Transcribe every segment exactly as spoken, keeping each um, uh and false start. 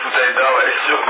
battuta di traverso.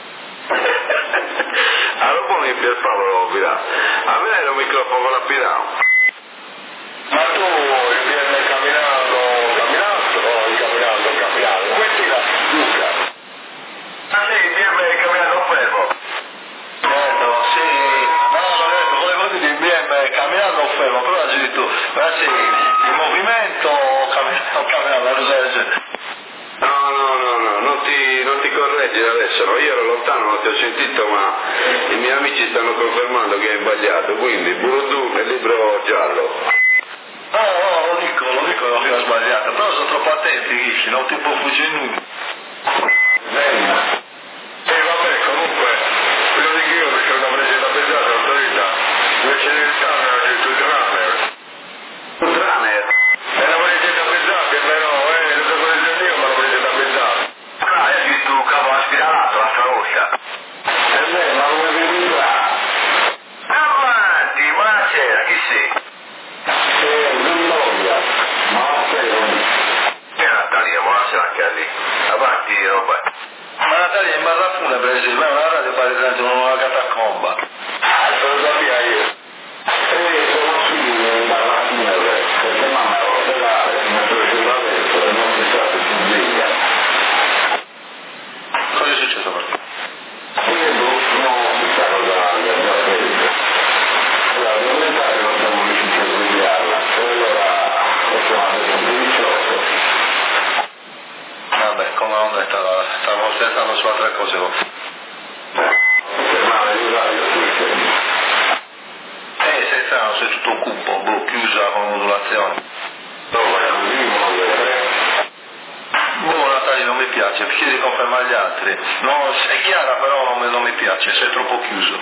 Allora poi Pierpaolo Pirano, a me era un microfono con la Pirano. Ma tu vieni camminando, camminando o camminando, camminando? Questa è la Luca. Ah sì, vieni camminando fermo. Bello, sì. No, non è, volevo dire B M camminando fermo, però hai detto, ma sì, in movimento o camminando, camminando, cosa del genere. No, no, no, no, non ti, non ti correggi adesso, no? Io ero lontano, non ti ho sentito, ma i miei amici stanno confermando che hai sbagliato, quindi Burudù nel libro giallo. No, no, lo dico, lo dico che ho sbagliato, però sono troppo attenti, Ricci, non ti può fuggire nulla. Bene. E vabbè, comunque, quello dico io perché una presa da pesata, l'autorità, invece del cane ha detto il runner. Un runner? E la presa da pesata, però, eh, lo devo dire io, ma la presa da pesata. Ah, io ho visto un capo aspiralato l'altra volta. E beh, ma come veniva? Avanti, ma c'era, chi sei? Eh, non noia, ma però. E Natalia, buonasera anche a lì. Avanti, roba. Ma Natalia in barra funebre, per esempio, ma una radio pare dentro una catacomba. Ah, lo sapevo io. Eh, sono qui in barra funebre, perché mamma è ospedale, mi ha preso adesso e non si sa se si sveglia. Cosa è successo per te? Io non si sa cosa gli ha già preso. Allora, l'elementare non siamo riusciti a svegliarla, e allora ho chiamato il diciotto. Vabbè, come ho detto, stavo scherzando su altre cose. Fermare il radio, eh, sei strano, sei tutto cupo, boh, chiusa con modulazione. Dove? Boh, Natalia, non mi piace, chiedi conferma agli altri. No, sei chiara, però non mi, non mi piace, sei troppo chiuso.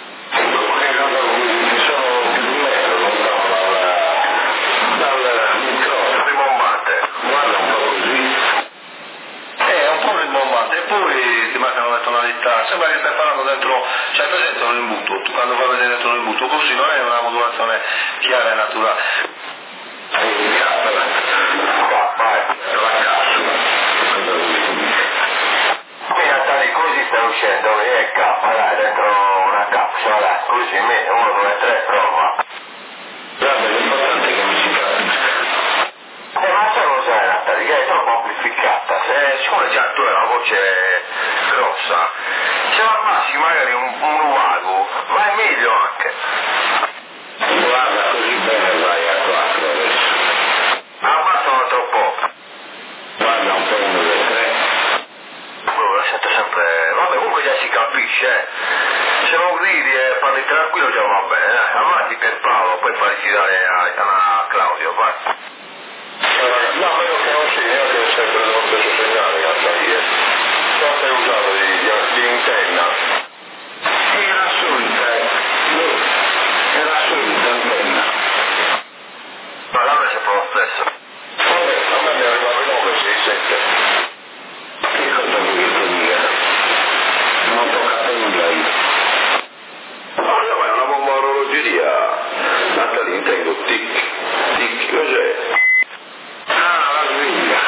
Sono più di metro lontano dal, dal microfono rimbombante. Guarda un po' così. Eh, un po' rimbombante, e poi ti mancano le tonalità, sembra che stai parlando dentro, cioè presente un imbuto, tu quando vai a vedere dentro un imbuto, così non è una modulazione chiara e naturale. Eh, capella, vai, la capsula. Qui Natalia, così sta uscendo, è K, dai, dentro una capsula, dai, così, uno, due, tre, prova. Guarda, l'importante è che mi si capisca. Eh, ma se lo sai Natalia, che è troppo amplificata, se, siccome già tu hai una voce grossa, se al massimo magari un, un vago, vai meglio anche. Guarda, così bene vai a quattro adesso. Ah, ma sono troppo. Guarda un po' uno dei tre. Quello lo sento sempre, vabbè comunque già si capisce, eh. Se non gridi e parli tranquillo già va bene, eh. Avanti per Paolo, poi fai girare a, a Claudio, vai. No, ma io che non sì, io che ho sempre lo stesso segnale, Natalia. Non sei usato di, di, di antenna. Era solita, era solita antenna. Ma la me sempre lo stesso. Vabbè, a me mi arrivava nove, sei, sette. Che cosa vuoi che ti dica? Non ho toccato nulla io. No, no, ma è una bomba orologeria. Natalia, intendo, tic, tic, cos'è? Ah, la sveglia.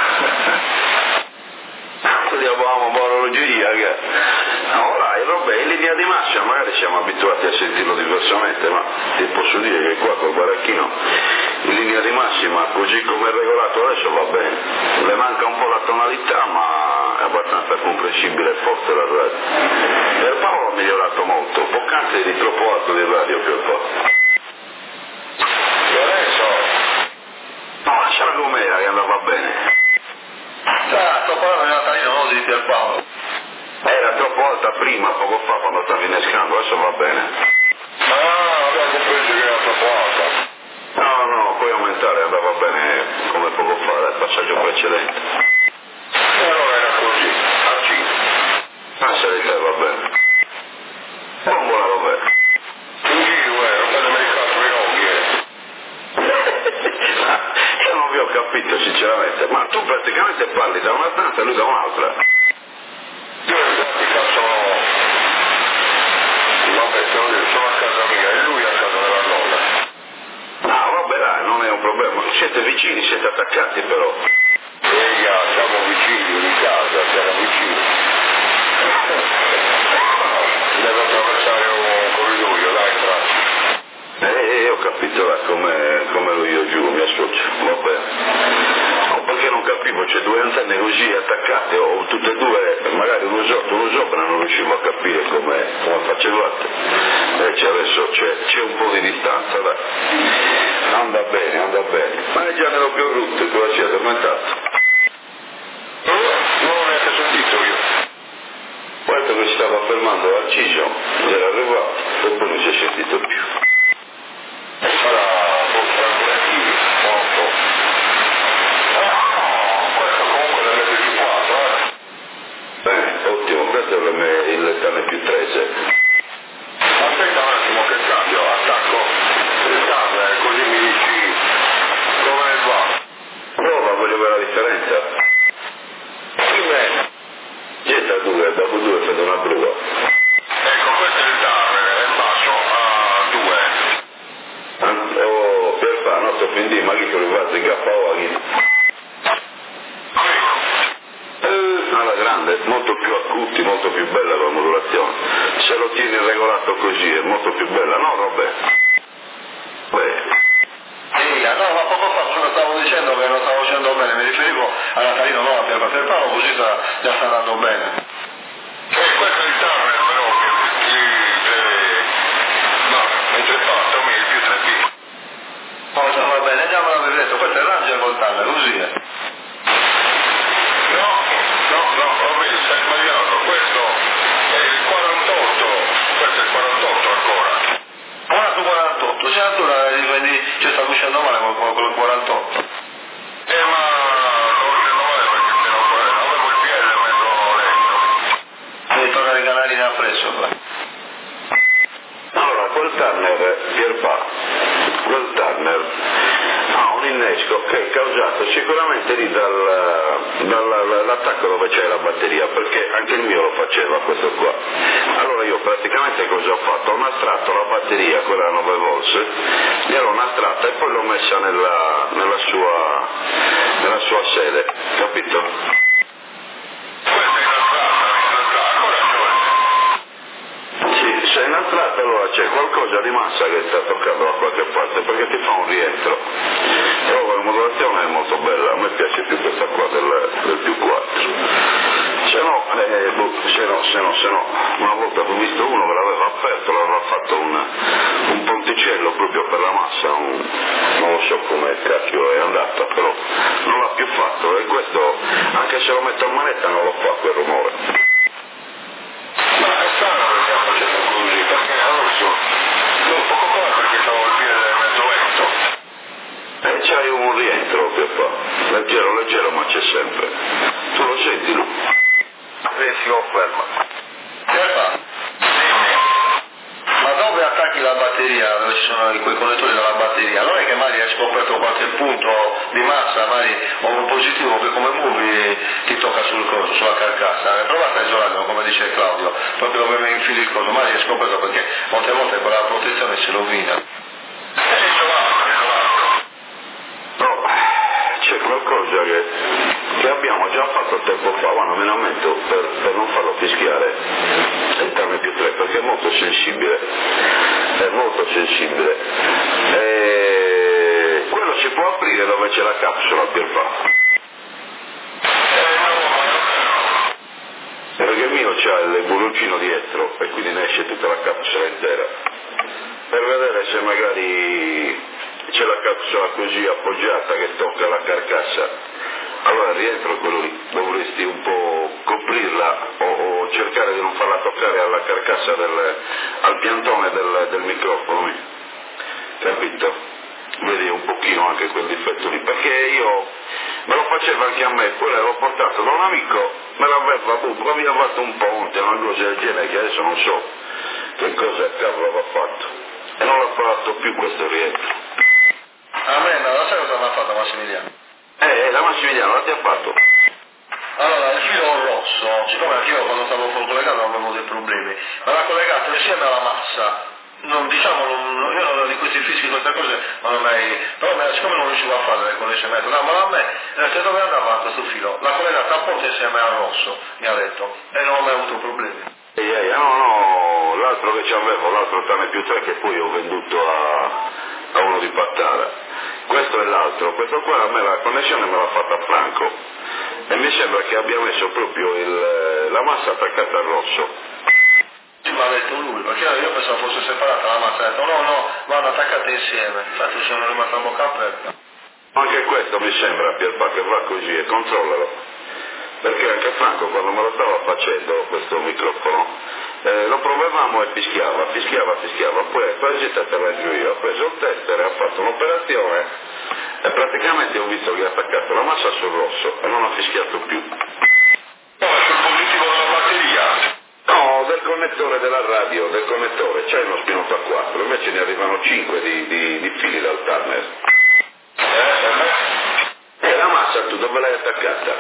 Avevamo orologeria che ora è roba in linea di massima, magari siamo abituati a sentirlo diversamente, ma ti posso dire che qua col baracchino in linea di massima, così come è regolato adesso, va bene. Le manca un po' la tonalità, ma è abbastanza comprensibile e forte la radio. Per Paolo ha migliorato molto, poc'anzi eri troppo alto di radio per Paolo. E adesso? No, lasciala com'era che andava bene. Ah, sto parlando di Natalia, non di Pierpaolo. Era troppo alta prima, poco fa, quando stavi innescando, adesso va bene. Ah, avevo compreso che era troppo alta. No, no, puoi aumentare, andava bene come poco fa, dal passaggio precedente. E allora era così, a cinque. Ah, se li fai va bene. Buon buona Roberto. In giro, eh, non vedo mai il cazzo di occhi, eh. Io non vi ho capito sinceramente, ma tu praticamente parli da una stanza e lui da un'altra. Io infatti cazzo vabbè, te lo dico, sono a casa mia e lui a casa della nonna. Ah, vabbè dai, non è un problema. Siete vicini, siete attaccati però. E io siamo vicini di casa, siamo vicini. c'è due antenne così attaccate, o tutte e due, magari uno sotto uno sopra, non riuscivo a capire come, come facevate. Invece adesso c'è, c'è un po' di distanza, dai. Anda bene, anda bene. Ma è già nello più brutto, tu la sia addormentato. Non avete sentito io. Guarda che si stava fermando al Cigio, era arrivato e poi non si è sentito più. E sarà molto tranquilli, molto. Ah, questo comunque è l'emme più quattro, eh? Bene, ottimo, questo è il lettane più tredici. Aspetta un attimo che cambio, attacco il cambio, così mi dici come va. Prova, voglio vedere la differenza. Getta due, dopo due prende una brua. Ecco, questo è il down, è basso a due. Oh, per fare, non so quindi, ma chi che lo fa zingappa chi? Eh, alla grande, molto più acuti, molto più bella la modulazione. Se lo tieni regolato così è molto più bella, no Roberto? Beh. Sì, no, ma poco fa cosa stavo dicendo che non stavo facendo bene, mi riferivo a Natalino, no a Pierpa per Paolo, così sta, già sta andando bene. E questo è il down, però, no, mentre fatto il più tre B. Oh, va bene, andiamo a vedere, questo è Ranger col tunnel, così è. No, no, no, ho visto, stai sbagliato, questo è il quarantotto, questo è il quarantotto ancora. Ora su quarantotto, c'è ancora, quindi ci sta uscendo male con quello quarantotto. Eh ma sto uscendo male perché se no avevo il piede mezzo lento. Devi toccare i canali appresso qua. Allora, quel Turner, Pierpa, quel Turner ha un innesco che è causato sicuramente lì dal, dall'attacco dove c'è la batteria, perché anche il mio lo faceva questo qua. Allora io praticamente cosa ho fatto? Ho nastratto la batteria, quella a nove volt, gliel'ho nastrata e poi l'ho messa nella, nella, sua, nella sua sede, capito? Se è inaltrata allora c'è qualcosa di massa che sta toccando da qualche parte perché ti fa un rientro, però la modulazione è molto bella, a me piace più questa qua del, del più quattro, se no, eh, boh, se no, se no, se no, una volta ho visto uno che l'aveva aperto, l'aveva fatto un, un ponticello proprio per la massa, un, non lo so come cacchio è andata, però non l'ha più fatto e questo anche se lo metto a manetta non lo fa quel rumore. Ma è strano che stiamo facendo così, perché adesso non poco fa perché stavo al piede mezzo lento. E c'hai un rientro che fa, leggero leggero ma c'è sempre. Tu lo senti no? Sì, si conferma. Che fa? Ma dove attacchi la batteria, dove ci sono quei connettori della batteria, non è che magari hai scoperto qualche punto di massa, magari o un positivo che come muovi ti tocca sul coso, sulla carcassa, provate a isolarlo come dice Claudio, proprio dove mi infili il coso, magari hai scoperto perché molte volte quella protezione si rovina. È isolato, è isolato. No, c'è qualcosa che, che abbiamo già fatto tempo fa, ma non me ne aumento per, per non farlo fischiare il Turner più tre, perché è molto sensibile, è molto sensibile. E quello si può aprire dove c'è la capsula per fare. Perché il mio c'ha il buloncino dietro e quindi ne esce tutta la capsula intera. Per vedere se magari c'è la capsula così appoggiata che tocca la carcassa. Allora il rientro è quello lì, dovresti un po' coprirla o, o cercare di non farla toccare alla carcassa del, al piantone del, del microfono mio. Capito? Vedi un pochino anche quel difetto lì, perché io me lo faceva anche a me, poi l'avevo portato da un amico, me l'aveva boh, mi aveva fatto un ponte, una cosa del genere che adesso non so che cosa cavolo aveva fatto e non l'ha fatto più questo rientro. A me non lo sai cosa mi ha fatto Massimiliano? Eh, la Massimiliano, la ti ha fatto? Allora, il filo rosso, siccome anch'io quando stavo collegato avevo dei problemi, me l'ha collegato insieme alla massa, non, diciamo, non, io non, di questi fischi, queste cose, non ho mai, però me, siccome non riuscivo a fare le connessioni, no, ma a me, eh, dove andava questo filo? L'ha collegato appunto insieme al rosso, mi ha detto, e non ho mai avuto problemi. Eh, eh, no, no, l'altro che c'avevo, l'altro Turner più tre che poi ho venduto a, a uno di Pattara. Questo è l'altro, questo qua a me la connessione me l'ha fatta Franco, sembra che abbia messo proprio il, la massa attaccata al rosso. Sì, ma ha detto lui, perché io pensavo fosse separata la massa, ha detto no, no, vanno attaccate insieme, infatti sono rimasta a bocca aperta. Anche questo mi sembra, Pierpa, che va così e controllalo, perché anche Franco quando me lo stava facendo questo microfono, eh, lo provavamo e fischiava, fischiava, fischiava, poi poi agitato giù io, ho preso il tester e ho fatto un'operazione e praticamente ho visto che ha attaccato la massa sul rosso e non ha fischiato più. No, è sul positivo della batteria. No, del connettore della radio, del connettore, c'è uno spinotto a quattro, invece ne arrivano cinque di, di, di fili dal timer. Eh, e la massa tu dove l'hai attaccata?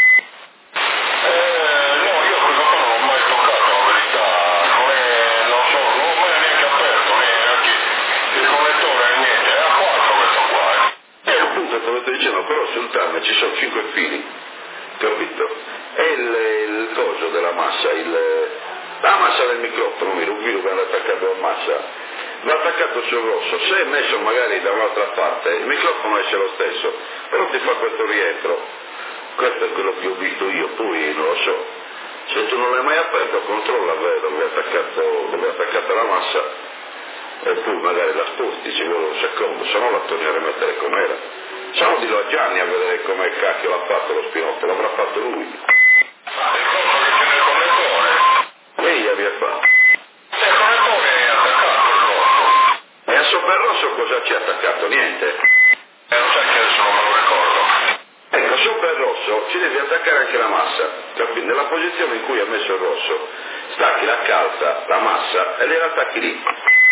Eh, no, io questo qua non l'ho mai toccato, la verità, non è, non so, non l'ho mai neanche aperto, neanche il connettore, niente, è a quattro questo qua, eh. E appunto te lo sto dicendo, però sul timer ci sono cinque fili, capito? E il, il coso della massa, il, la massa del microfono, mira, un filo che è attaccato alla massa, va attaccato sul rosso, se è messo magari da un'altra parte, il microfono esce lo stesso, però ti fa questo rientro. Questo è quello che ho visto io, poi non lo so. Se tu non l'hai mai aperto, controlla bene dove è attaccato, dove è attaccata la massa e poi magari la sposti, ci vuole un secondo, se no la torni a rimettere com'era. Se no dillo a Gianni a vedere come cacchio l'ha fatto lo spinotto, l'avrà fatto lui. Ah, il coso che c'è nel connettore? E io via qua. Il connettore è attaccato il coso. E a sopra il rosso cosa c'è attaccato? Niente. Eh, lo sai che adesso non me lo ricordo. Ecco, sopra il rosso ci devi attaccare anche la massa, capito? Nella posizione in cui ha messo il rosso, stacchi la calza, la massa e le attacchi lì.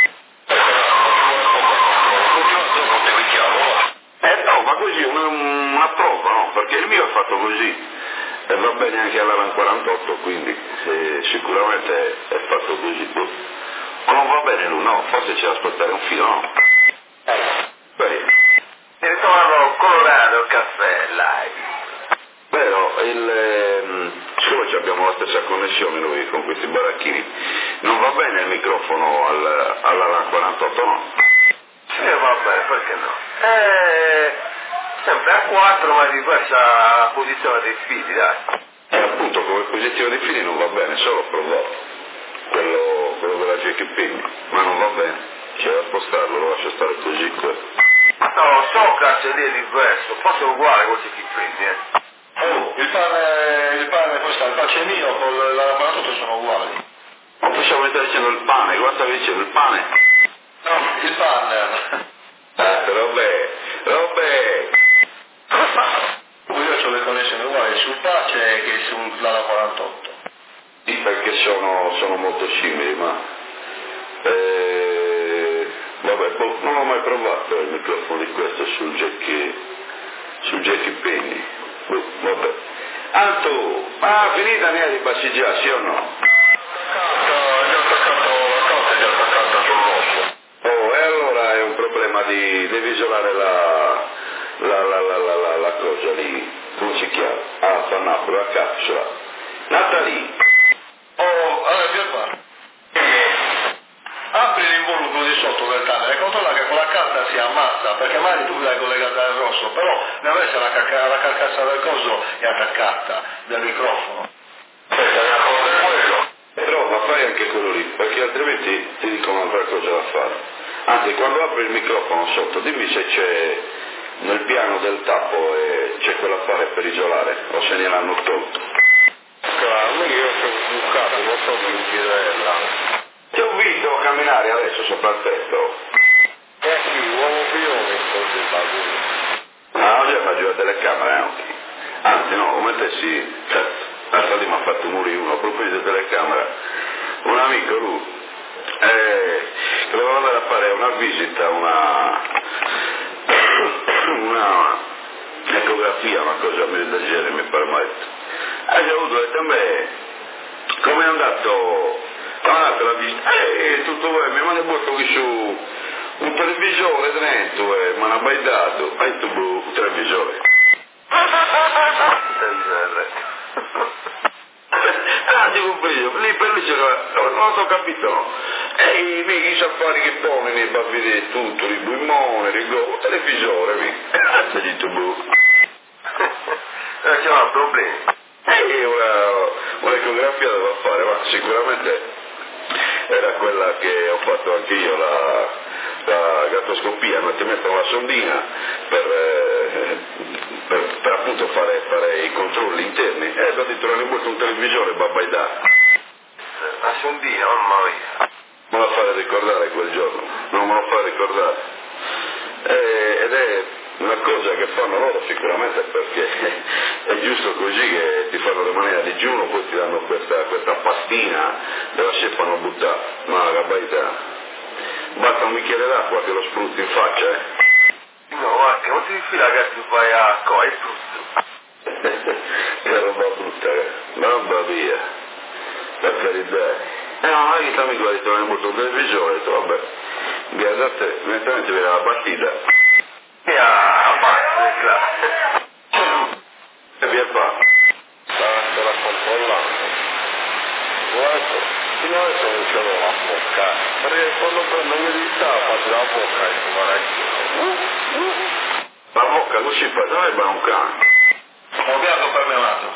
Eh no, ma così una, una prova, no? Perché il mio è fatto così e va bene anche all'Alan quarantotto, quindi eh, sicuramente è fatto così. O non va bene lui, no? Forse c'è da aspettare un filo, no? Beh. Mi ritrovo Colorado Caffè Live. Vero, il, ehm, siccome abbiamo la stessa connessione noi con questi baracchini, non va bene il microfono al, all'Alan quarantotto, no? Sì, vabbè, perché no? Eh, sempre a quattro, ma di questa posizione dei fili, dai. E appunto come posizione di fili non va bene, solo provato, quello, quello della J K P, ma non va bene, c'è da spostarlo, lo lascio stare così quello. No, so cazzo lì è diverso, forse è uguale così che prendi, eh. Oh, il pane, il pane, questo, il pacemino con l'apparatto sono uguali. Ma possiamo mettere dicendo il pane, cosa stavi dicendo, il pane? No, il panner. Eh, vabbè, vabbè. Io ho le connessioni uguali sul pace che sull'ala quarantotto. Sì, perché sono, sono molto simili, ma... Eh, vabbè, boh, non ho mai provato il microfono di questo sul Jackie, sul Jackie Penny. Boh, vabbè. Anto, ma finita ne hai di passeggiare, sì o no? Gli ho attaccato la calza e gli ho attaccata sul rosso. Oh, e allora è un problema di... devi isolare la... la, la, la, la, la, la cosa lì, come si chiama? Ah, fa Napoli, la capsula. Natalie. Oh, allora, Pierpa. Apri l'involucro di sotto del timer e controlla che quella carta si ammassa, perché magari tu l'hai collegata al rosso, però deve essere la, carca- la carcassa del coso è attaccata, del microfono. Però ma fai anche quello lì, perché altrimenti ti dicono un'altra cosa da fare. Anzi, quando apri il microfono sotto, dimmi se c'è nel piano del tappo e c'è quell'affare per isolare, o se gliel'hanno tolto. Claro, io sono bucato, non so più girella. Ti ho visto camminare adesso sopra il tetto. Eh sì, uomo pilone così fa. Ah, oggi faccio la telecamera, eh? Anzi no, come te sì, certo. L'altro lì mi ha fatto morire uno, a proposito di telecamera. Un amico lui, eh, che doveva andare a fare una visita, una, una ecografia, una cosa del genere, mi pare mai detto. E gli ho avuto detto a me, come è andato, come è andata la visita? Eh, tutto bene, mi manda botto qui su un televisore dentro, eh, mi hanno baidato, hai tu un televisore. Ah, dico io, lì per lì c'era, non ho capito, e i miei safari che pone nei bambini tutto, i buimone, i go, un televisore, mi, e gli tu boh. Eh, c'è un problema. E una, un'ecografia devo fare, ma sicuramente era quella che ho fatto anche io, la, la gastroscopia, non ti mettono la sondina per, eh, per, per appunto fare, fare i controlli interni. E ho detto, non è un televisore, babbaità. La sondina, mamma mia. Me la fare ricordare quel giorno, non me lo fa ricordare. Eh, ed è una cosa che fanno loro sicuramente perché è giusto così, che ti fanno rimanere a digiuno, poi ti danno questa, questa pastina, te la sceppano buttare, ma la baità. Basta un bicchiere d'acqua che lo sprutti in faccia, eh. No, guarda, non ti infila che tu fai a co, è brutto. Che roba brutta, eh. Mamma mia, per carità. Eh, no, ma che amico ha detto, non è molto un televisore, ho detto, vabbè, guardate, immediatamente viene la partita. E a parte, classe. E via qua. Stava la controllando. Guarda, fino adesso non ce l'ho la bocca, perché quando prendo l'umidità faccio la bocca e tu guarda. La bocca così fa, non è un cane. Ho piato per me un attimo.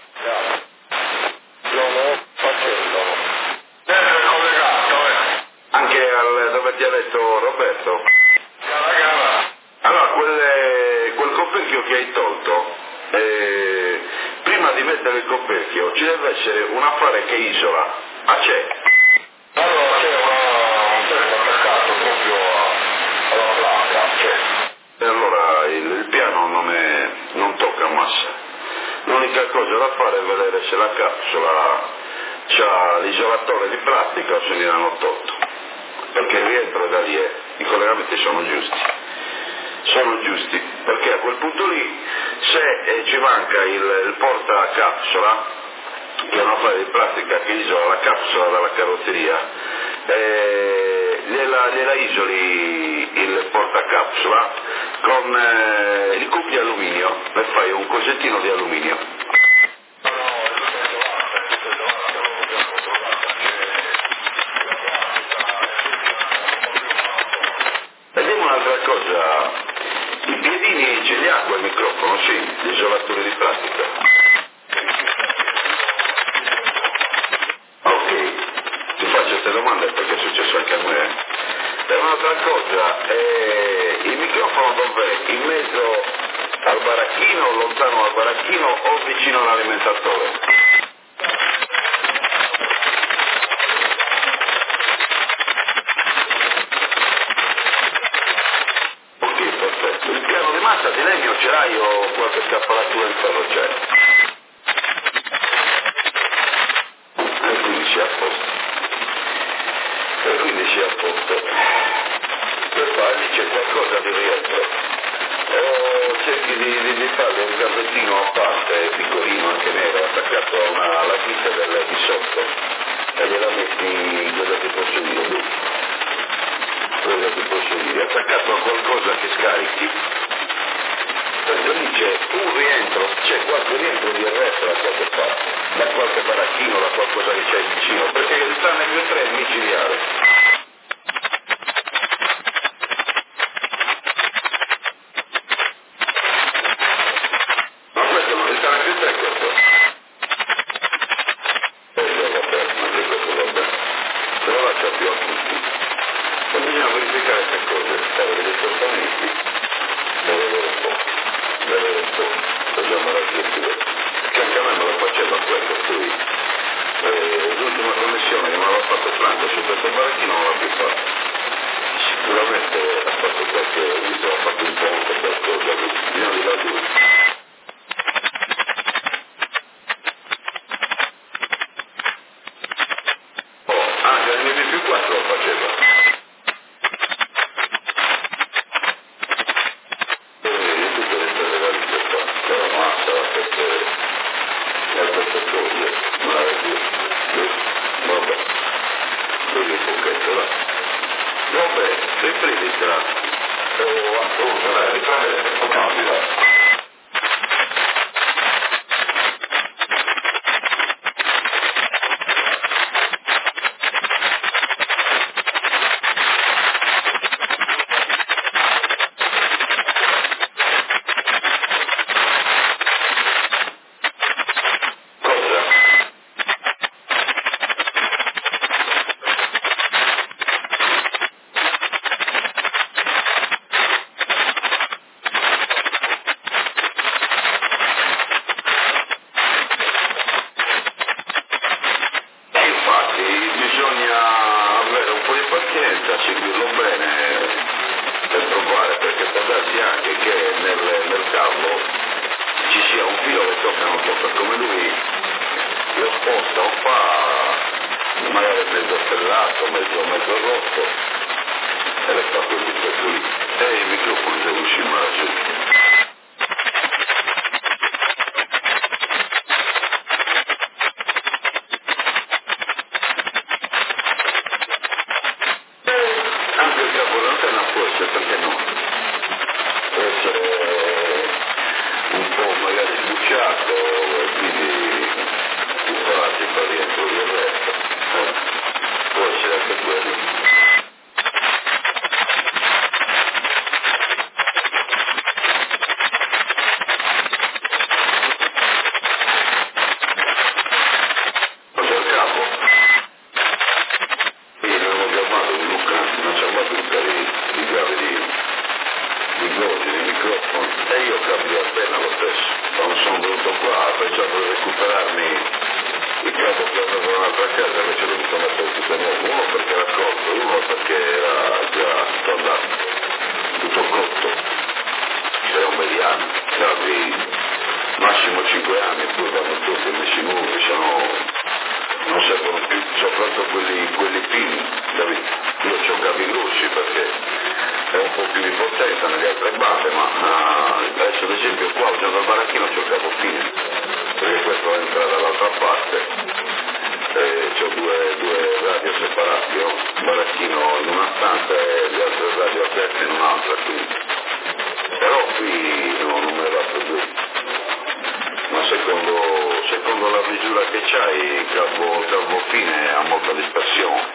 Non lo facendo. Sempre collegato, eh. Anche al, dove ti ha detto Roberto? Gara gara. Allora, quel, quel coperchio che hai tolto, eh, prima di mettere il coperchio ci deve essere un affare che isola. Ah, c'è? Allora c'è una, un tempo attaccato proprio alla placa, c'è. E allora il, il piano non, è, non tocca massa. L'unica cosa da fare è vedere se la capsula ha l'isolatore di plastica o se ne hanno tolto. Perché il rientro da lì è, i collegamenti sono giusti. Sono giusti, perché a quel punto lì, se eh, ci manca il, il portacapsula, che è una fase di plastica che isola la capsula dalla carrozzeria, eh, gliela, gliela isoli il portacapsula con eh, il cubo di alluminio, e fai un cosettino di alluminio. Vediamo un'altra cosa, i piedini ce li ha quel microfono, sì, l'isolatore di plastica. Ok, ti faccio queste domande perché è successo anche a me. E un'altra cosa, eh, il microfono dov'è? In mezzo al baracchino, lontano dal baracchino o vicino all'alimentatore? Ok, perfetto. Il piano di massa di legno ce l'hai o qualche scappalatura in ferro c'è? E quindi si è a posto. E quindi si è a posto. Per fargli c'è qualcosa di rientro. O cerchi di, di, di fare un gavettino a parte, piccolino, anche nero, attaccato a una alla vita del di sotto. E gliela metti, cosa ti posso dire? Cosa ti posso dire? Attaccato a qualcosa che scarichi. Perché lì c'è un rientro, c'è qualche rientro di resto da qualche parte, da qualche baracchino, da qualcosa che c'è vicino, perché il tunnel tre è micidiale. Ma questo non è il tunnel tre questo? Eh, vabbè, ma che questo vabbè. Se lo lascia più a tutti. Ma bisogna verificare queste cose, stare degli spostamenti, da vedere un po', da vedere un po', dobbiamo raggiungere. Che anche a me me lo faceva quello, poi eh, l'ultima connessione che mi aveva fatto Franco su questo baracchino non l'ha più fatto. Sicuramente ha fatto qualche, visto, ha fatto un ponte, qualcosa, bisogna di lavoro. Oh, anche nel M più quattro lo faceva. Vabbè, riprenditela. Oh, appunto, dai, riprendete, probabile. mezzo stellato, mezzo, mezzo rotto, e le fa quel difetto lì. E i microfoni devo uscire la gente. Anche il capo d'antenna può essere, perché no? Può essere un po' magari sbucciato, e quindi si farà sempre rientro del resto. Eh, può essere anche quello. Massimo cinque anni, poi vanno tutti messi nuovi, sono, non servono più, soprattutto quelli, quelli fini, capito? Io ho cavi grossi perché è un po' più di potenza nelle altre bande, ma uh, adesso ad esempio qua usando il baracchino c'ho il capo fine, perché questo entra dall'altra parte, e c'ho due, due radio separati, no? Il baracchino in una stanza e gli altri radio a destra in un'altra, quindi. Però qui no, non me ne va problema. Ma secondo, secondo la misura che c'hai, il cavo, cavo fine ha molta dispersione.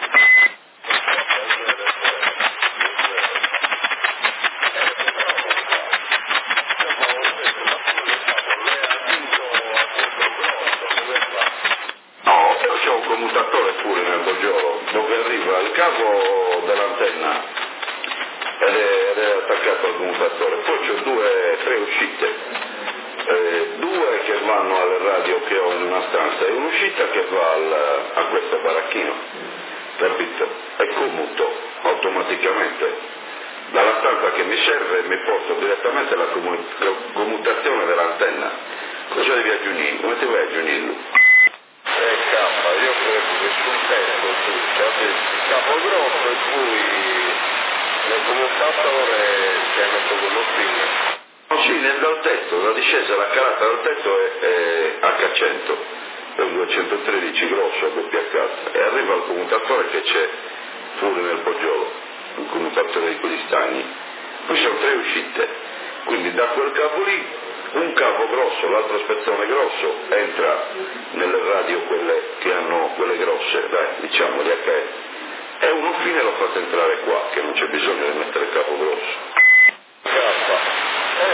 No, io c'ho un commutatore pure nel Poggiolo, dove arriva il cavo dell'antenna ed è, ed è attaccato al commutatore, poi c'ho due, tre uscite. Eh, due che vanno alle radio che ho in una stanza e un'uscita che va al, a questo baracchino, capito? E commuto automaticamente dalla stanza che mi serve e mi porto direttamente alla comu- commutazione dell'antenna. Cosa devi aggiungere? Come ti vai a aggiungere? Eh K, io credo che sul testo tu c'è il capo grosso e poi nel commutatore si è messo quello fine. Oh, sì, nel dal tetto, la discesa, la calata dal tetto è, è acca cento, è un duecentotredici grosso a doppia cassa e arriva al commutatore che c'è fuori nel Poggiolo, un commutatore di quelli stagni. Qui sono tre uscite, quindi da quel cavo lì un cavo grosso, l'altro spezzone grosso entra nelle radio quelle che hanno quelle grosse, dai, diciamo gli acca E, e uno fine lo fate entrare qua, che non c'è bisogno di mettere il cavo grosso. Eh,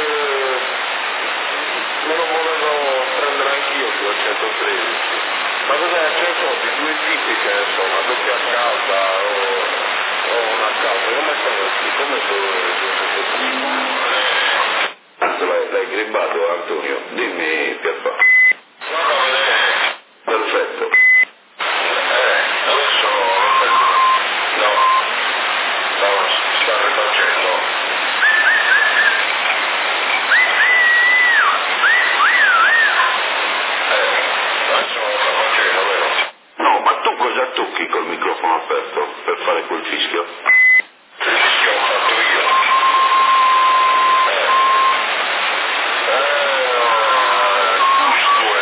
me lo volevo prendere anch'io duecentotredici, ma cosa c'è di due tipi che ne so, una doppia causa o, o una causa, come sono questi? Come sono i duecentotredici? Anzi, l'hai, l'hai gribbato Antonio, dimmi Pierpa. Perfetto. Eh, adesso no, stavo, sta rifacendo. No, ma tu cosa tocchi col microfono aperto per fare quel fischio? Il fischio l'ho fatto io. Eh. Eh, giusto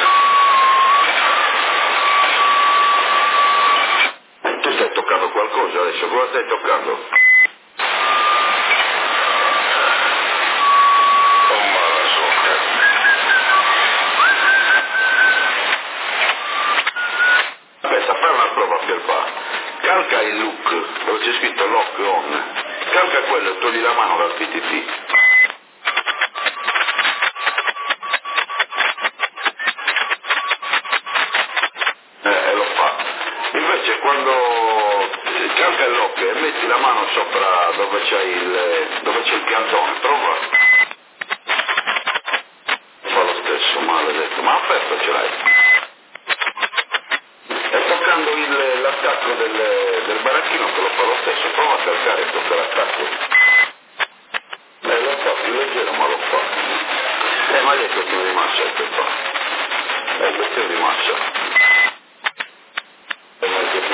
essere. Tu stai toccando qualcosa adesso? Cosa stai toccando? Oh, ma la socca. Aspetta, fai una prova per fa. Calca il look, dove c'è scritto lock on. Calca quello e togli la mano dal P T T. Eh, e lo fa. Invece quando calca il lock e metti la mano sopra dove c'è il, dove c'è il piantone, prova. Fa lo stesso, maledetto. Ma aperto ce l'hai. E toccando il, l'attacco del, del baracchino che lo fa lo stesso, prova a calcare e tocca l'attacco. Eh, lo fa più leggero ma lo fa. Eh, ma è questione di massa che fa. È questione di massa. È una questione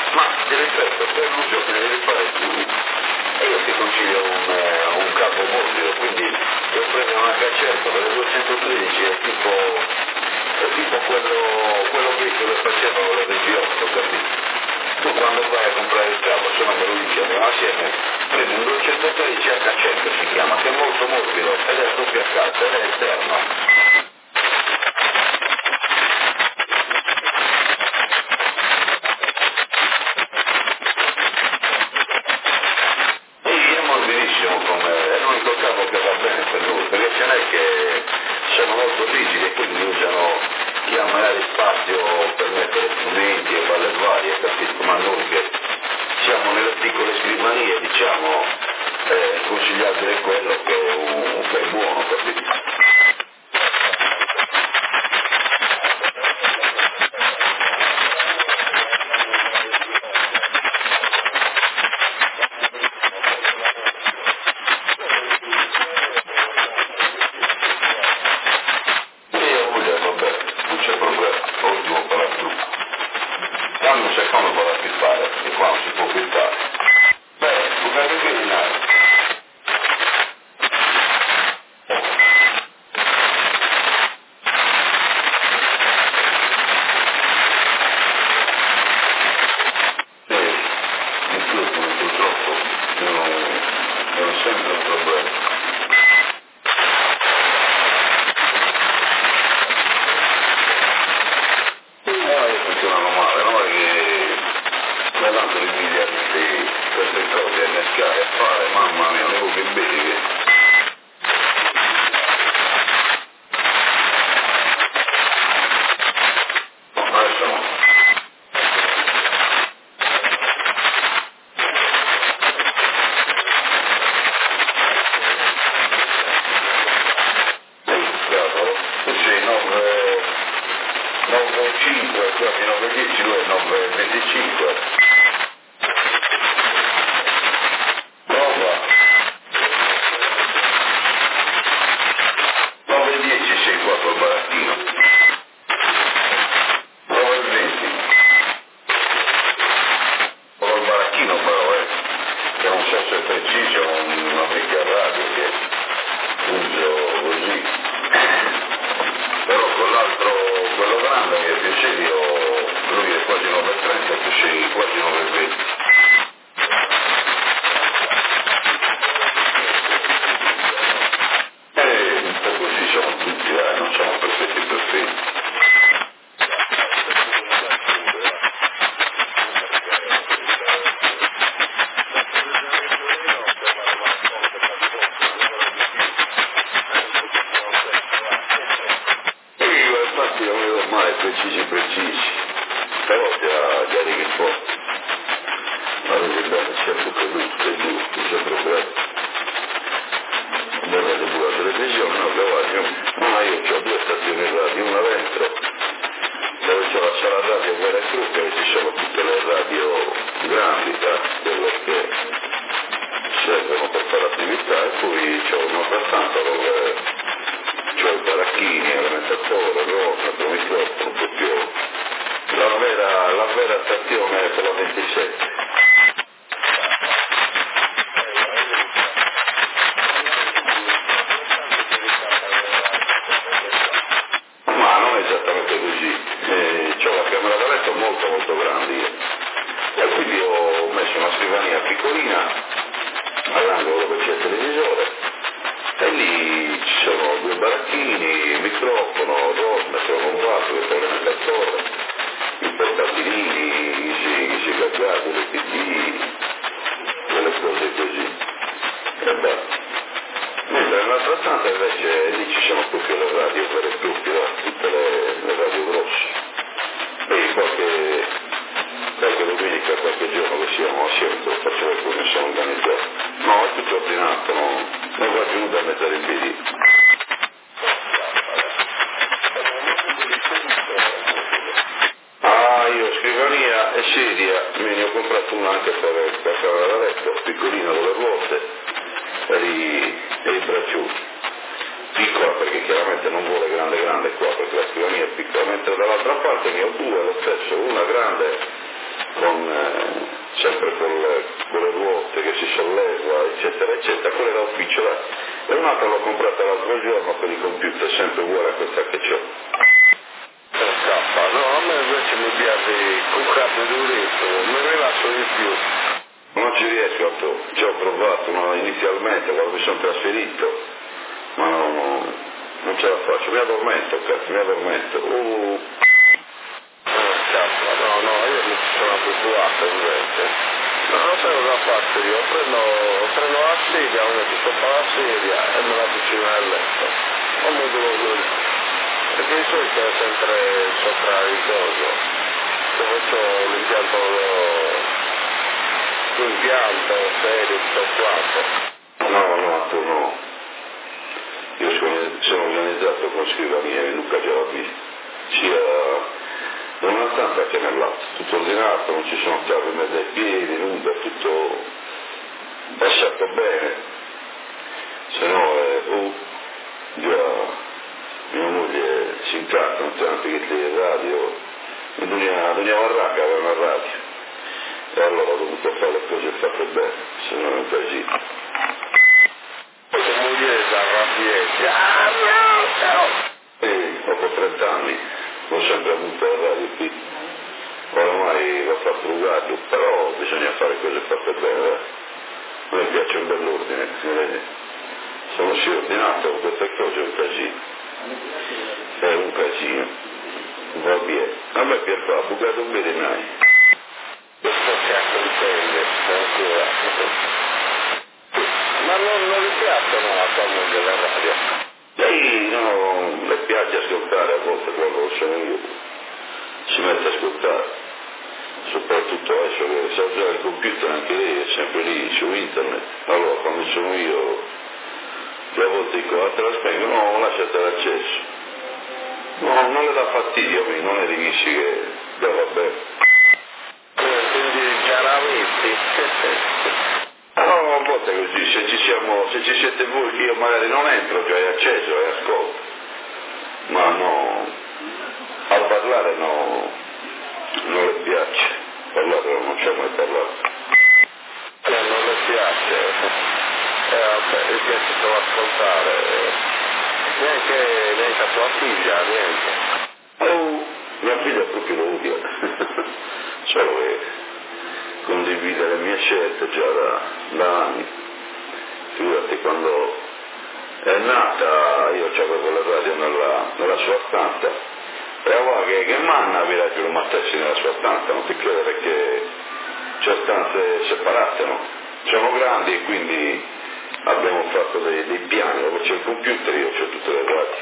Ma deve certo, per un giorno deve fare tu. E io ti consiglio un, eh, un capo morbido, quindi devo prendere una caccerta per le duecentotredici, è tipo, è tipo quello, quello vecchio che facevano le V otto, capito? Tu quando vai a comprare il capo, se no me lo dici, andiamo assieme, prendi un duecentotredici a caccerta, si chiama, che è molto morbido, ed è a doppia carta, ed è esterno. Sono molto rigidi e quindi usano chi ha magari spazio per mettere strumenti e balle varie, capito? Ma noi che siamo nelle piccole scrivanie, diciamo, eh, consigliabile è quello che è, un, che è buono, capito? Precisi, precisi, però già, già di che po', ma vedi bene, certo prodotto è giusto, sempre bravo. Abbiamo pure la televisione, no, cavallo, ma io ho due stazioni radio, una dentro, dove c'è la sala radio vera e propria, e ci sono tutte le radio grandi, quelle che servono per fare attività, e poi c'è un'altra stanza dove c'ho i baracchini, alimentatore, rosa, microfono, un po' più. La vera, la vera stazione è per la ventisette. Ma non è esattamente così. Eh, c'ho la camera da letto molto molto grande io. E quindi ho messo una scrivania piccolina all'angolo dove c'è il televisore. E lì ci sono due baracchini, il microfono, rosa, sono un vaso, il alimentatore, i portatilini, i sigillati, le P D, quelle cose così. E beh. Mentre nell'altra stanza invece lì ci sono tutte le radio vere e proprie, tutte le, le radio grosse. E qualche, qualche domenica, qualche giorno che siamo assieme, te lo faccio vedere come sono organizzato. No, è tutto ordinato, no, non va giù da mettere in piedi. Ah, io scrivania e sedia, me ne ho comprato una anche per la camera da letto, piccolina con le ruote e i, e i bracciuti. Piccola perché chiaramente non vuole grande grande qua, perché la scrivania è piccola, mentre dall'altra parte ne ho due lo stesso, una grande con, eh, con, con le ruote che si solleva, eccetera, eccetera, quello era ufficio là. E un'altra l'ho comprata l'altro giorno per i computer, sempre uguale a questa che c'ho. No, a me invece mi piace con capo duretto, mi rilasso di più. Non ci riesco a to, ci ho provato no, inizialmente quando mi sono trasferito, ma no, no, non ce la faccio, mi addormento, cazzo, mi addormento. Uh. Oh, cazzo, no, no, io mi ci sono abituato invece. No, non so cosa faccio io, prendo, prendo la sedia, mi metto sopra la sedia e me la vicino al letto. Non mi devo così. Perché di solito è sempre sopra il coso. Se faccio l'impianto, l'impianto, serio, tutto quanto. No, no, tu no. Io sono organizzato con scrivania e Luca già l'ha visto. Sia in una stanza che nell'altra, tutto ordinato, non ci sono chiavi in mezzo ai piedi, nulla, tutto lasciato bene. Se no è, oh, già. Mia moglie si incatta, non tanto che le radio, Dunia Barracca aveva una radio, e allora ho dovuto fare le cose fatte bene, se no è un casino. Tua moglie si arrabbietta, ah no, no! E dopo trenta anni l'ho sempre avuto la radio qui, oramai l'ho fatto rugato, però bisogna fare cose fatte bene, eh. A me piace un bell'ordine, vedi? Sono sì ordinato con queste cose, è un casino. È un casino, va bene. A me per fare, bucato bene mai. Questo cazzo di pelle, ancora. Ma non, non le piacciono a tua moglie la radio? Lei no, le piace ascoltare a volte quando sono io. Si mette a ascoltare. Soprattutto adesso che sa usare il computer, anche lei è sempre lì su internet. Allora quando sono io, che a volte dico, ah, te la spengo, no, lasciate l'accesso. No, non le dà fastidio a me, non è di chi si che beh, vabbè. Quindi già la metti? No, a volte è così, se ci siamo, se ci siete voi che io magari non entro, cioè è acceso e ascolto. Ma no, a parlare no, non le piace. Parlare non c'è mai parlato. Eh, non le piace. Eh vabbè, mi piace solo ascoltare. Neanche, neanche a tua figlia, niente. Oh, mia figlia proprio lo odia. Solo che condivide le mie scelte già da, da anni. Figurati, quando è nata io c'avevo la radio nella, nella sua stanza e allora che, che manna vi raggio lo mettessi nella sua stanza, non ti credere che c'è stanze separate, no? Siamo grandi e quindi abbiamo fatto dei, dei piani dove c'è il computer, io c'ho tutte le radio.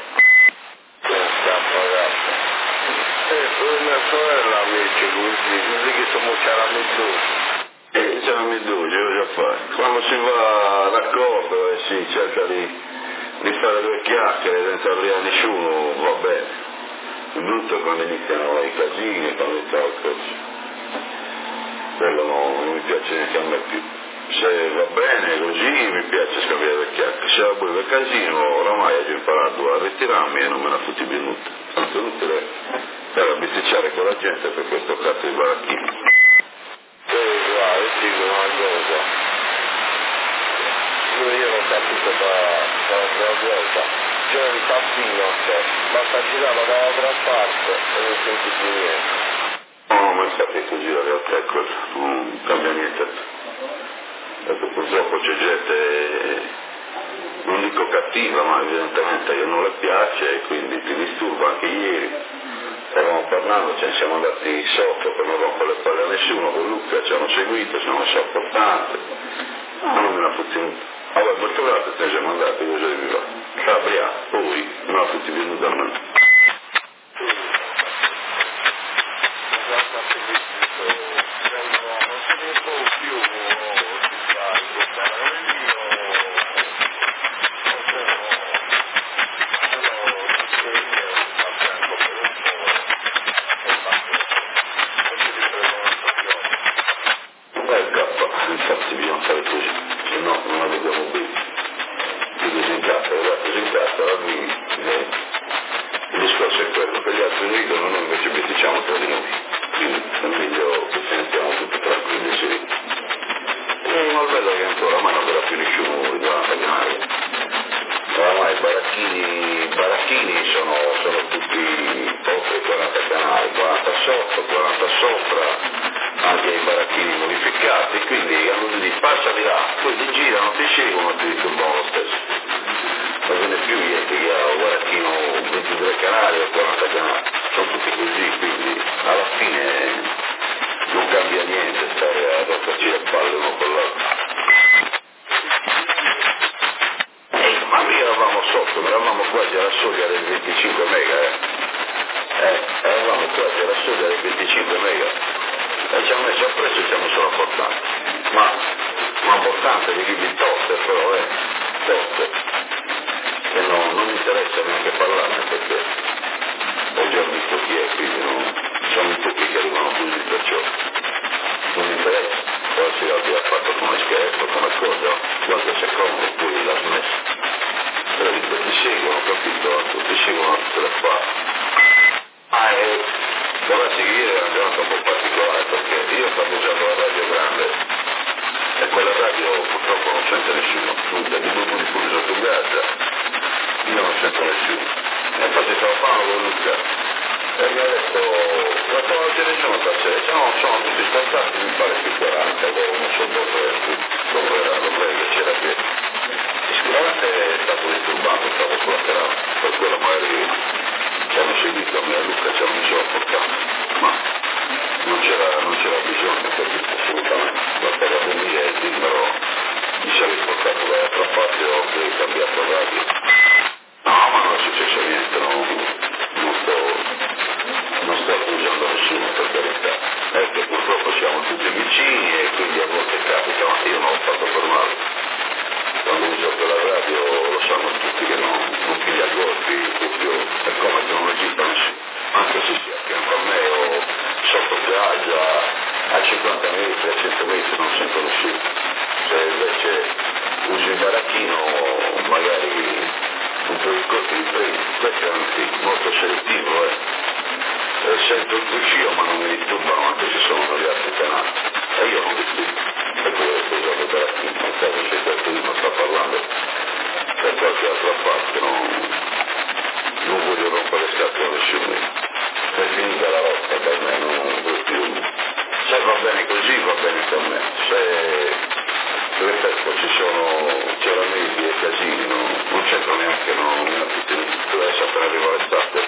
E mia sorella mi dice così, così che siamo caramellose. E c'è la medusa, cosa fare? Quando si va d'accordo e si cerca di, di fare due chiacchiere senza aprire a nessuno, va bene. Il brutto è quando iniziano i casini, quando iniziano le cose. Quello no, non mi piace neanche a me più. Se va bene così mi piace scambiare le chiacchiere. Se la vuoi casino, oramai ho già imparato a ritirarmi e non me la fotti venuta. Tanto è inutile per bisticciare con la gente per questo cazzo di baracchino. Eh, guarda, io ti dico una cosa. Io non capito da, da una volta. C'è un tappino a te, basta girare dall'altra parte e non senti più niente. No, ma sapete così la realtà è quella, non cambia niente. Perché purtroppo c'è gente, non dico cattiva, ma evidentemente che non le piace e quindi ti disturba. Anche ieri stavamo parlando, ce ne siamo andati sotto per non rompere le palle a nessuno, con Luca ci hanno seguito, siamo messi importante, ma non me l'ha fottenuta. Allora, per tornate te ne siamo andati, cosa devi fare? Cabria, poi non l'ha fotti venuta a me. Infatti bisogna fare così, se no non la vediamo bene. Quindi si incassa, esatto, si incassa, la via. Il discorso è quello, che gli altri ridono, noi invece bisticciamo tra di noi. Quindi è meglio che sentiamo tutti tranquilli e sereni. E ma bello che ancora, ma non verrà più nessuno di quaranta canali. Oramai i baracchini, baracchini sono, sono tutti oltre i quaranta canali, quaranta sotto, quaranta sopra, anche i baracchini modificati, quindi hanno detto passa di là, poi ti girano, ti seguono e ti disturbano lo stesso. Non viene più niente che ha un baracchino ventidue canali o quaranta canali, sono tutti così, quindi alla fine non cambia niente stare a rottarci le palle uno con l'altro. Eh, ma noi eravamo sotto, eravamo quasi alla soglia del venticinque mega, eh. Eh, eravamo quasi alla soglia del venticinque mega. E ci hanno messo a prezzo e ci hanno messo la portante. Ma, ma portante di libri toste però, eh, toste. E no, non mi interessa neanche parlarne perché ho già visto chi è, quindi non, sono i tutti che arrivano così perciò. Non mi interessa, poi se abbia fatto come scherzo, come cosa, qualche secondo poi l'ha smesso. Però dico, ti seguono, capito? Ti seguono a tutte le parti. Ah, e vorrei seguire è una giornata un po' particolare perché io stavo usando la radio grande e quella radio purtroppo non sente nessuno, tutti i buoni pure sotto casa, io non sento nessuno. E infatti stavo parlando con Luca e mi ha detto, ma non c'è nessuno stasera, se no sono tutti scontati, mi pare più quaranta, non so dove, dove era, dove c'era che sicuramente è stato disturbato, stavo sulla terrazza, per quello magari ci hanno seguito a me e a Luca, ci hanno messo la portata, ma non c'era, non c'era bisogno, capito, assolutamente, basta da venire e dimmelo, mi sarei portato dall'altra parte o avrei cambiato radio. No, ma non è successo niente, no, non sto, non sto accusando nessuno per carità, è che purtroppo siamo tutti vicini e quindi a volte capita, ma io non ho fatto per male. Quando uso quella radio lo sanno tutti che non, non piglia colpi, proprio è come che non esista nessuno, anche se sia a fianco a me o sotto spiaggia a cinquanta metri, a cento metri non sento nessuno. Se invece uso il baracchino magari un po' di colpi di freno, questo è anzi molto selettivo, eh. E sento il bruscio ma non mi disturbano anche se sono negli altri canali e io non disturbo. Per quello che sto usando per la prima, in caso se qualcuno sta parlando da qualche altra parte, non, non voglio rompere le scatole a nessuno. È finita la lotta per me, non vuoi più. Se va bene così va bene con me. Se, ripeto, ci sono, c'è la media e casini, non, non c'entro neanche, non mi ha tutti, adesso appena arriva l'estate.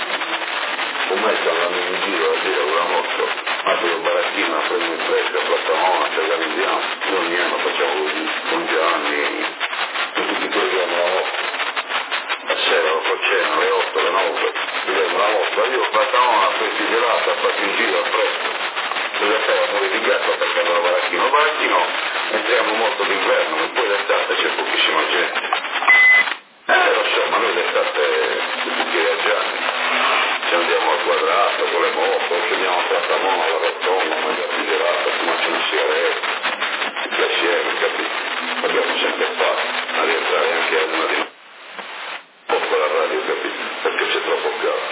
Un mezzo andando in giro a dire una moto, apro il baracchino, la prendo in fresca, plattamona, ci organizziamo, noi ogni anno facciamo così, con Gianni, e tutti quelli che hanno la moto, a sera lo facciamo, alle otto, alle nove, vediamo la moto, io plattamona, poi gelata, fatti in giro al fresco, cosa fai a morire di gatto attaccando al baracchino, il baracchino entriamo molto d'inverno, e poi l'estate c'è pochissima gente. Eh, lo so, ma noi l'estate tutti viaggiamo. Ci andiamo al quadrato con le moto, ci andiamo a Plattamona, alla rotonda, a mangiare gelato, a fumarci una sigaretta, tutti assieme, capito? Abbiamo sempre fatto, a rientrare anche a una di noi, un po' con la radio, capito? Perché c'è troppo caldo.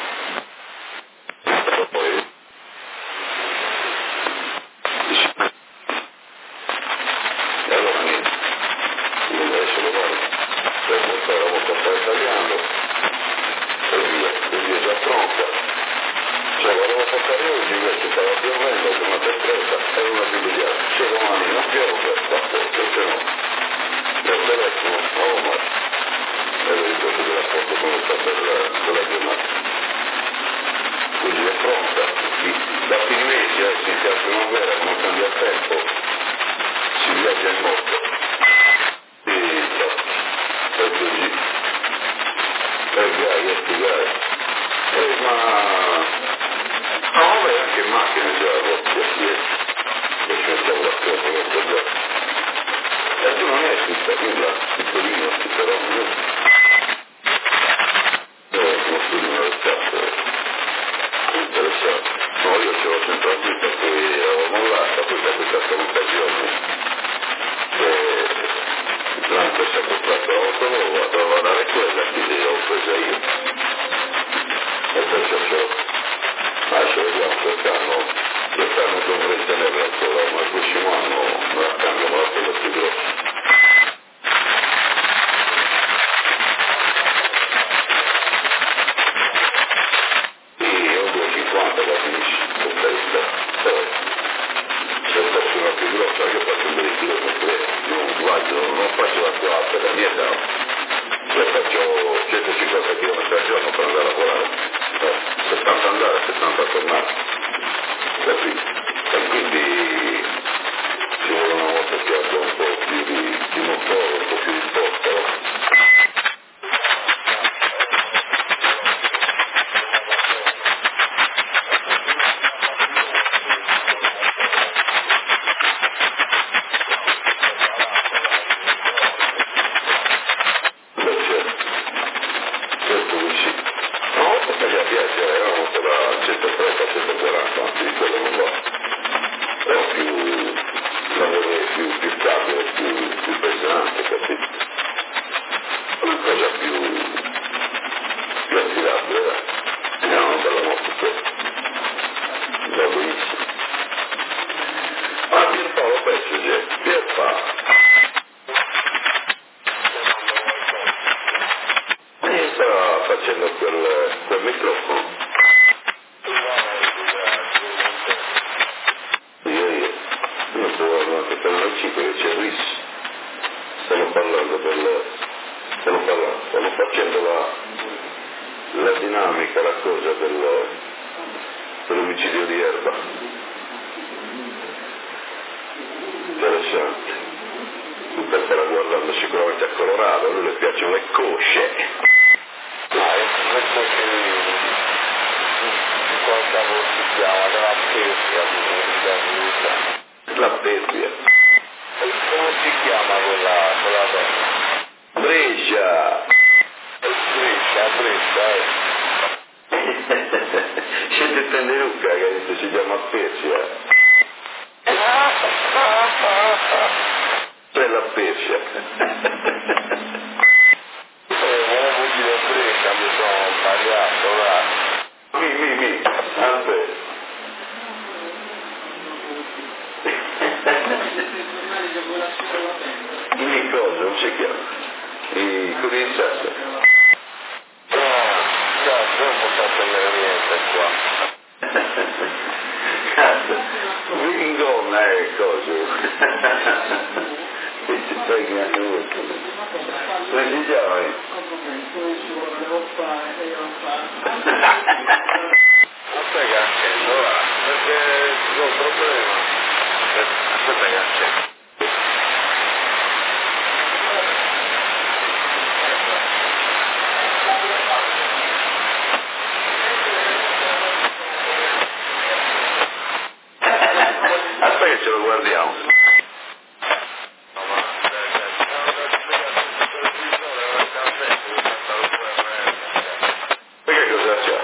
Poi, e allora niente, io adesso lo voglio, per portare la moto a fare tagliando, e via, quindi è già pronta. Cioè volevo portare oggi invece stava piovendo con una tempesta e una bibiliata. Se domani non piove, sta posto, se no. Per telefono, oh ma e le ricordo della foto come sta per la giornata. Quindi è pronta. Da fine mesi, eh, si inizia la primavera, non cambia il tempo, si viaggia in moto. E è così. E gai, e spiegare. E ma no, vabbè, anche in macchina già, a volte sì, e ci mettiamo la cosa, molto già. E tu non è scritto nulla, piccolino, però non è uno studio del cazzo, è interessante. No, io ce l'ho sempre avuta, poi l'avevo mollata, poi c'è questa un'occasione che durante si è comprato l'auto nuova, doveva dare quella, quindi l'ho presa io. E perciò ce l'ho. Adesso vediamo quest'anno Quest'anno dovrei tenerla ancora, ma il prossimo anno me la cambio, me la prendo più grossa. Sì, è un due cinquanta la finisci, con testa, però se faccio una più grossa, io faccio un ventidue con tre, non guardo, non faccio la quattro, la mia da, se faccio centocinquanta chilometri al giorno per andare a lavorare, eh, settanta andare, settanta tornare, capito? E quindi ci vuole una moto che abbia un po' più di, di motore, un po' più di sport, no? Facendo quel, quel microfono ieri non so per le cinque che c'è Luis, stanno parlando del stanno parlando stanno facendo la, la dinamica, la cosa del, dell'omicidio di Erba, interessante, perché la guardando sicuramente a Colorado, a lui le piacciono le cosce. Questo che qualche volta si chiama della Persia, La Persia. come si chiama quella, quella donna? Brescia. Brescia, Brescia, eh. Siete Tenderucca che ha detto si chiama Persia. C'è la Persia. Mi sono sbagliato, là. Mi, mi, mi, aspetta. I cosa, non si chiama? I cominciati. No, cazzo, non posso tenere niente qua. Cazzo, Vingona è cosa. E ci fai che anche lui. Come si chiama? Aspetta che accendo, va, perché ho un problema. Aspetta che accendo. Aspetta che ce lo guardiamo. Perché cosa c'è?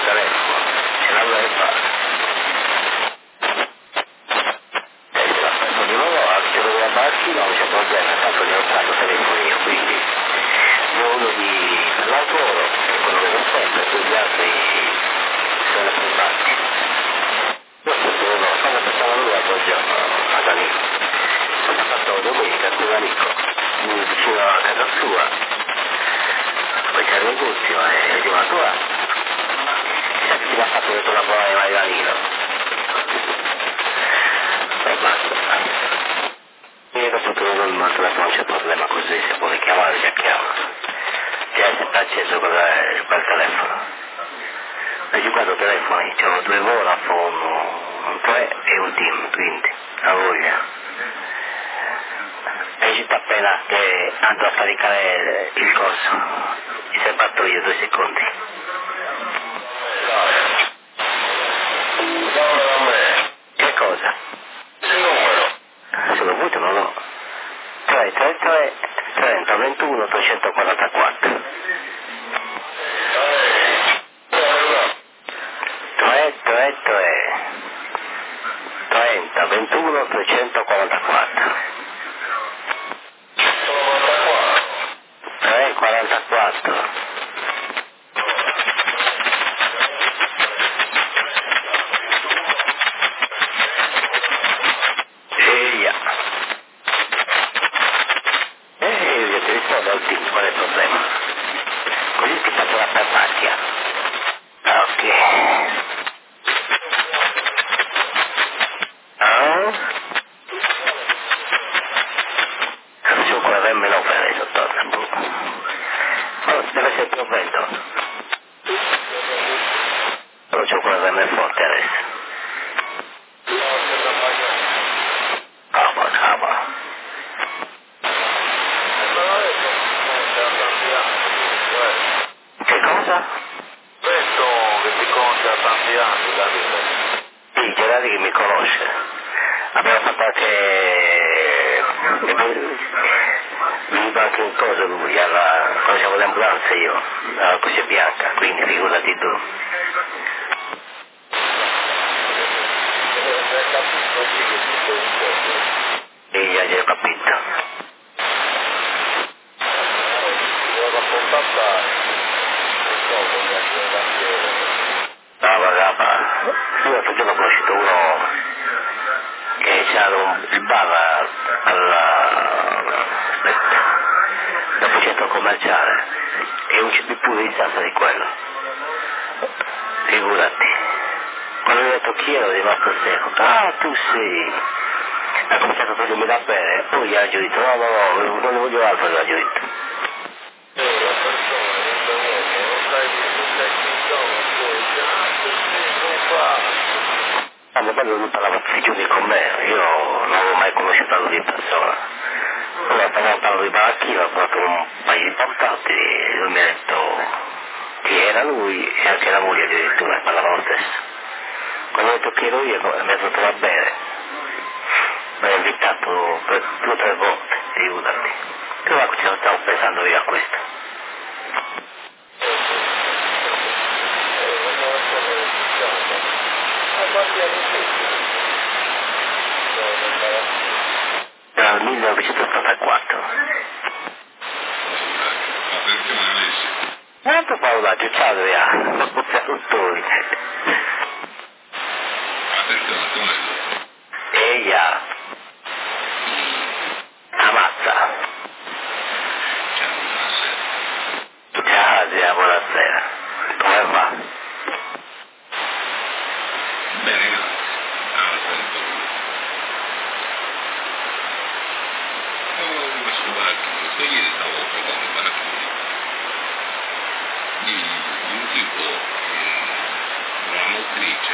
telefono, ce l'avrei fatto. E se la faccio di nuovo, se lo devo barchi non c'è problema, tanto ne ho fatto telefono io, quindi io uno di lavoro, che quello che non sempre, tutti gli altri sono privati. Io sono quando passava lui a buongiorno a Danilo, sono passato domenica a Curanico, vicino a casa sua, poi c'è il negozio e dico ma tu va, sai che ti l'ha fatto che tu lavorare mai Danilo? E basta. E dopo tu non, non c'è problema così, se vuole chiamare già chiama. Già è sempre acceso quel, quel telefono. E io guardo telefoni, c'ho due Vodafone, un tre e un team, quindi, a voglia. E ci sta appena che andò a caricare il coso. Mi sei fatto io due secondi. Che cosa? Il numero. Se lo avuto non l'ho. tre tre tre trenta ventuno trecentoquarantaquattro. tre tre tre trenta ventuno trecentoquarantaquattro. tre quarantaquattro. Eia. E io ti rispondo al team, qual è il problema? Così ti faccio la farmacia. Ok. Ah? Non so come avermelo preso, torna. Oh, deve essere più bello. Non so come avermelo forte adesso. Cava, cava. Che cosa? Questo che ti conta tanti anni, Davide. Sì, Gerardi che mi conosce. Abbiamo fatto anche... Veniva anche in cosa lui, alla... quando siamo all'ambulanza io, alla Croce Bianca, quindi figurati tu. E già già ho capito. No, vabbè, io l'altro giorno ho conosciuto uno che c'era un, il bar alla, aspetta, dopo centro commerciale e un C P pure di stanza di quello. Figurati. Quando mi ho detto chi ero, è rimasto secco. Ah, tu sei. Ha cominciato a togliermi da bere, poi gli ha detto no, no, no, non ne voglio altro, gli ha detto. Ah, mio bello lui parlava tutti i giorni con me, io non l'avevo mai conosciuto lui in persona. Allora stavamo parlando di baracchino, ho fatto un paio di portatili e lui mi ha detto chi era lui e anche la moglie addirittura, parlava lo stesso. Quando ho detto chi ero io mi ha detto va bene, mi ha invitato per due o tre volte, figurati. Però ci stavo pensando io a questo. Era il millenovecentottantaquattro. Molto Paolaccio, ciao Adriano. Salutoni. Eia. Ammazza. Ciao Adriano, buonasera. Come va? Bene, grazie. Ah, sento. Oh, questo baracchino, ieri stavo provando il baracchino di, di un tipo, eh, una motrice.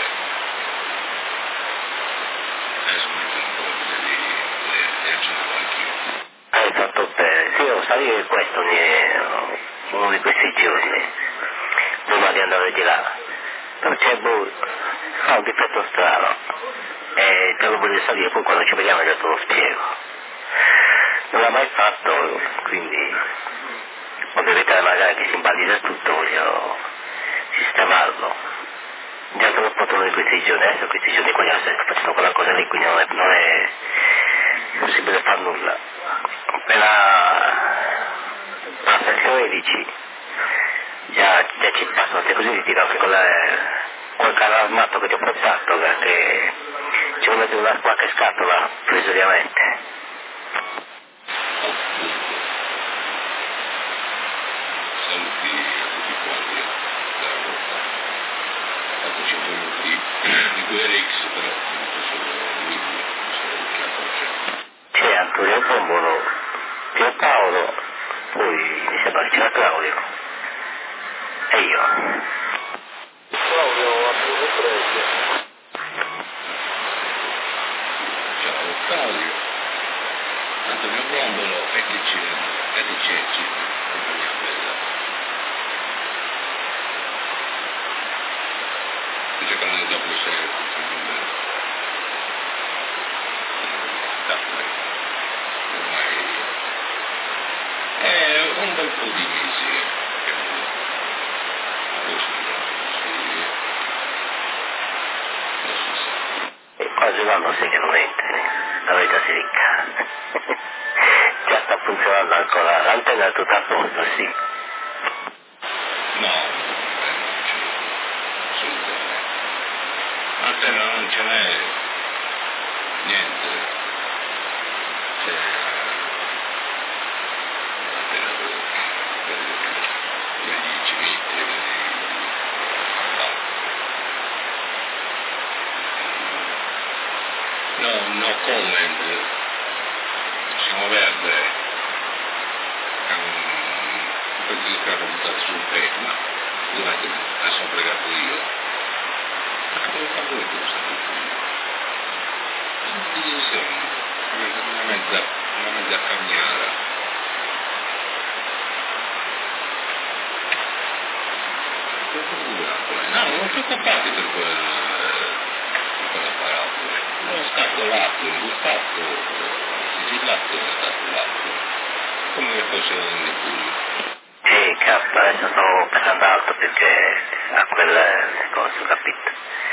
Adesso mi sono un po' di le accennavo anch'io. Hai fatto bene. Sì, devo salire questo uno di questi giorni, prima di andare di là. Perché boh, fa un difetto strano. E te lo voglio salire, poi quando ci vediamo io te lo spiego. Non l'ha mai fatto, quindi voglio evitare magari che si imballisa tutto, voglio sistemarlo. già troppo di questi giorni, adesso questi giorni qua io sto facendo quella cosa lì, quindi non è, non è possibile far nulla. Appena passa il tredici, già, già ci passano queste cose, ti dico anche quella, quel carro armato che ti ho portato, che ci ho messo una qualche scatola provvisoriamente. Saluti a tutti quanti dalla volta. quattrocento minuti di cui Rex, però non sono lui, sono di che cosa. C'è Antonio Pombolo, Pio Paolo, poi mi sembra che c'era Claudio e io. Claudio, Antonio Preti. Ciao Claudio, Antonio Pombolo e chi c'è? E di Ceci, compagnia bella. Qui c'è canale dopo le sei, compagnia bella. Caffè. Ormai è un bel po' di mesi che non adesso sì, non si sa. E quasi un anno sì che non entri, la verità si ricca. Già sta funzionando ancora, l'antenna è tutta a posto, sì. No, eh, non c'è, assolutamente. Antenna non ce n'è, niente. C'è un'antenna per, per, per gli cimenti, per no. No, no comment. Siamo verde. È un pezzo di carro buttato sul petto, ma ovviamente me sono fregato io. Ma come fa voi che lo sapete? Una divisione, una mezza, una mezza cagnara. No, non preoccupate per quel, per quell'apparato. Uno scatolato, imbustato, sigillato e scatolato. Come fosse un nebulo. Sì, cazzo, adesso stavo pensando altro perché a quel discorso, capito?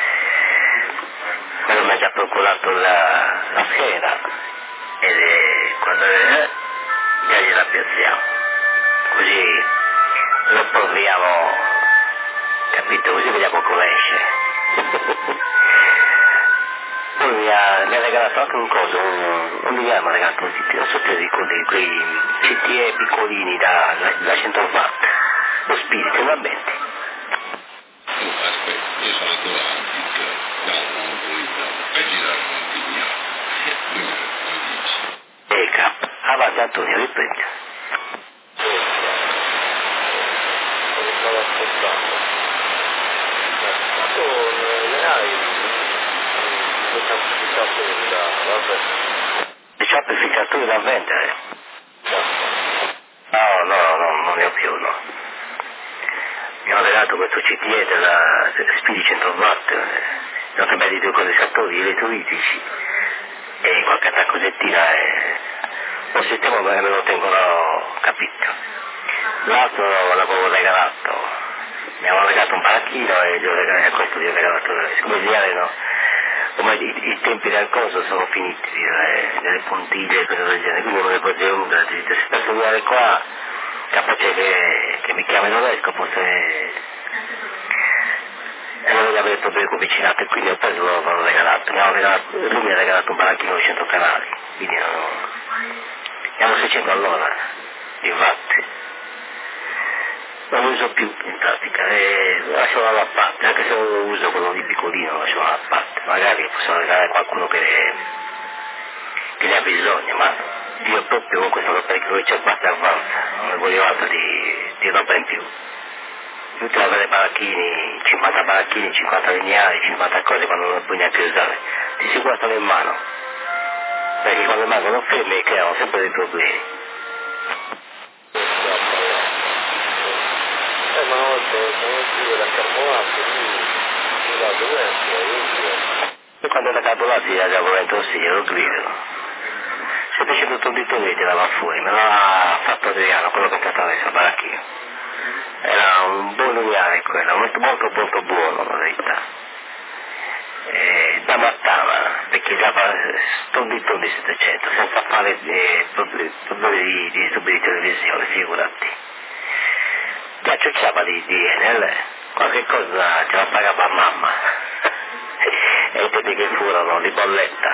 Quello mi ha già procurato la, la scheda ed è quando è, già gliela piazziamo. Così lo proviamo, capito? Così vediamo come esce. Poi mi ha, mi ha regalato anche un coso, un, un mi ha regalato un non so più di quelli, quei C T E piccolini da, da cento watt, lo spirito, va bene. Oh, aspetta, io sono ancora antica, no, non autorizzato, per girare un antignano. Quindi, come dici? E cap, avanti Antonio, riprendi. Lo stavo ascoltando. Ma tu ne hai dei campificatori da, vabbè. Dei ciappificatori da vendere? No, no, no, non ne ho più, no. Mi hanno regalato questo C T E della Speedy cento watt, sono cambiati due condensatori elettrolitici e qualche altra cosettina e un sistema me lo tengono, capito. L'altro l'avevo regalato, mi avevano regalato un baracchino e gli ho regalato, e questo gli ho regalato, siccome gli erano, come i, i tempi del coso sono finiti, delle, delle puntiglie e cose del genere, quindi non ne potevo nulla, ti dico, se posso venire qua, capace che, che mi chiami l'oroscopo se e non voglio avere problemi con vicinato e quindi ho preso l'ho, l'ho regalato. Mi hanno regalato, lui mi ha regalato un baracchino di cento canali, quindi non, andiamo seicento all'ora di watt. Non lo uso più in pratica, e lo lascio alla parte, anche se non lo uso quello di piccolino, lo lascio alla parte, magari posso regalare a qualcuno che, che ne ha bisogno, ma io proprio con questo perché lui c'è basta e avanza, non ne voglio altro di, di roba in più. Tutti a avere baracchini, cinquanta baracchini, cinquanta lineari, cinquanta cose quando non le puoi neanche usare, ti si guardano in mano, perché quando rimangono fermi creano sempre dei problemi. Eh, ma no, sono più da carbonato, quindi da dove è? E quando la carbolati la devo dentro sì, lo grido. Se fece tutto un dito lì tirava fuori, me l'ha fatto Adriano, quello che è stato messo al baracchino. Era un buon lineare quello, molto molto molto buono la verità. eh, da mattava, perché dava tondi tondi settecento, senza fare eh, problemi, problemi di, di stupidi di televisione, figurati. Già ciucciava di, di Enel, qualche cosa ce la pagava mamma, e quelli che furono di bolletta.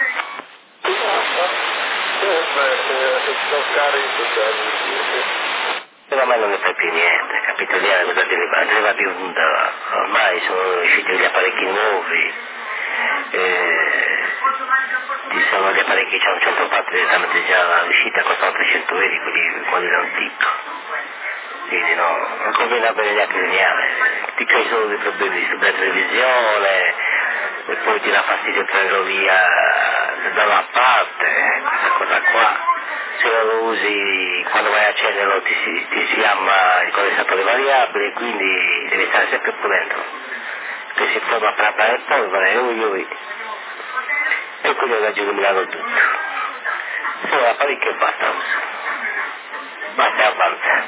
Però a me non ne fa più niente, capito? Lì è cosa arriva più, ormai sono usciti gli apparecchi nuovi, eh, ci sono gli apparecchi, c'è un centoquattro direttamente già l'uscita, costano trecento euro, quelli modello antico. Quindi no, non conviene avere neanche lineare, ti crei solo dei problemi sulla televisione, e poi ti dà fastidio prenderlo via da una parte, questa cosa qua. Se non lo usi quando vai a accenderlo ti si, ti si amma il condensatore variabile, quindi devi stare sempre pulendo, che si forma per appare polvere, e ui ui, e quindi ho già illuminato tutto. Solo l'apparecchio e basta uso, basta e avanza.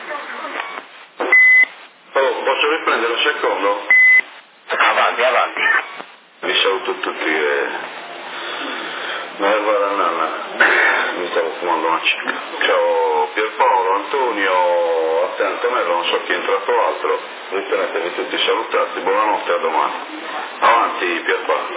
Oh, posso riprendere un secondo? Avanti, avanti. Vi saluto tutti e... me ne vado a nanna, mi stavo fumando una cicca. Ciao Pierpaolo, Antonio, a te Antonello, non so chi è entrato altro, ritenetevi tutti salutati, buonanotte, a domani. Avanti Pierpaolo.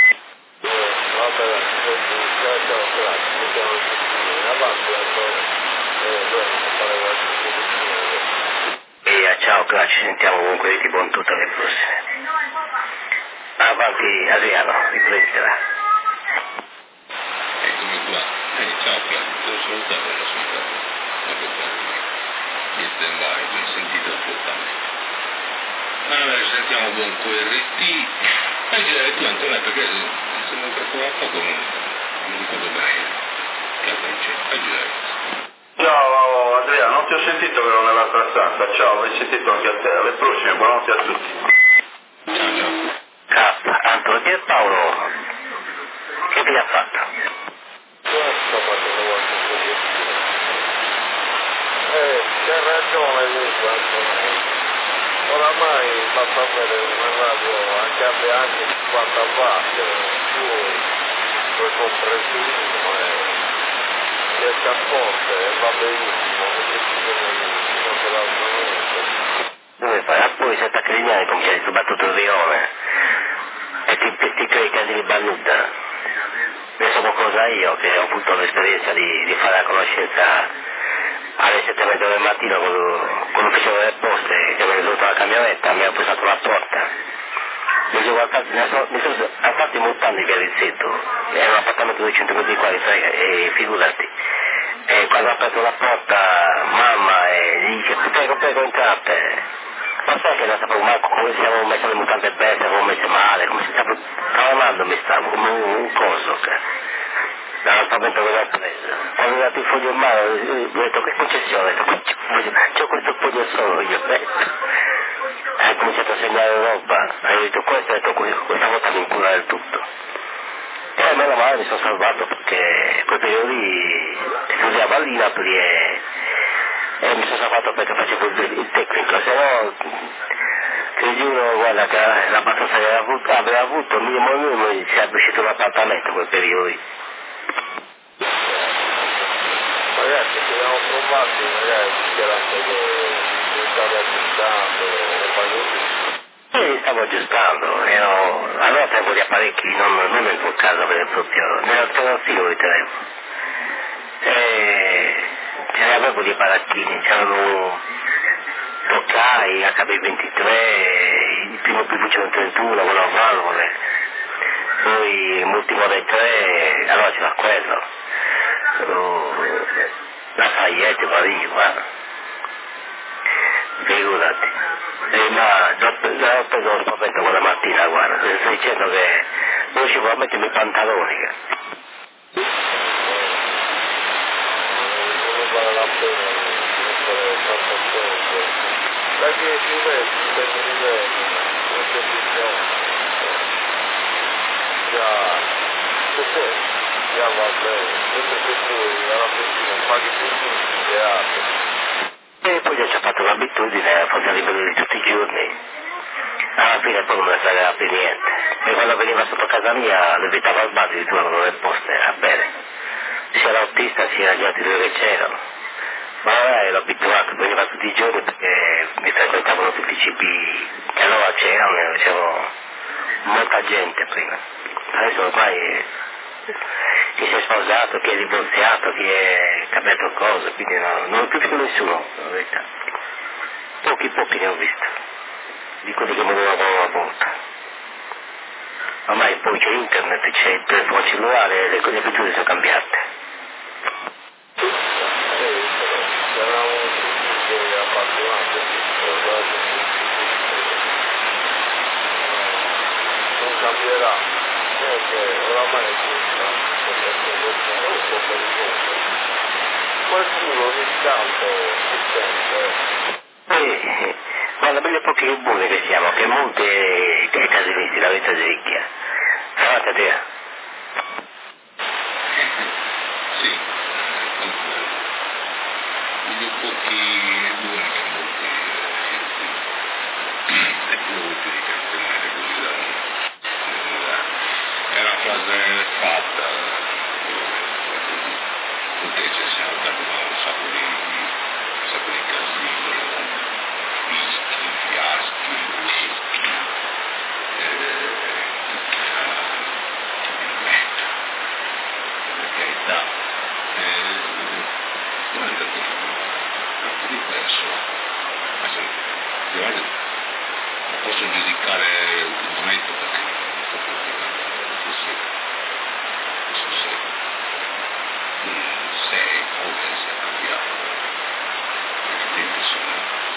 E ciao, che ci sentiamo comunque di buon tutte le prossime. Avanti Adriano, riprendila. Eccomi qua. Eh, ciao Claudio, ti ho salutato la sua di stand by, mi hai sentito ascoltare. Allora, sentiamo buon Q R T. E direi tu Antonio, perché sono entrato a poco, non, non ricordo bene. Che c'è? E direi. Ciao Adriano, non ti ho sentito che ero nell'altra stanza, ciao, mi hai sentito anche a te, alle prossime, buonanotte a tutti. Ciao ciao. Cazzo, Antonio Pierpaolo, che vi ha fatto? Eh, c'è ragione lui, Antonio. Oramai basta avere una radio anche a anche cinquanta watt, tu puoi comprensibile, ma è riesce a forte e va benissimo, non ce l'altro niente. Dove fai? Ah, poi sei tacrignani come c'hai rubato il rione e ti, ti, ti crei casi di balnuta. Ne so qualcosa io che ho avuto l'esperienza di, di fare la conoscenza alle sette e mezza del mattino con, con l'ufficio delle poste che mi ha risolto la camionetta, mi ha posato la porta. Mi sono guardato, mi sono, mi sono affatti montanti via Rizzetto, era un appartamento di cento metri quadri, e figurati. E quando ha aperto la porta, mamma, e gli dice, prego, prego, entrate. Ma sai che non sapevo manco come si avevo messo le mutande perse, avevo messo male, come si stava tremando, mi stavo come un, un coso, che dall'altramento che l'ho preso. Quando ho dato il foglio in mano, ho detto, che concessione, ho detto, c'ho questo foglio solo, io ho detto. Ha cominciato a segnare roba, ha detto questo, ha detto questa volta mi incura del tutto. E meno male mi sono salvato perché quel periodo lì studiavo a Napoli e, e mi sono salvato perché facevo il, il tecnico, se no ti giuro guarda che l'abbastanza che aveva avuto, aveva avuto il minimo minimo si è uscito un appartamento quel periodo lì. Ragazzi, ci abbiamo provati, magari dichiarando che stava aggiustando le pagine. Io stavo aggiustando, ero, allora avevo gli apparecchi, non, non nel tuo caso per proprio, nell'alternativo di telefono. E ce ne avevo di baracchini, c'erano Tokai, H B ventitré, il primo P V centotrentuno, quello a valvole, poi Multimodel tre, allora c'era quello, uh, la Fayette, Mariva, figurati. Eh, ma già ho preso lo spavento quella mattina, guarda, sto dicendo che non ci può mettermi i pantaloni. Che... Non vale la pena essere tanto tempo. Da dieci mesi, dieci livelli, non c'è bisogno. Già, già va bene, mentre che poi alla fine paghi più tutti le altre. E poi già ci ha fatto l'abitudine, forse a livello di tutti i giorni. Alla fine poi non me ne fregava più niente. e quando veniva sotto casa mia lo invitavo al bar di turno nel poste a bere, sia l'autista sia gli altri due che c'erano, ma ora ero abituato, veniva tutti i giorni perché mi frequentavano tutti i cibi che allora c'erano, c'era molta gente prima, adesso ormai chi si è sposato, chi è divorziato, chi è cambiato cosa, quindi no, non ho più visto nessuno, la verità. Pochi pochi ne ho visto, di quelli che muovevano una volta. Ormai poi c'è internet, c'è il telefono cellulare, le cose abitudini sono cambiate. Non cambierà, perché oramai è giusta, è un po' pericoloso. Qualcuno ogni tanto si sente. Sì, guarda, belle poche che buone che siamo, che molte che casinisti, la vita svecchia. Avanti a te. Sì, confermo. Vedo pochi buoni che molti e molti di castellare così da è una frase fatta, invece siamo andati con un sacco di un sacco di casini, fischi, fiaschi, meschi, per carità, non è andato troppo diverso, ma se non posso giudicare il momento perché non sto praticando così, questo sì, se come sia cambiato, i tempi sono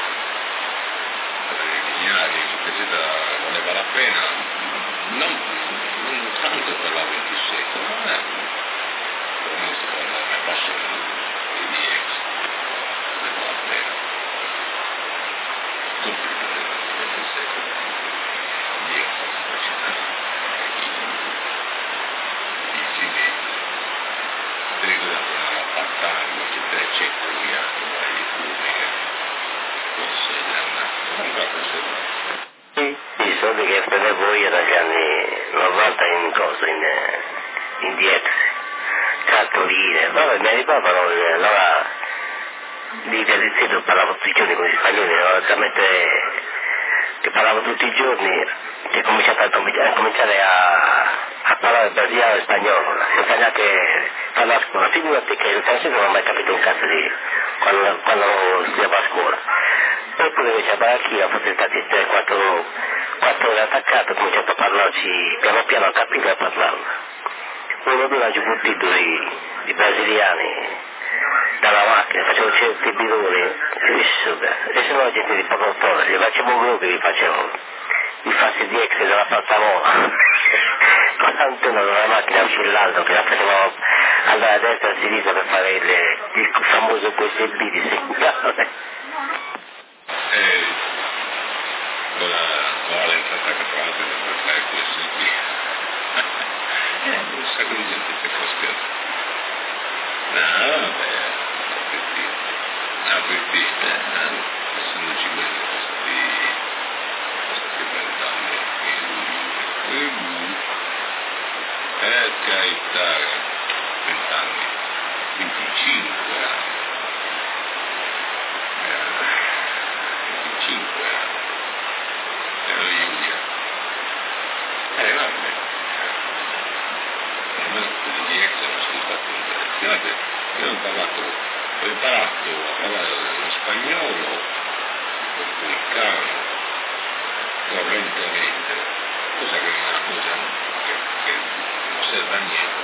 lineari, eccetera, valeva la pena, non, non tanto per la ventisei, ma è per me secondo me passo di ex, valeva la pena, tutti i ventisei, di ex, i civili, riguardano la battaglia, eccetera, eccetera, come i pubblici, forse è una, non proprio sembra. I soldi che spendevo io dagli anni novanta in cosa, in, in D X, cartoline, vabbè, mi ricordano, allora lì per il sito parlavo tutti i giorni con gli spagnoli, ero talmente che parlavo tutti i giorni che ho cominciato a, a cominciare a, a parlare brasiliano e spagnolo, senza neanche fare la scuola, figurati che il francese non ho mai capito un cazzo di quando, quando studiavo a scuola. Poi pure invece a Baracchina, forse stati tre quattro ore attaccato, ho cominciato a parlarci piano piano, a capire e a parlarlo. Uno o due hanno buttito di, di brasiliani dalla macchina, facevo certi bidoni, e se no la gente di poco tono, gli facevo un gruppo e vi facevo i fassi di ex della Pantamola, con l'antenna della macchina oscillando che la facevamo andare a destra e a sinistra per fare il, il famoso P S B di segnale. Eh, con la, con la lenta attaccata per fare il P S B, un sacco di gente che fa scherzo. No, vabbè, apertista, essendoci meno questi, questi vent'anni, e per carità, vent'anni, venticinque anni, venticinque anni, ero Giulia, eh vabbè, almeno quelli di ex erano stati interessati, io ho parlato, ho imparato a parlare lo spagnolo, repubblicano, correntemente, cosa che è una cosa che, che non serve a niente.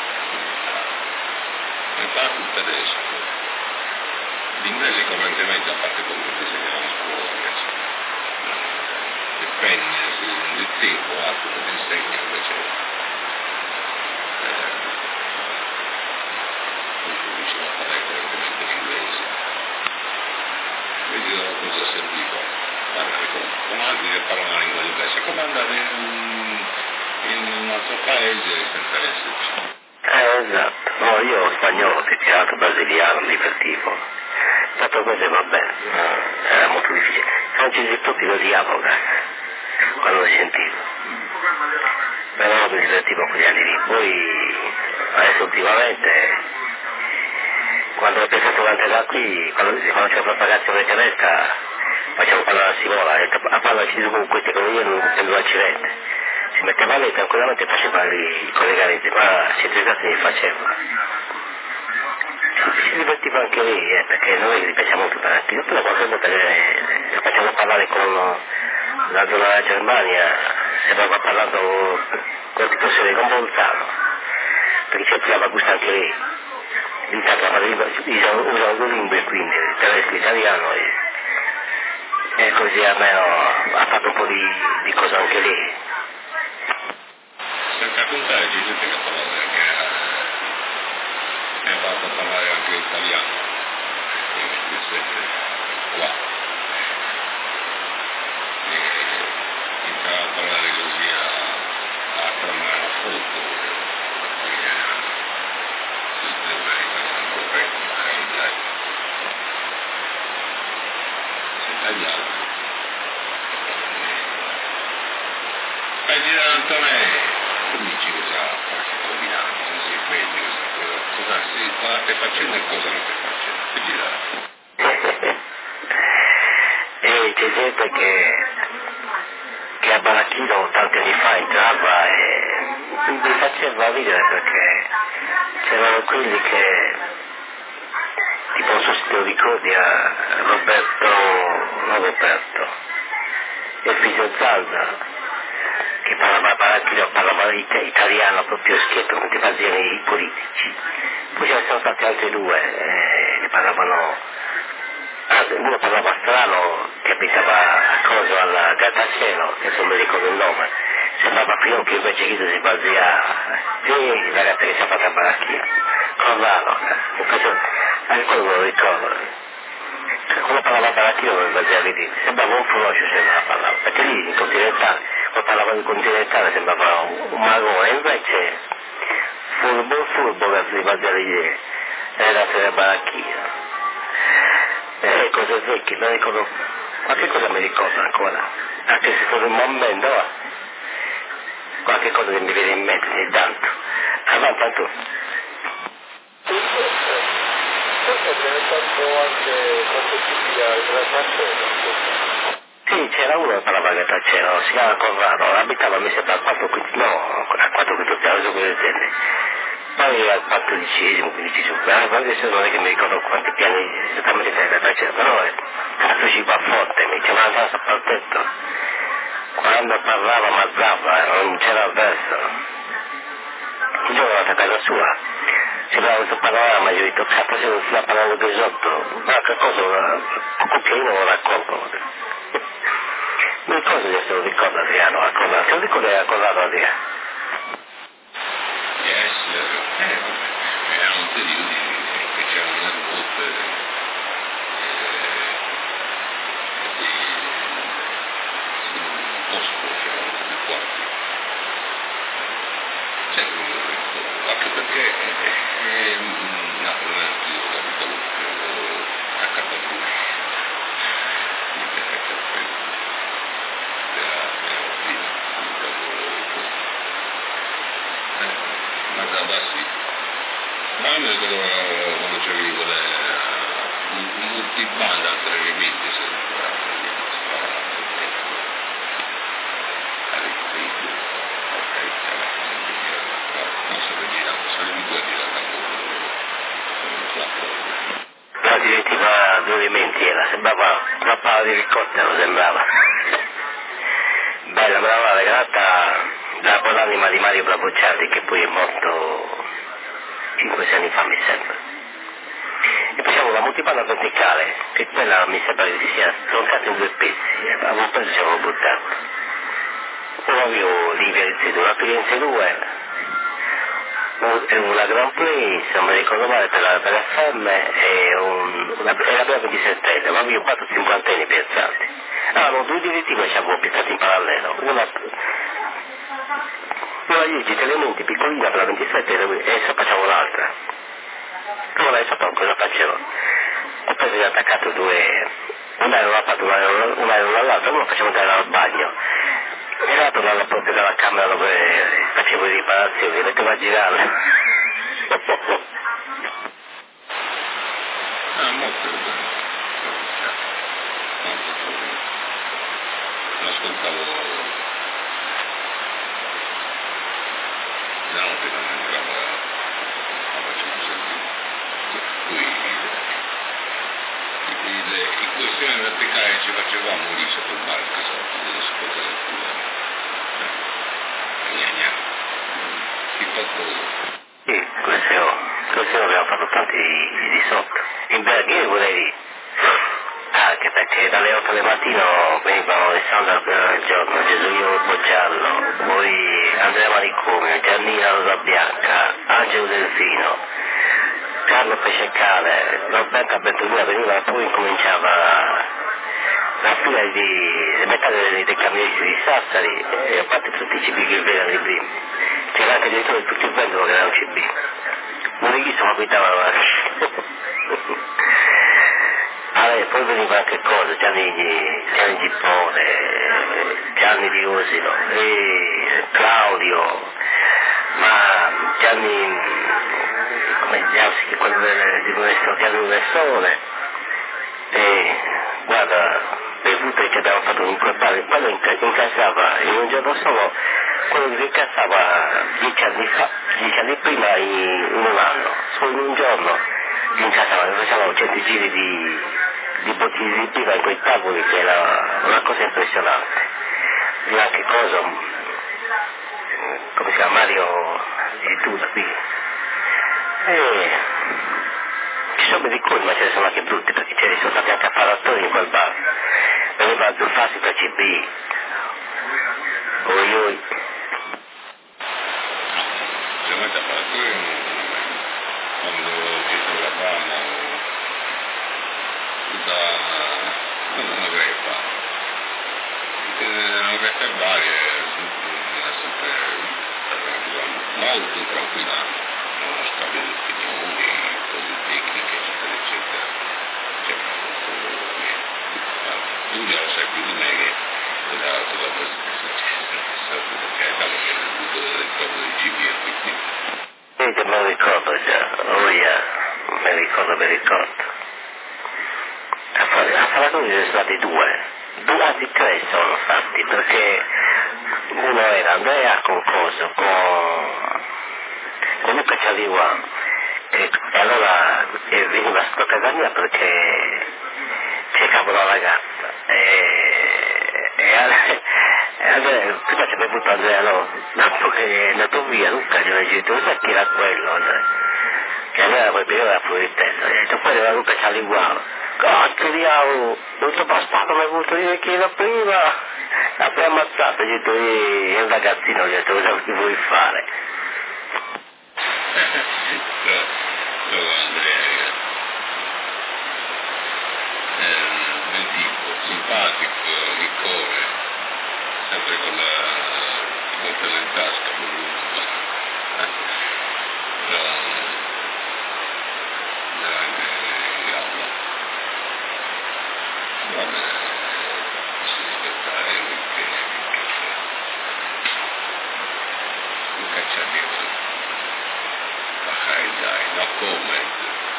Ho imparato il tedesco, l'inglese correntemente, a parte quello che insegnavano a scuola, le penne, il tempo, altro che ti insegna invece. Eh, riuscivo a parlare correntemente l'inglese. Vedi da cosa serviva parlare con, con altri che parlano la lingua diversa, come andare in, in un altro paese senza esserci. Eh, esatto, no, io spagnolo, picchiato, brasiliano, mi divertivo. Fatto questo va bene, eh, era molto difficile. Francese proprio lo odiavo, quando lo sentivo. però mi divertivo con gli anni lì. Poi adesso ultimamente, quando ho pensato durante da qui, quando, quando c'è la ragazza in tedesca, facevo parlare a Simola, a parlare ci con queste cose, io non sento l'accidente. Si metteva lì tranquillamente e faceva i collegamenti, ma si entregati mi faceva. Si, si divertiva anche lì, eh, perché noi gli piaceva molto tanto. Però qualche volta che facciamo parlare con la zona della Germania, sembrava parlando con tipo serie con Bolzano, perché c'è più la gusta anche lì. L'Italia usano due lingue, quindi il tedesco e l'italiano, e, e così almeno ha fatto un po' di, di cose anche lì. Per raccontare c'è gente che parla, che ha fatto parlare anche l'italiano, nel ventisette, qua. E iniziava a parlare così a, a tramare a foto, quindi si sembra italiano corretto, si tagliava. E dire Antonelli, tu dici cosa sta combinando, cosa si vede, cosa, cosa si sta facendo e cosa non sta facendo, che girare. E c'è gente che, che a Baracchino tanti anni fa entrava e mi faceva ridere perché c'erano quelli che, tipo non so se te lo ricordi, a Roberto, non Roberto, il figlio Zalda, che parlava Baracchino, parlava italiano proprio schietto come ti facevano i politici. Poi ce ne sono stati altri due eh, che parlavano, uno parlava strano, che abitava a coso al grattacielo, che non mi ricordo il nome, sembrava prima che invece che si basava, sì, la ragazza che si è fatta a Baracchino, Corrado, anche quello me lo ricordo. Quando parlava a Baracchino non mi basava lì, sembrava un frocio se non la parlava, perché lì in continentale, quando parlava di continentale sembrava un magone, invece furbo, furbo verso i Valdiari era la Baracchino. E cose vecchie, non ricordo, qualche cosa mi ricordo ancora, anche se sono un momento, qualche cosa che mi viene in mente ogni tanto. Avanti tu. Questo è diventato anche partecipi al grattacielo. Sì, c'era uno che parlava grattacielo, si chiama Corrado, abitava mi sembra al quarto, no, a quattro quinto piano, su quelle tende. Poi al quattordicesimo, quindicesimo, quando non è che mi ricordo quanti piani esattamente c'era grattacielo, però cazzo ci va forte, mi diceva una cosa al tetto. Quando parlava mazzava, non c'era verso. Un giorno ero a casa sua, sembrava questo panorama, gli ho detto, cazzo se non si va parlando di sotto, ma che cosa, un cucchiaino lo racconto. Mi ricordo di se lo ricordo Adriano, raccontato, se lo ricordo è raccontato Adriano. Yes, eh, era un periodo che c'erano una rotte e un posto c'erano come quarti. C'è anche perché eh, naturalmente io abitavo a Catalogna, ma da bassi ma mi ricordo quando c'avevi quelle un multibanda a tre elementi se non la direttiva due elementi era, sembrava una palla di elicottero, sembrava. Bella, me l'aveva regalata la buonanima di Mario Brabocciardi, che poi è morto cinque sei anni fa mi sembra. E poi c'era una multibanda verticale, che quella mi sembra che si sia stroncata in due pezzi, avevo preso e ci avevo buttato. Uno avevo lì in una Firenze due, una Grand Prix, se non mi ricordo male, per la, per la F M e un, una, e la ventisettenne, ma avevo quattro cinquantenni piazzati. Avevano due direttive che avevo piazzati in parallelo, una, una dieci elementi piccolina per la ventisette e adesso facevo l'altra. Come adesso cosa facevo? Ho preso e attaccato due, una era una parte, una era una all'altra, uno facevo entrare al bagno. Era tornato proprio dalla camera dove facevo le riparazioni, metteva a girare. Ah, molto bene. Molto bene. Ascoltavo la notte non entrava, la facevo sentire. Qui in questione verticale ci facevamo lì sotto il mare, che so, delle scuole letture. Gnagna. Chi tocco? Sì, questo, questo abbiamo fatto tanti di, di sotto. In Berghe volevi, anche perché dalle otto del mattino venivano Alessandro al giorno, Gesù Boggiallo, poi Andrea Manicomio, Giannina Rosa Bianca, Angelo Delfino, Carlo Pescecale, Roberta Bertolina veniva, poi cominciava la fila di le metà dei, dei camionisti di Sassari, e a parte tutti i C B che vedevano i primi. C'era anche il direttore di tutto il vento che era un C B. Non gli sono abitava allora, poi veniva anche cosa, Gianni, Gianni Gippone, Gianni Di Osilo, e Claudio, ma Gianni, come si chiama, quello del, di Nuestro, Gianni Nessone, e guarda, bevuto che abbiamo fatto in quel bar, quello incassava in un giorno solo, quello che incassava dieci anni fa, dieci anni prima in, in un anno, solo in un giorno incassava, facevano cento giri di, di bottiglie di birra in quei tavoli, che era una cosa impressionante. E anche cosa, come si chiama, Mario di Tuda qui. E ci sono dei colpi, ma ce ne sono anche brutti, perché ce ne sono stati anche apparatori in quel bar. Veniva a Zurfassi per C B. Oi oi. Chiamate apparatori quando ci trovavamo da una greppa. Una greppa varie, era sempre molto tranquilla, uno scambio di opinioni, cose tecniche, eccetera, eccetera. Cioè, tu già lo sai più di me che era cosa che è successo, perché è stato che ho avuto del ricordo di G B e quindi. Sì, che me lo ricordo già, oh yeah, me ricordo, me ricordo. A fare, a fare noi sono stati due, due anzi tre sono stati, perché uno era Andrea con Coso, con, con Luca Cialiua, e, e allora e veniva a casa mia perché cercavo la ragazza, e, e, e Andrea, prima ci ha bevuto Andrea, no, dopo che è andato via Luca gli ho detto, lo sai chi era quello, Andrea? Che allora quel periodo era fuori di testa, gli ho detto, poi era Luca Cialiua. Cazzo diavolo, non so bastardo, mi hai voluto dire che era prima, l'abbiamo ammazzato, gli ho detto, è un ragazzino, gli ho detto, cosa ti vuoi fare? No, no, Andrea, è un bel tipo, simpatico, licore, sempre con la coltella in tasca, voluta, però, grande gamba. Va bene, si aspettare che un cacciatore, ma dai, no comment.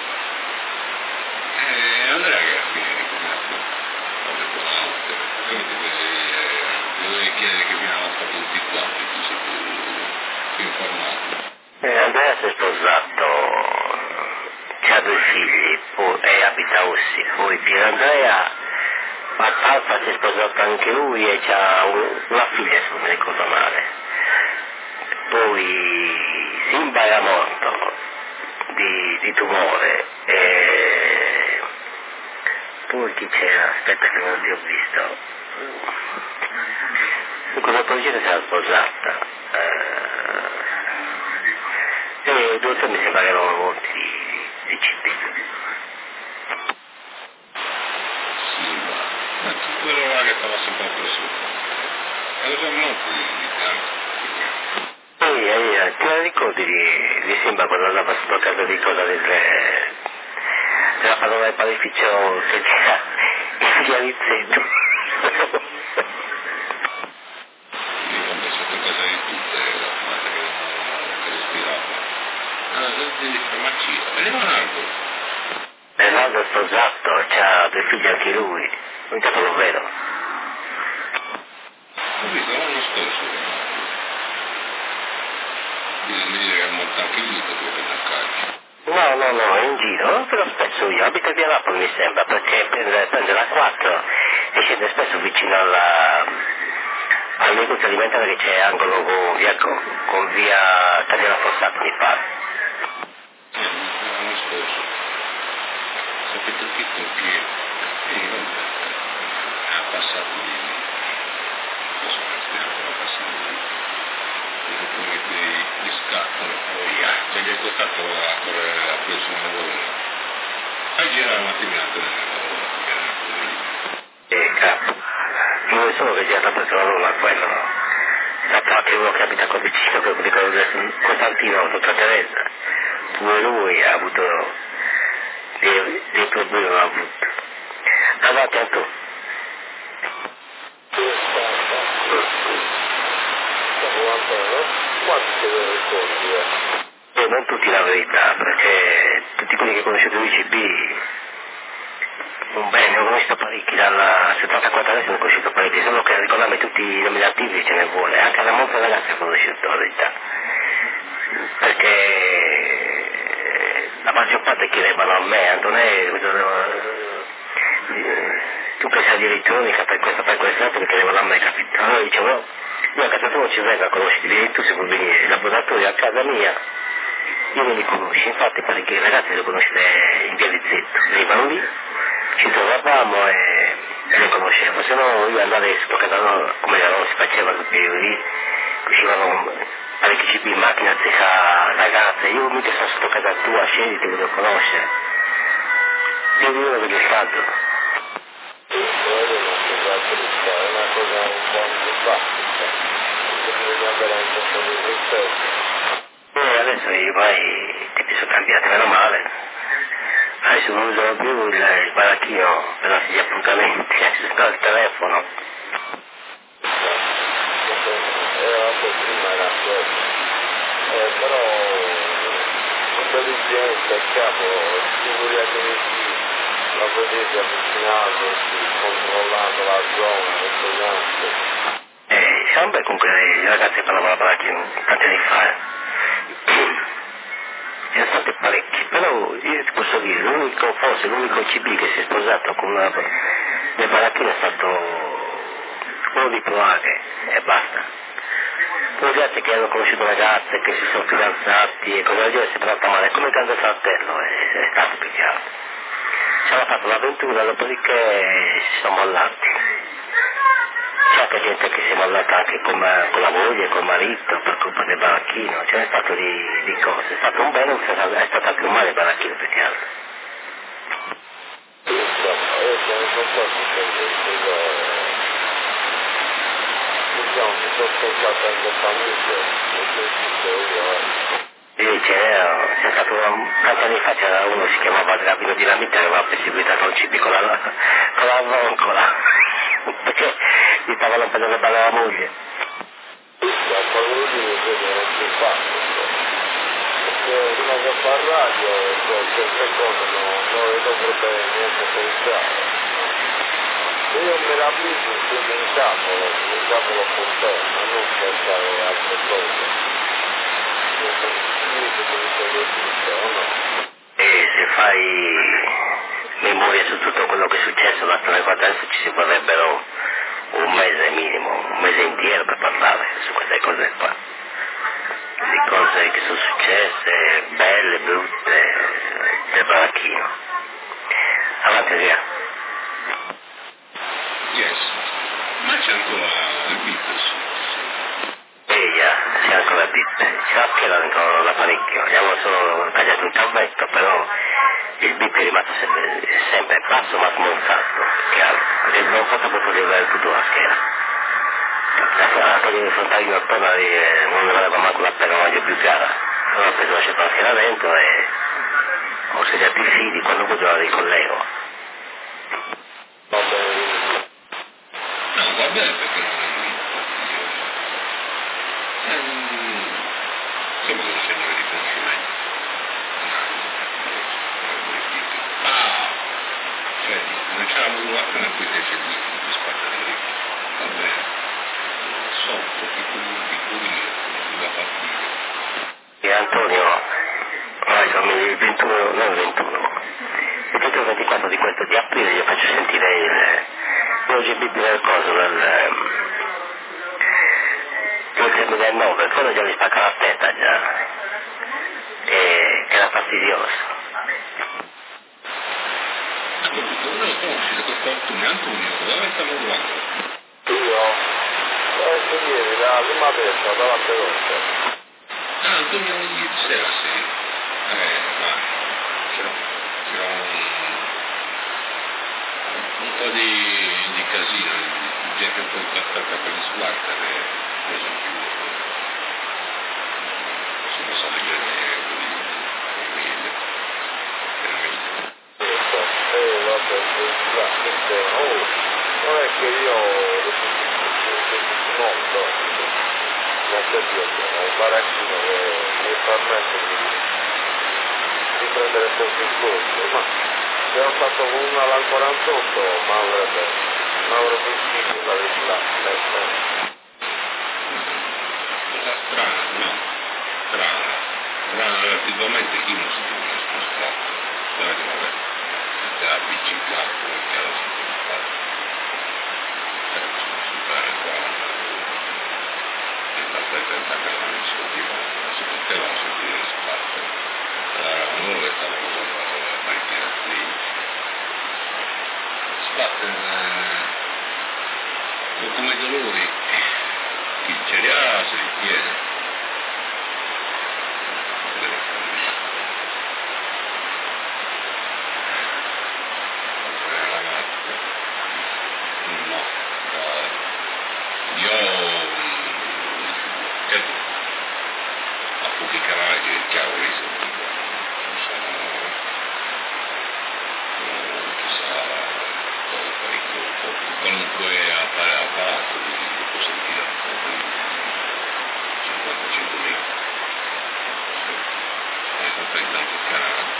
E Andrea che alla fine di conosco, ho detto buonanotte, dovevi chiedere che abbiamo fatto tutti quanti, tu sei più, più informato. Eh, Andrea si è sposato, ha due figli, poi, e abita a Ossi, poi Pier Andrea a Talpa si è sposato anche lui e ha un, una figlia, se non mi ricordo male. Poi Simba era morto di, di tumore, e poi chi c'era? Aspetta che non ti ho visto. Quella progenie si era sposata, eh, e due o tre mi sembra che erano morti di, di C D. Ma tu quello là che stava sempre presso. E cosa molto di tanto. Sì, eh, ti ricordi di, di Simba quando andava sotto casa di cosa del, della padrona del panificio che c'era il Gianizzetto? di farmacia. E Leonardo? Leonardo è sposato, c'ha due figli anche lui, non tanto lo vedo. Ho visto l'anno scorso Leonardo. Bisogna dire che è molto anche lì per giocare a calcio. No, no, no, è in giro, però spesso io abito via Napoli mi sembra, perché prende, prende la quattro e scende spesso vicino alla, al negozio alimentare che c'è angolo con via, con via Tagliana Fossato, mi pare. Sì, l'anno scorso. Sapete che perché eh, vabbè, ha passato di cosa stiamo ancora passando lì. E dopo mette gli scattano, poi ah, c'è gli scattato a correre a preso un lavoro. A girare un attimino per il lavoro, E capo, non è solo che già ha preso la luna, quello no. Sapeva che uno che abita qua vicino, che dico Costantino, sotto Teresa, pure lui ha avuto dei, dei problemi, l'ha avuto. Avanti a tu. Quanti si deve rispondere? E non tutti la verità, perché tutti quelli che conosciuto l'U C B, un bene, ne ho conosciuto parecchi, dalla settantaquattro adesso ne ho conosciuto parecchi, solo che ricordarmi tutti i nomi attivi ce ne vuole, anche la molta ragazza ho conosciuto la verità, perché la maggior parte chiedevano a me, Antonello, tu che sei di elettronica per questo, per questo, altro, perché chiedevano a me, capito? Allora dicevo, no, io a casa tua non ci vengo a conoscere, tu se vuoi venire, i laboratori a casa mia, io non li conosci, infatti parecchi ragazzi li conoscete in via Vizzetto, venivano lì, ci trovavamo e, e le conoscevo, se no io andavo sotto casa loro, come non si faceva quel periodo lì, uscivano parecchi cibi in macchina, zecca ragazze, io mica sono sotto casa tua, scendi, ti voglio conoscere, io vivo dove è stato. È una cosa un po' antipatica, perché bisogna avere anche un po' di rispetto. E adesso io poi ti sono cambiati, meno male. Adesso non uso più il, il baracchino per gli appuntamenti, adesso sto al telefono. Eh, vabbè, prima era quello. Eh, però l'intelligenza, il capo, figuriati che la potete avvicinare, controllando la zona, tutto quanto. E sempre comunque i ragazzi parlavano baracchino tanti anni fa. Eh. Ce ne sono stati parecchi, però io ti posso dire, l'unico, forse l'unico C B che si è sposato con una del baracchino è stato quello di Proaghe e basta. Poi gli altri che hanno conosciuto ragazze, che si sono fidanzati e cose del genere si è tratta male, come grande fratello è, è stato più chiaro. Ci hanno fatto l'avventura, dopodiché si sono mollati. C'è anche gente che si è mollata anche con, con la moglie, col marito, per colpa del baracchino, ce n'è stato di, di cose, è stato un bene, è stato anche un male il baracchino più che altro. Io sono contento perché diciamo che sono scontato anche famiglie, non so io. Lì c'era, c'è stato tanti anni fa c'era uno che si chiamava Gravino Dinamite, aveva perseguitato un C B con la, con la voncola, perché gli stavano prendendo bene la moglie. Da quello lì mi vedono più facile, perché prima che fa radio, certe cose non, non le dovrebbe neanche pensare. Io me la vivo sempre in tavolo, in tavolo con te, ma non pensare altre cose. E se fai memoria su tutto quello che è successo la storia qua adesso ci si vorrebbero un mese minimo, un mese intero per parlare su queste cose qua, di cose che sono successe, belle, brutte, del baracchino. Avanti via. Yes. Ma c'è ancora il Beatles. Eia, c'è ancora bip, c'è che ancora da parecchio, abbiamo solo tagliato un cavetto, però il bip è rimasto sempre, sempre basso ma smontato, chiaro, perché non ho fatto proprio arrivare tutto la schiena. La togliere il frontalino attorno e non ne valeva manco la pena, non più chiara. Allora ho preso la scelta la schiena dentro e ho segnato i fili, quando potevo la ricollego. Va bene. No, va bene perché non è Siamo con un segno di riconoscimento. eravamo arrivati nel cui fece di spartire, va bene, sotto piccoli piccolini, da partire. E Antonio, ormai sono il ventuno, non il ventuno, il ventuno ventiquattro di questo di aprile gli faccio sentire il L G B T del coso, del duemilanove, quello già mi spacca la testa già, e era fastidioso. Noi conoscete questo Antonio, Antonio, dove stiamo arrivando? Io? Ho detto ieri, da prima testa, davanti a rossa. Ah, Antonio ieri sera, sì. Eh, ma c'era, c'era un, un po' di, di casino, gente un po' incastrata per gli sguardi, e preso più. Sono state bene così, famiglie, veramente. Eh, vabbè, oh, non è che io molto, non c'è più, è un baracchino che mi permette di, di prendere pochi scorsi, ma se ho fatto con una alla quarantotto, ma avrebbe, ma avrebbe uscito la legislazione. Cosa strana, no, strana, strana relativamente chi non si deve spostare, guardate, vabbè, se ha appiccicato, è chiaro si deve fare, per spostare qua, e basta senza che non si sentiva, non si poteva sentire le spalle, allora loro che stavano usando la macchina lì, spalle, eh, come dolori, chi ce li ha se li tiene. No, io certo, a pochi canali che è chiaro che sentivo, non sono, chissà, parecchio, qualunque apparato di può sentire un po' di cinquantacinquemila, è stato in tanti canali.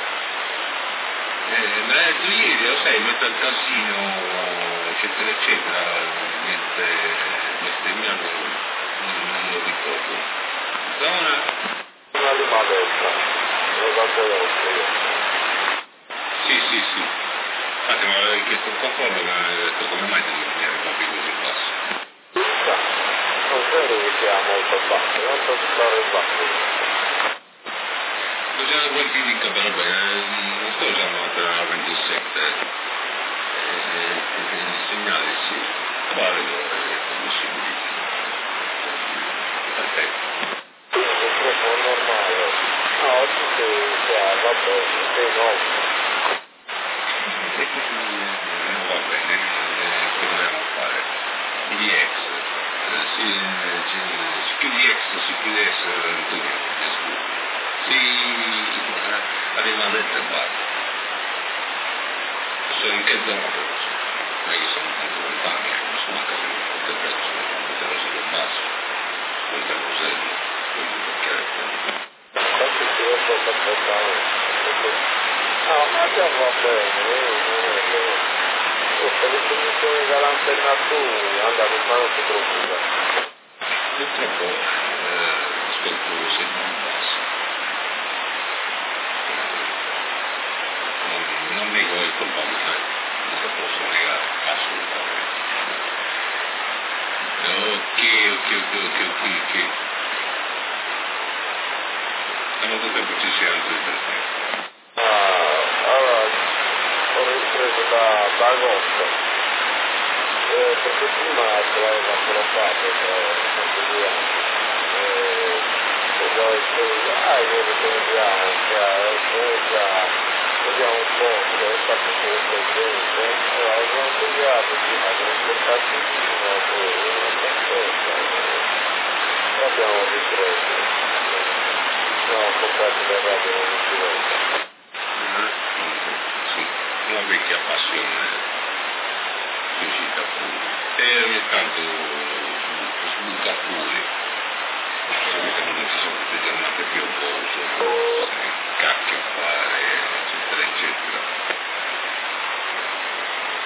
Eh, me l'ha detto ieri, lo sai, in mezzo al casino, eccetera, eccetera, mentre bestemmiano, non, non lo ricordo. Zona? Una lima destra, lo dato rosso io. Sì, sì, sì. Infatti mi avevi chiesto un controllo e mi avevi detto come mai devi venire proprio così basso. Chissà, non credo che sia molto basso, non so stare basso. Usiamo quel che dica però bene, non sto usando la ventisette, eh, il segnale sì, valido è possibile. Perfetto. Purtroppo è normale. No, oggi si ha, va bene, sei no. Non va bene, eh, che dobbiamo fare? Gli ex, eh, si, si, si chiude ex, si chiude ex, Antonio, sì, arriva detto e basta. Sono in che zona penso? Non è che sono tanto lontani, non sono a casa di Montefeltro, sono a Monterosa del Basso, poi da Rosello, poi di Bocchiaretto. Infatti si io perfettamente. No, ma già va bene, non è che questa definizione dall'antenna tu andare in mano si preoccupa. Purtroppo eh, ascolto segnali bassi. Non, non nego il colpa mia, non lo posso negare, assolutamente. Ok, ok, ok, ok, ok, ok. Da molto tempo ci si è anche interessato. Ah, allora, ho ripreso da, da agosto, eh, perché prima ce l'aveva ancora fatto, cioè, tanti due anni. Eh, e poi ho detto, ah, io riprendiamo, cioè, già, vediamo un po', se è stato solo presente, allora, abbiamo studiato, abbiamo portato fino a poi, e abbiamo ripreso. No, ho comprato le radio non si vede. Sì, una vecchia passione riuscita pure. E ogni tanto sbuca pure. Sapete, non ci sono tutte giornate piovose, cacchio a fare, eccetera, eccetera.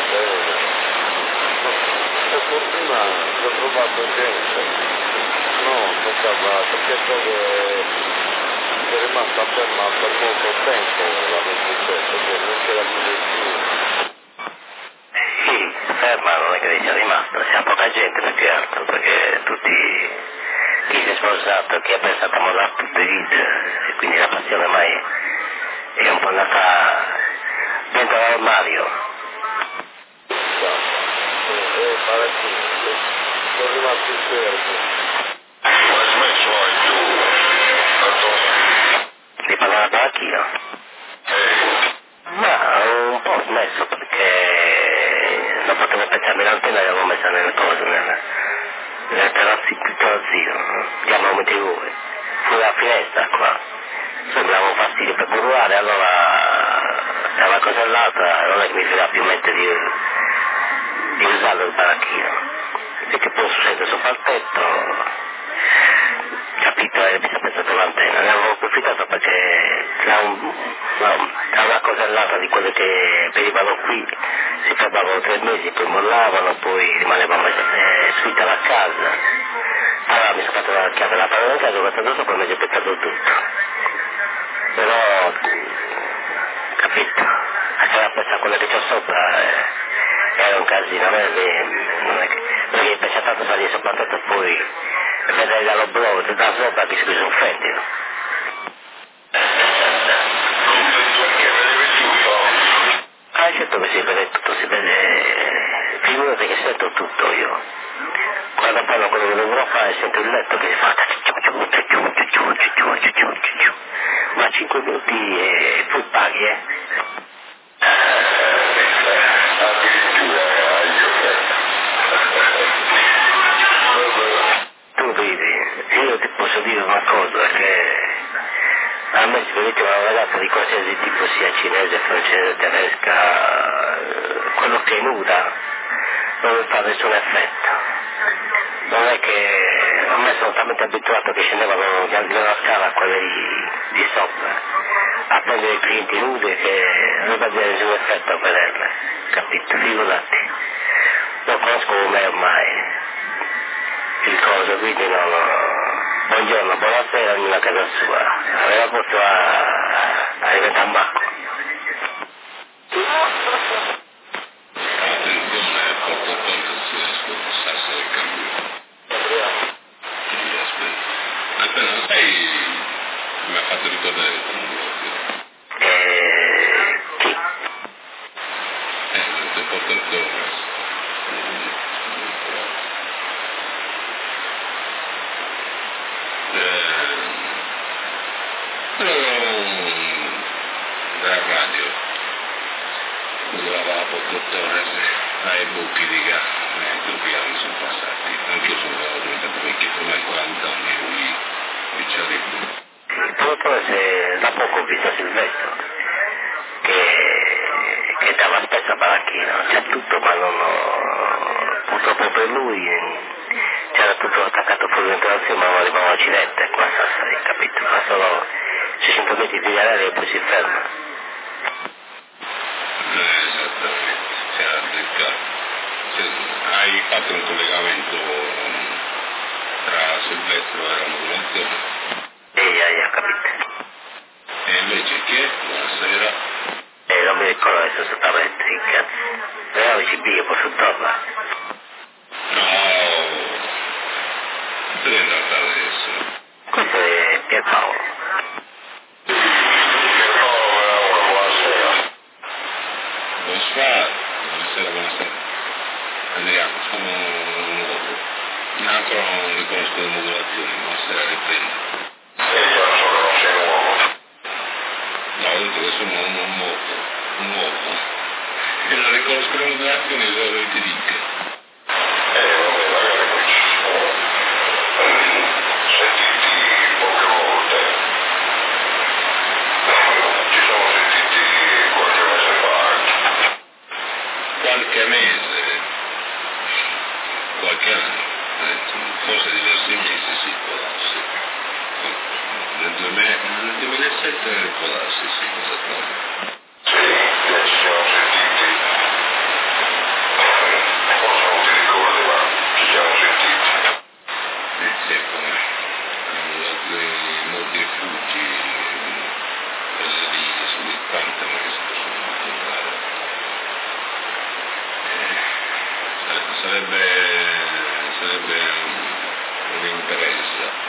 Per fortuna l'ho trovato gente, no, non stava, perché so che è rimasta ferma per molto tempo l'anno successo, che non c'era più nessuno. Sì, ferma non è che sia rimasta, c'è poca gente più che altro, perché tutti, chi si è sposato, chi ha pensato a mollare tutte le vite, e quindi la passione ormai è un po' andata dentro l'armadio. E parecchi, sono rimasti fermi. Ma hai smesso hai tu, Antonio? Di parlare a baracchino? Eh, Ma un po' ho smesso perché non potevo pensarmi l'antenna e l'avevo messa nelle cose, nel, nel terrazzino, chiamavo meteore, fuori dalla finestra qua, sembrava un fastidio per burlare, allora tra una cosa e l'altra non è che mi fila più mente di, di usarlo il baracchino, e che poi succede sopra il tetto, capito, e mi sono pensato l'antenna, ne avevo approfittato perché tra, un, no, tra una cosa e l'altra di quelle che venivano qui si fermavano tre mesi, poi mollavano, poi rimanevano eh, suite alla casa. Allora mi sono fatto la chiave della parola in casa, ho guardato sopra e mi è peccato tutto. Però, capito, anche la pensa quella che c'ho sopra eh, era un casino, non è, non è che, perché mi piace tanto salire sopra il tetto e poi vedere dallo blog, da sopra che si sono offendi. perché vedevi tutto? Ah, certo che si vede tutto, si vede, figurati che sento tutto io. Quando parlo quello che dovrò fare sento il letto che si fa, ma cinque minuti e poi paghi, eh. Addirittura Tu vedi, io ti posso dire una cosa, che a me si vede una ragazza di qualsiasi tipo, sia cinese, francese, tedesca, quello che è nuda, non mi fa nessun effetto. Non è che a me sono talmente abituato che scendevano nella scala quelle di, di sopra a prendere i clienti nudi che non va a dire nessun effetto a vederle, capito? Figurati, lo conosco come ormai il coso, quindi non, buongiorno, buonasera, ognuno a casa sua, aveva posto a, a diventare un bacco. Attenzione, porta a porta si scorsasse il cambio. Sì, aspetta. Aspetta, sai, mi ha fatto ricordare il tuo Eh, chi? Eh, il portatore. Dalla radio usava portatore ai buchi di gas, eh, due anni sono passati, anche io sono diventato vecchio, ormai quaranta anni lui qui ci arrivo. Il produttore se da poco ho visto Silvestro che, che dava spesso a baracchino, c'è tutto ma non ho, purtroppo per lui c'era tutto attaccato fuori dentro la firma, ma arrivava un accidente qua a Sassari, capito? Fa solo seicento metri di aereo e poi si ferma. Eh, esattamente, c'era il caso. Cioè, hai fatto un collegamento tra Silvestro e la modulazione? E hai capito? E invece chi è? Buonasera. E non mi ricordo adesso esattamente, che cazzo. Però ci piglia, posso tornare. No, te ne andata adesso. Questo è Pierpaolo. Buonasera, buonasera, buonasera. Andiamo, sono un uomo. Un altro non riconosco le modulazioni, buonasera, riprendo. E io sono non sei un uomo. No, ho detto che sono un, un uomo, un uomo. E non riconosco le modulazioni, allora ti dico. Eh, vabbè, magari non ci sono. Sentiti poche volte. Ci siamo sentiti qualche mese fa anche. Qualche mese, qualche anno, eh, forse diversi mesi, sì, può darsi. Nel, duemila, nel duemilasette può darsi, sì, esattamente. Sì, ci siamo sentiti. sarebbe, sarebbe un'impresa.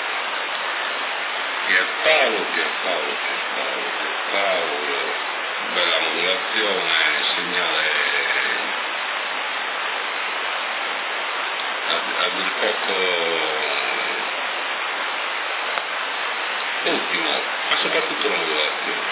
Pierpaolo, Pierpaolo, Pierpaolo, Pierpaolo, bella modulazione, segnale a, a dir poco ottimo, ma soprattutto la modulazione.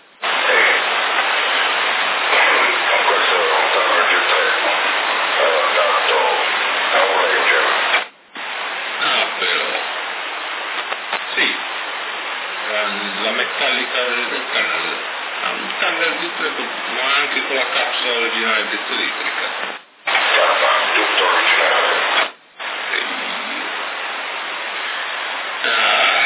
Con questo lontano G tre ho dato a un Ranger. Ah, però, sì, la metallica del Canada, un standard di tre, ma anche con la capsula originale elettrica. Chiama, tutto originale. Ah.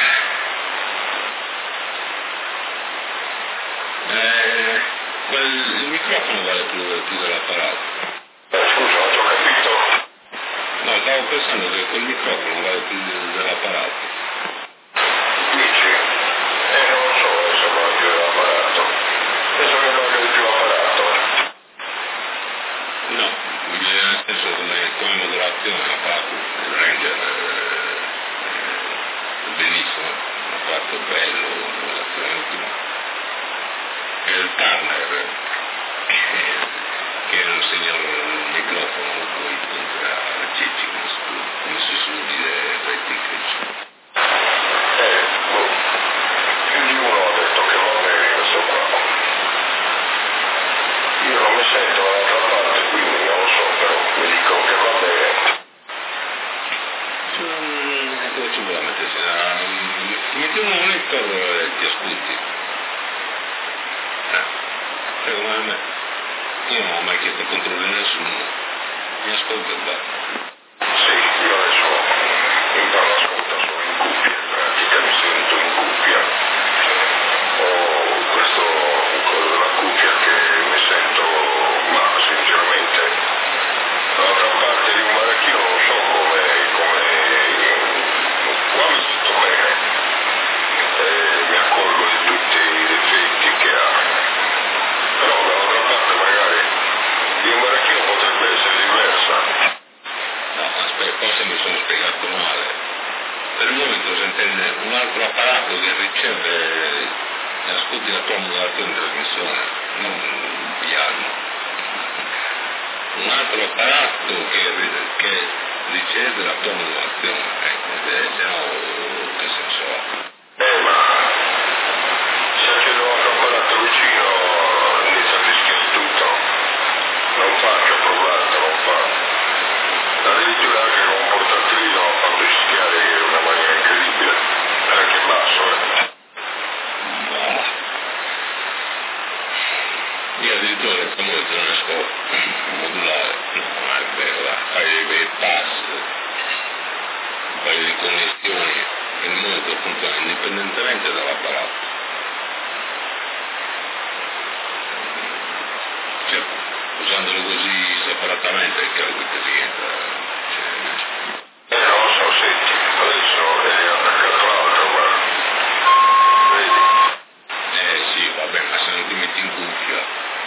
Eh, quel, il microfono vale più, più dell'apparato. Eh, scusa, non ti ho capito. No, stavo pensando che quel microfono vale più dell'apparato. Dici? Eh, non lo so, adesso vale più dell'apparato. Penso che valga di più l'apparato. No, nel senso come, come modulazione l'apparato, il Ranger eh, benissimo, l'apparato bello, modulazione ottima. E il Turner che, che è un signor microfono poi contra cecchi, come si suol dire dai tecnici. Eh, boh. Più di uno ha detto che va bene questo qua. Io non mi sento dall'altra parte, quindi non lo so, però mi dicono che va bene. Mm, dove ci vuole mettersi? Ti metti un monitor e ti ascolti. Eh, secondo me, io non ho mai chiesto controllo di nessuno, mi ascolto e basta. Sì, io adesso imparo a ascoltare solo in cuffia, in pratica mi sento in cuffia. Ho questo coso della cuffia che mi sento, ma sinceramente, dall'altra parte di un marachino non so come, come, qua mi sento bene, e mi accorgo di tutti i difetti che ha, però dall'altra parte magari di un marachino potrebbe essere diversa. No, aspetta, forse mi sono spiegato male. Per il momento si intende un altro apparato che riceve e ascolti la tua modulazione di trasmissione, non un piano. Un altro apparato che, che riceve la tua modulazione, ecco, se no che senso ha? Eh, ma se c'è un altro apparato vicino inizia a rischiare tutto. Non faccio, ho provato, non fa. Addirittura anche con un portatilino ha fatto rischiare in una maniera incredibile. Anche basso, eh. No. Io addirittura questa volta non riesco a modulare, no, è vero, dai, fai dei bei pass, un paio di connessioni e il monitor funziona indipendentemente dall'apparato. Cioè, usandolo così separatamente è chiaro che ti rientra. Cioè, Eh, non lo so, senti, adesso è attaccato l'altro, guarda. Vedi? eh sì, vabbè, ma se non ti metti in cuffia,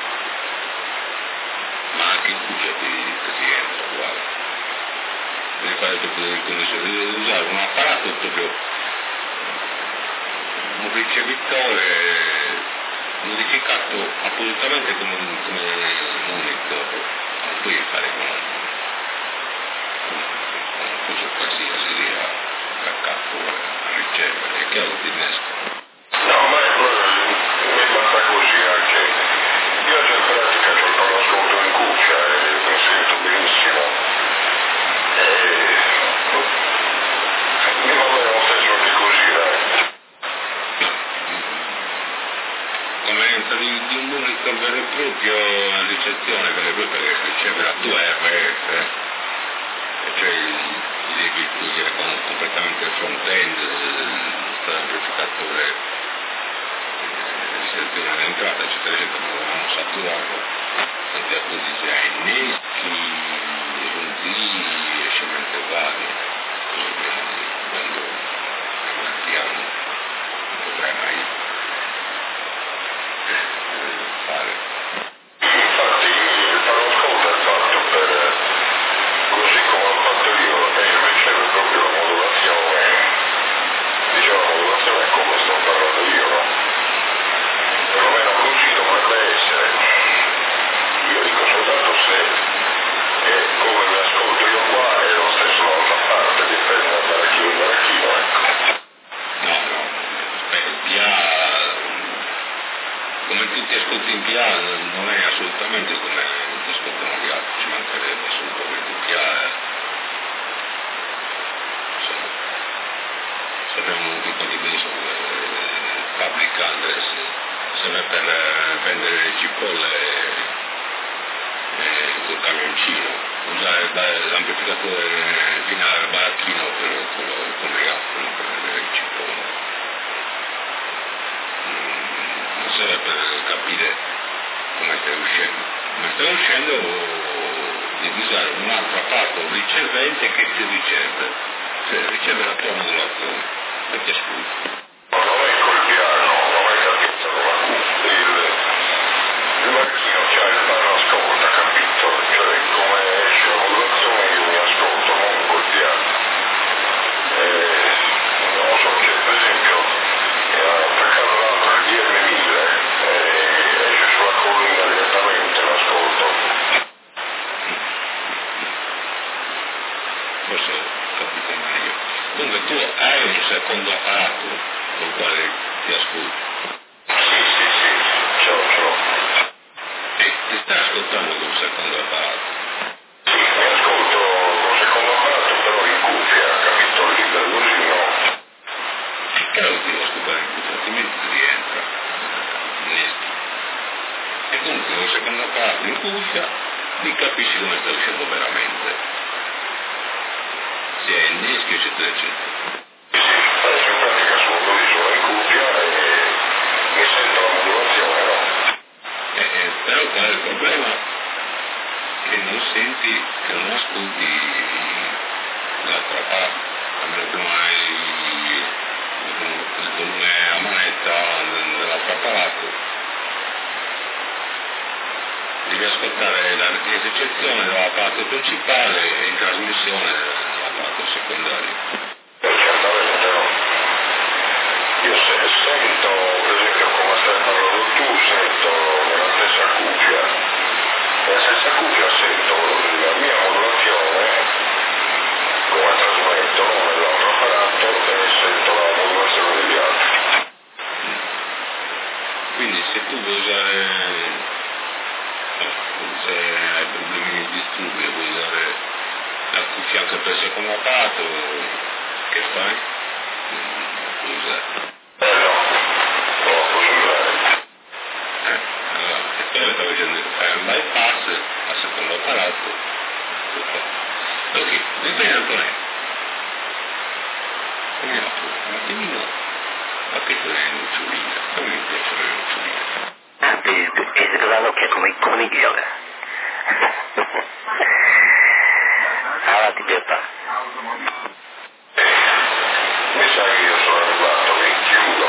ma anche in cuffia ti, ti rientra, guarda. Devi fare proprio delle connessioni, devi usare un apparato proprio, un ricevitore modificato appositamente come, come monitor, non puoi fare con con cosa qualsiasi lì a attaccato a ricevere, è chiaro che ti innesca. No, ma è, mi basta così anche. Io già in pratica c'ho il pallosconto in cuffia e mi sento benissimo. E mi va bene lo stesso anche così, dai. Convenienza di, di un monitor vero e proprio a ricezione vera e propria che riceve la tua R F, e cioè devi togliere completamente il front-end, questo amplificatore selezione l'entrata eccetera eccetera, ma dovevamo saturarlo anche a così si ha inneschi, ronzini, scelte varie, così quindi quando aumentiamo non potrai mai fare. Infatti il pallosconto è fatto per non è assolutamente come ti ascoltano gli altri, ci mancherebbe assolutamente. Chi ha, insomma, sappiamo tutti quanti bene sono le public address, serve per vendere le cipolle eh, col camioncino, usare l'amplificatore finale al baracchino per, per, come megafono per vendere le cipolle. Mm, non serve per capire come stai uscendo, come stai uscendo devi usare un altro apparato ricevente che ti riceve, cioè riceve la tua modulazione e ti ascolta. Ma non è col piano, non hai capito, ma il, il macchino c'ha il piano ascolta, capito? Cioè come esce la modulazione io mi ascolto, non col piano. Eh, non so, c'è per esempio attaccato l'altro al D M mille e esce sulla collina direttamente l'ascolto. Forse capite meglio. Dunque tu hai un secondo apparato col quale ti ascolti. Sì, sì, sì, ce l'ho, ce l'ho. E ti stai ascoltando con un secondo apparato. Sì, mi ascolto con secondo apparato, però in cuffia, capito? Libero così no. Che è utile ascoltare in cuffia, altrimenti ti rientra. Inneschi. E comunque con un secondo apparato in cuffia mi capisci come stai uscendo veramente. Se è inneschi eccetera eccetera. Adesso in pratica sono così, sono in cuffia e mi sento la modulazione, no? Eh, eh, però qual è il problema? Che non senti, che non ascolti l'altra parte, a meno che non hai il volume a manetta dell'altro apparato. Devi ascoltare la esercitazione dell'apparato principale e in trasmissione dell'apparato secondario. Eh, certamente no. Io se sento, per esempio come stai parlando tu, sento nella stessa cuffia, nella stessa cuffia sento la mia modulazione come trasmetto nell'altro apparato e sento la modulazione degli altri. Quindi se tu vuoi usare, se hai problemi di disturbi e vuoi usare la cuffia anche per il secondo apparato, che fai? Non puoi usare. Eh no, non lo posso usare. Eh, allora, e poi stavo dicendo che fai un bypass al secondo apparato. Ok, mi bene Antonello. Andiamo un attimino, ma che tu hai un'uccellina, come mi piacciono le uccellina. E si dà l'occhio come il coniglio. Avanti Peppa. Mi sa che io sono arrivato, mi chiudo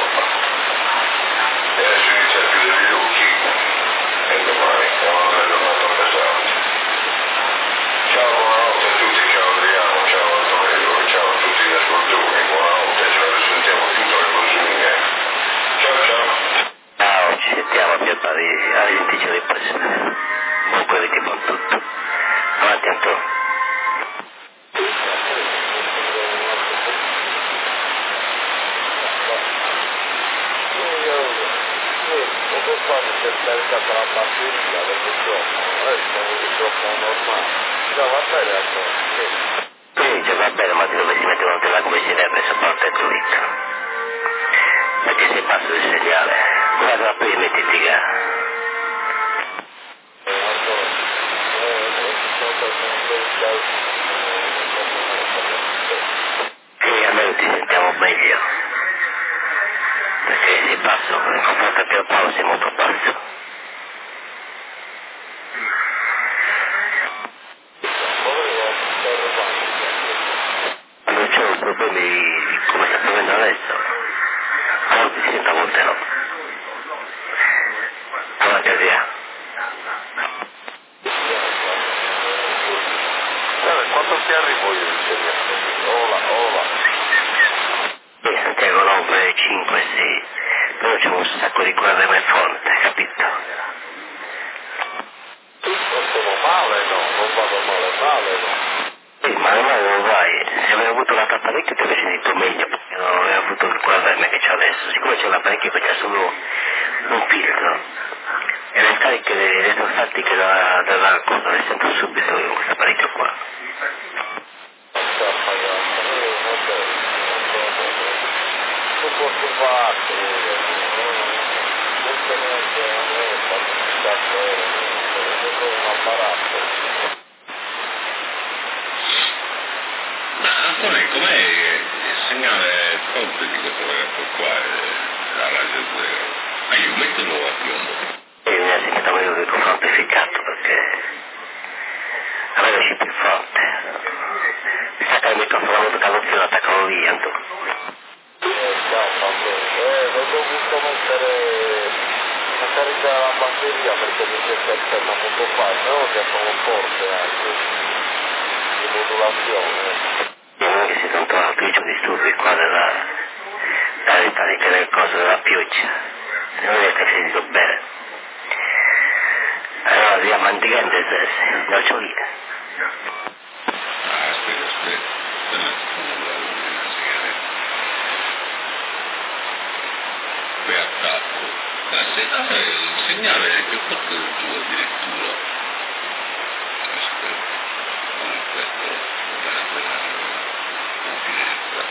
e adesso inizia a chiudere gli occhi e domani è una bella giornata pesante. Ciao, buonanotte a tutti, ciao Adriano, ciao Antonello, ciao a tutti gli ascoltatori, buonanotte, ce la risentiamo tutte le prossime. Ciao ciao. Ciao, ci sentiamo Peppa, a risentirci le prossime. Buon quelli buon tutto. Avanti Antonio. Si è scaricata la batteria perché insomma adesso è un microfono normale. Già va bene ancora. Sì, già va bene, ma ti dovessi mettere una tela come si deve, se parte il fluido. Perché se passa il segnale, guarda poi mettiti ga. Sì, almeno ti sentiamo meglio. Perché se passo, in confronto a Pierpaolo sei molto basso. Non c'è problemi come sta prendendo adesso. Allora ti sento a volte no. Avanti via. Quanto ti arrivo io insieme? Ola, ola. Sì, Santiago nove, cinque, sei. Però c'è un sacco di guerre nel fronte, capito? Non sono male, no, non vado male, male, no. Sì, ma ormai non vai. Se avevo avuto l'altro apparecchio ti avrei sentito meglio, perché non avevo avuto il quella verme che c'ho adesso. Siccome c'è l'apparecchio che c'ha solo un filtro, e e le scariche elettrostatiche dalla, dalla cosa le sento subito in questo apparecchio qua. Non posso farlo, non c'è niente, non è fatto un apparato. Ma Antonio, com'è il segnale forte di questo ragazzo qua, la radio zero? Ma io mettilo a piombo. E mi ha segnato meglio che con amplificato perché a me esce più forte. Mi sa che il microfono ha avuto carrozza lo attaccano via. Eh, ho dovuto mettere a caricare la batteria perché mi si è ferma molto facile, no? Che sono forte anche di modulazione. E non è che si sono trovati i disturbi qua della della ricarica del coso della pioggia. Non è che si dico bene. Allora via Mantigante stesse, noccioline. Ah, aspetta, aspetta. Qui attacco. Ma se ah, il segnale è più forte del tuo addirittura. Aspetta. Aspetta. Aspetta. La finestra.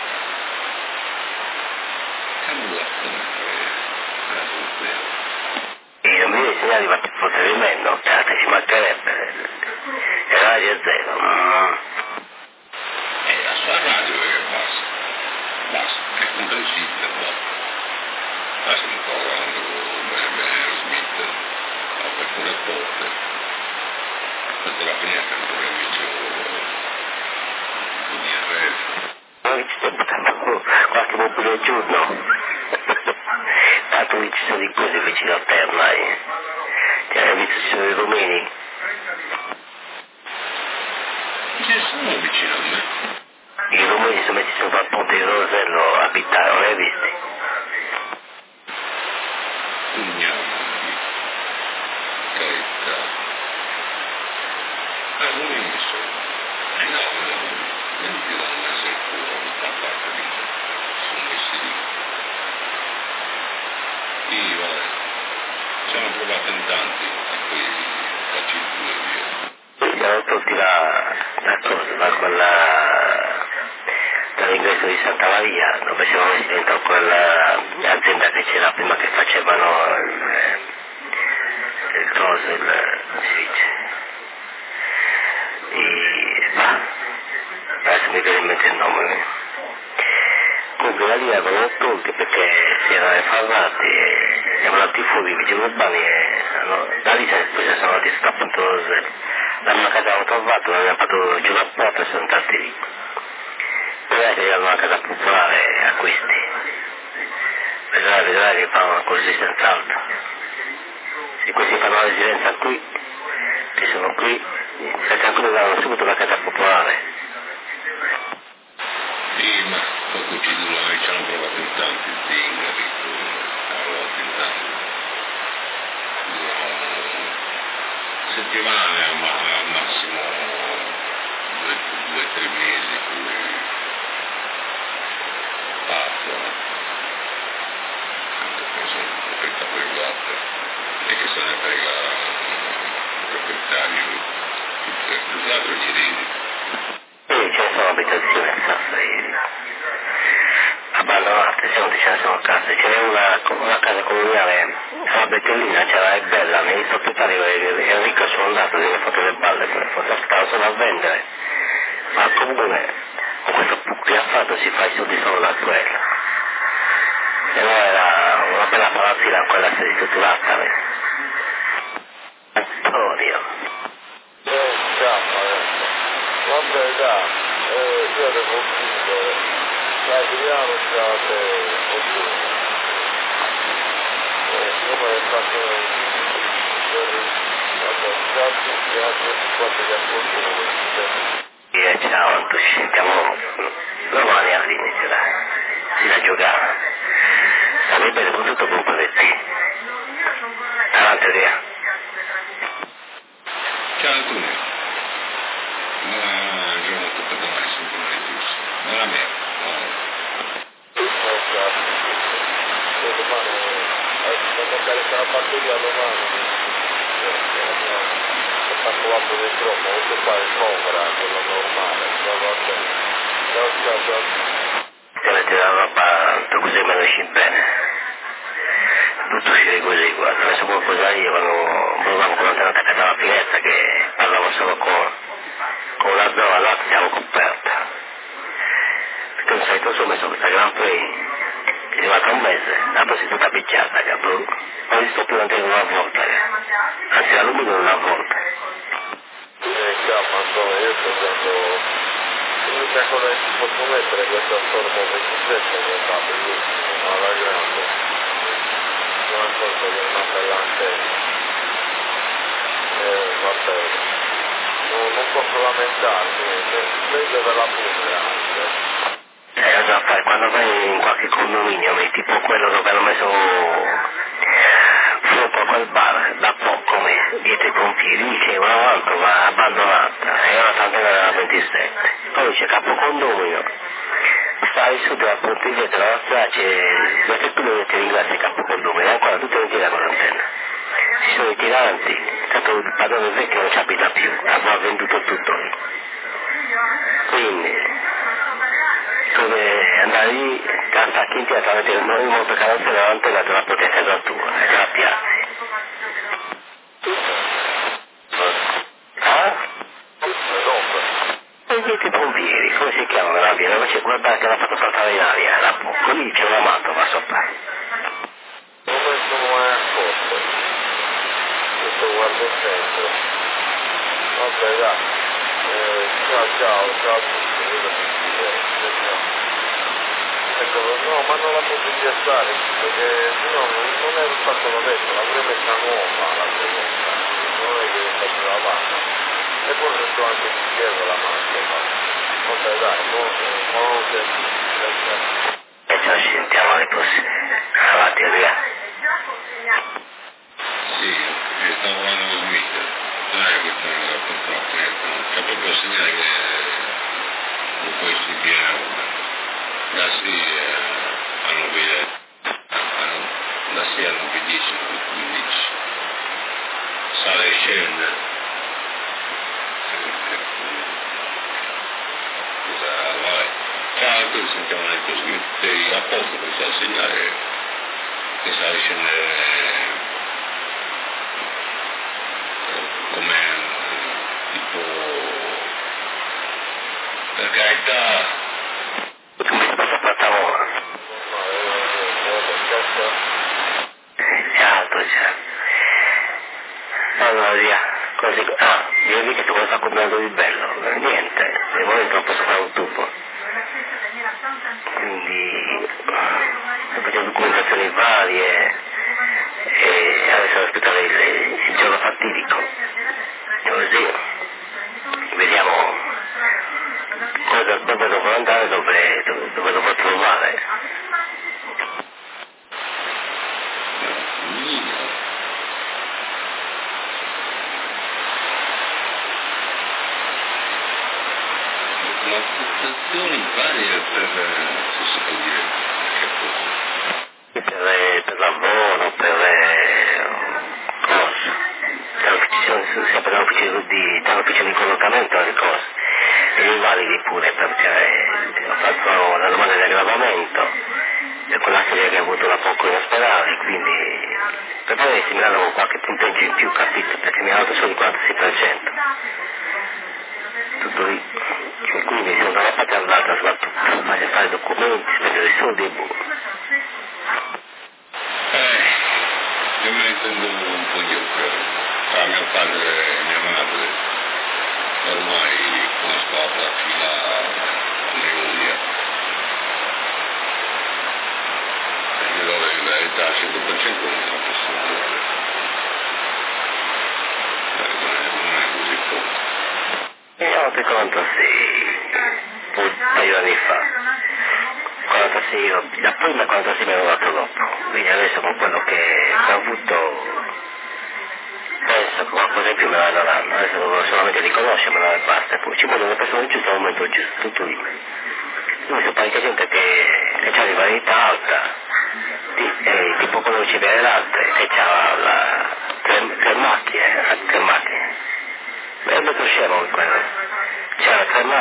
Cambia la super. E non mi dice segnali ma più forte di me, no? Cioè, ci mancherebbe. E la radio è zero. Mm. E la sua radio è che basta. Basta. È comprensibile, no? Basta un po' quando bene Smith ha aperto le porte. Questa è la finestra ancora amici con il resto. Noi ci stiamo buttando qualche mobile al giorno. Tanto lì ci sono i cose vicino a te ormai. Ti hai visto ci sono i rumeni? Ci sono vicino a me. I rumeni sono messi sopra il ponte di Rosello a abitare, non li hai visti? Pugnali. Carità. Ah, non mi sono. Eh no, non ti danno una sicura a parte di sono messi lì. Sì, vabbè. Ci hanno provato in tanti a cui faccio il culo via. Gli hanno tolti la, la cosa, da quella dall'ingresso di Santa Maria, dove siamo messi dentro quell'azienda che c'era prima che facevano il, il coso, il, come si dice? I, bah, adesso mi viene in mente il nome. Comunque la lì avevano tolti perché si erano informati e erano andati fuori i vigili urbani e hanno, da lì poi si sono andati scappando, l'hanno casa hanno trovato, l'hanno fatto giù la porta e sono andati lì. Vedrai che hanno una casa popolare acquisti. Vedrai, vedrai che fanno così senz'altro. Se questi fanno la residenza qui, che sono qui, senza ancora danno subito la casa popolare. Sì, ma poco ci dura, noi ci hanno provato in tanti zingari, hanno provato in tanti. Durano settimane al, ma al massimo due, due tre mesi, poi partono. Anche perché sono il proprietario privata e che se ne frega il proprietario, più che altro gli ridi. Sì, ce ne sono abitazioni in Sassari, abbandonate, se non ce ne sono case, ce n'è una, una casa comunale, la Bettellina, c'era, è bella, il proprietario Enrico sono andato, gli ho fatto le balle, se ne fosse stavo solo a vendere, ma il comune, con questo pucco che ha fatto, si fa i soldi solo da quello, se no era una bella palazzina, quella si è ristrutturata, Antonio. Eh, chiama, eh. Vabbè, dai, eh, io devo chiudere. Dai, vediamo se oggi. Eh, come è stato vabbè, grazie, grazie per quanto vi ascolto. E ciao, Anto, ci sentiamo domani all'inizio, dai. Si da giocare. Stai bene con tutto con Paletti. Avanti, via. Ciao Antonio. Buona giornata per domani, sempre domani giusto. Buona me. Domani, eh, quando carica la batteria domani. fatto l'altro del troppo, non so fare sopra, quello normale, ciao ciao ciao ciao. Se metti la roba, tu così me ne esci bene. Tutto si così, guarda, adesso qualcosa io quando volevamo conoscere a casa la finestra che parlavo solo con, con la zona, là siamo coperta. Perché non sai, tu sono messo questa Grand Prix, è arrivata un mese, dopo si è tutta picchiata, che non ho visto più anche una volta, anzi la lumina una volta. Eh, capo, Antonio, io sto dando... L'unica cosa che ti posso mettere è questa Stormo ventisette che fa bellissimo, alla grande. Una cosa che è una bella antenna. Eh, vabbè. Non, non posso lamentarmi, meglio per la pubblica anche. Eh, cosa fai? Quando vai in qualche condominio, tipo quello dove hanno messo sopra quel bar, da poco come dietro i pompieri, c'è una volta va abbandonata, e ora tanto era ventisette. Poi c'è capo condominio, stai su della pontiglia della strada, c'è queste qui dove ti ringrazia il capo condominio, ancora tutto in tira con l'antenna. Ci sono i tiranti, tanto il padrone vecchio non ci abita più, ha venduto tutto lì. Quindi, dove andare lì, canta chi ti ha detto noi in modo carrozza davanti la tua potete da tua, e te la piazzi. Ah? E dietro i pompieri, come si chiama la via? Dove c'è guarda che l'ha fatto saltare in aria, la, lì c'è una moto, va sopra. Non mi sono mai accorto. Questo guardo sempre. Ok, dai. Eh, ciao, ciao, ciao a tutti. Vedo che ecco, no, ma non la posso piazzare, perché no, non, non è stato lo detto, l'avrei messa nuova la seconda, non è che è stata lavata. E poi ho detto anche di chiedo la macchina. Ok, dai, buonanotte. E ci sentiamo le prossime. Avanti, via. Sì, io stavo guardando lo Smith, non è che stanno da contratto, è proprio a segnare che non puoi studiare. Da sì eh, hanno hanno da sì hanno dieci, quindici. Sale e scende. Cosa vai? Ciao, qui sentiamo le cose, sei a posto per sa segnare che sale e scende come tipo per carità. Allora via, così, ah, io vi che tu cosa sta comprando di bello, niente, nel momento non posso fare un tubo, quindi ho fatto documentazioni varie e adesso devo aspettare il, il giorno fatidico, così vediamo cosa, dove devo andare, dove, dove, dove devo trovare. Situazioni varie per, se si può dire, che cosa? Per, per lavoro, per eh, cose, dall'ufficio, sempre dall'ufficio di, dall'ufficio di collocamento alle cose, e gli invalidi pure, perché ho fatto la domanda di aggravamento, per quella serie che ha avuto da poco in ospedale, quindi per poi mi danno qualche punto in più, capito, perché mi ha dato solo il quarantasei per cento. Tutto lì, e quindi sono dalla parte all'altra, soprattutto, fare fare documenti, spendere soldi e buono. Eh, io me ne intendo un po' io, tra mio padre e mia madre, ormai conosco la fila alle unghie. E io in verità al cento per cento non ce la posso fare. Non è, non è così poco. Io ti conto sì, un paio di anni fa, quarantasei euro, da prima quarantasei mi hanno dato dopo, quindi adesso con quello che ho avuto, penso che qualcosa in più me la daranno, adesso devo solamente riconoscermela e basta, e poi ci vogliono le persone giuste al momento giusto, tutto lì. Io so parecchia gente che, che ha rivalità alta, di, eh, tipo conosce bene l'altre, che ha la, tre, tre macchine, tre macchine.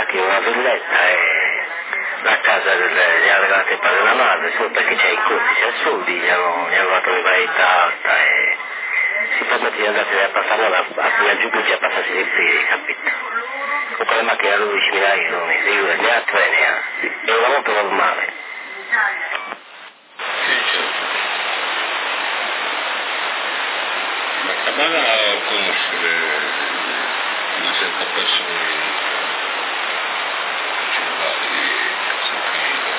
macchina, una villetta e la casa del, gli ha regalato il padre e la madre, solo perché c'è i costi, c'è soldi, gli hanno, gli hanno dato un'invalidità alta e si permette di andarsene a passare a, a Giubici a passarsi i fili, capito? Con quelle macchine a dodicimila euro, ne ha tre, ne ha, è una moto normale. Ma Cabana conoscere una certa persona cellulari, San Camillo,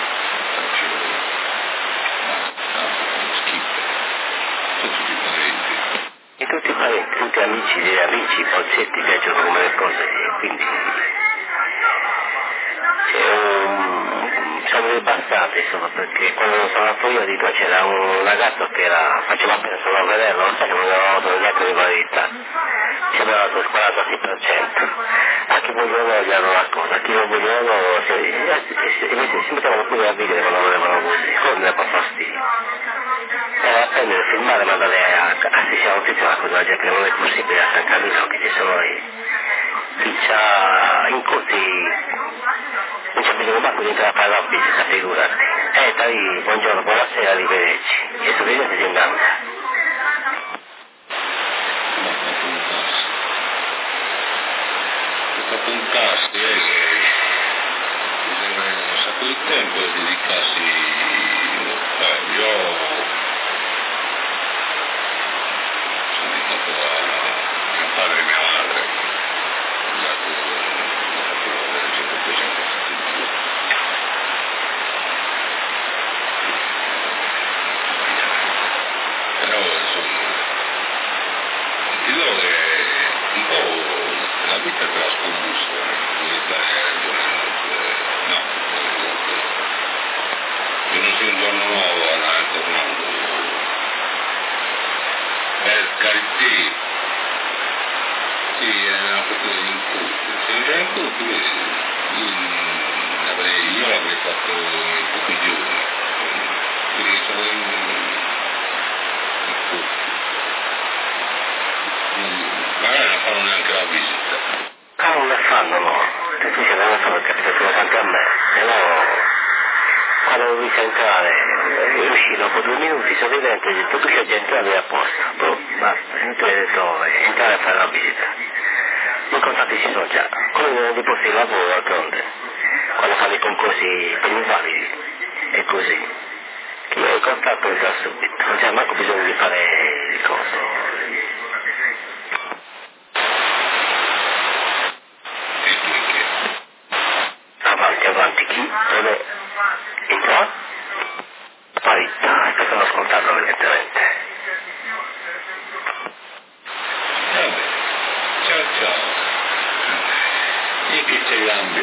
San Schifo, tutti i parenti. E tutti i parenti, tutti amici degli amici, i polsetti piacciono come le cose, quindi c'è un... sono delle bastate, insomma, perché quando sono andato io di qua c'era un ragazzo che era, faceva appena solo a vederlo, non sai che non aveva dato neanche di validità, ci aveva dato il quarantasei per cento, a chi vogliono gli hanno la cosa, a chi non vogliono si, si, si mettevano pure a ridere quando volevano così, non ne fa fastidio. Era a prendere, filmare, mandare a, a se siamo tutti una cosa che non è possibile a San Camillo, che ci sono i, chi c'ha in corsi, non c'è bisogno manco di entrare a fare la visita, figurati. Eh, dai, buongiorno, buonasera, arrivederci. E su vedete si ingannano. Questa puntarsi è che bisogna un sacco di tempo e dedicarsi, eh, io sono dedicato a mio padre e mia madre, dato del cinquecentosettantadue. Però insomma, ti dico che un po' la vita te la scombusta, l'Italia giornalmente, no, io non sono un giorno nuovo alla tornando, per carità, sì, è una questione di incontri, se non c'è incontri, io l'avrei fatto in pochi giorni, quindi sono in incontri. Magari non fanno neanche la visita. Ah, non la fanno, no. Difficile, non la fanno, è capitato davanti a me. Se no, quando ho visto entrare, è uscito dopo due minuti, sorridente, ho detto che c'è già entrato e a posto. Boh, basta, inutile detto, entrare a fare la visita. I contatti ci sono già, come non di posti di lavoro d'altronde. Quando fanno i concorsi per gli invalidi, è così. Chi ha il contatto entra subito, non c'è manco bisogno di fare il coso. Avanti, avanti, chi? Dove? Entra? Parità, questo l'ho ascoltato evidentemente. Vabbè, ciao ciao. E che c'è l'ambio?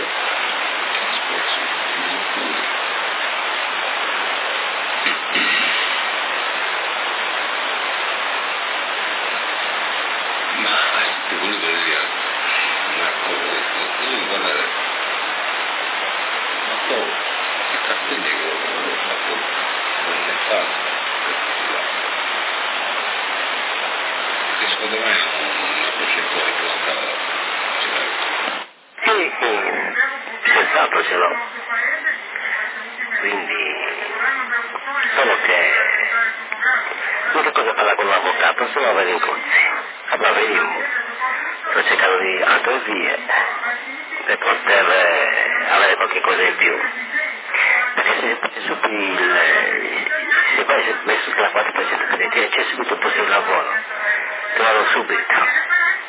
Ma ti volevo dire una cosa, devi guardare, ma poi i cartelli che ho fatto non ne fa, perché secondo me è una percentuale più alta, Sì, sì, senz'altro ce l'ho. Quindi, solo che l'unica cosa parla con l'avvocato sono avere incontri. Allora vediamo, sto cercando di altre vie per poter eh, avere qualche cosa in più. Perché se, se superi il, se poi messo sulla quattro per cento crediti c'è subito il posto di lavoro, trovarlo subito.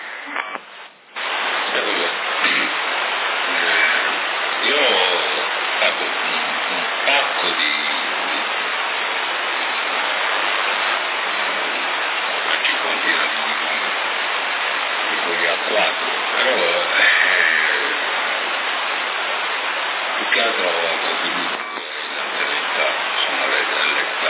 Io avevo un, un pacco di una cinquantina di, di quegli A quattro, però eh, più che altro ho contribuito l'anzianità, sono l'età,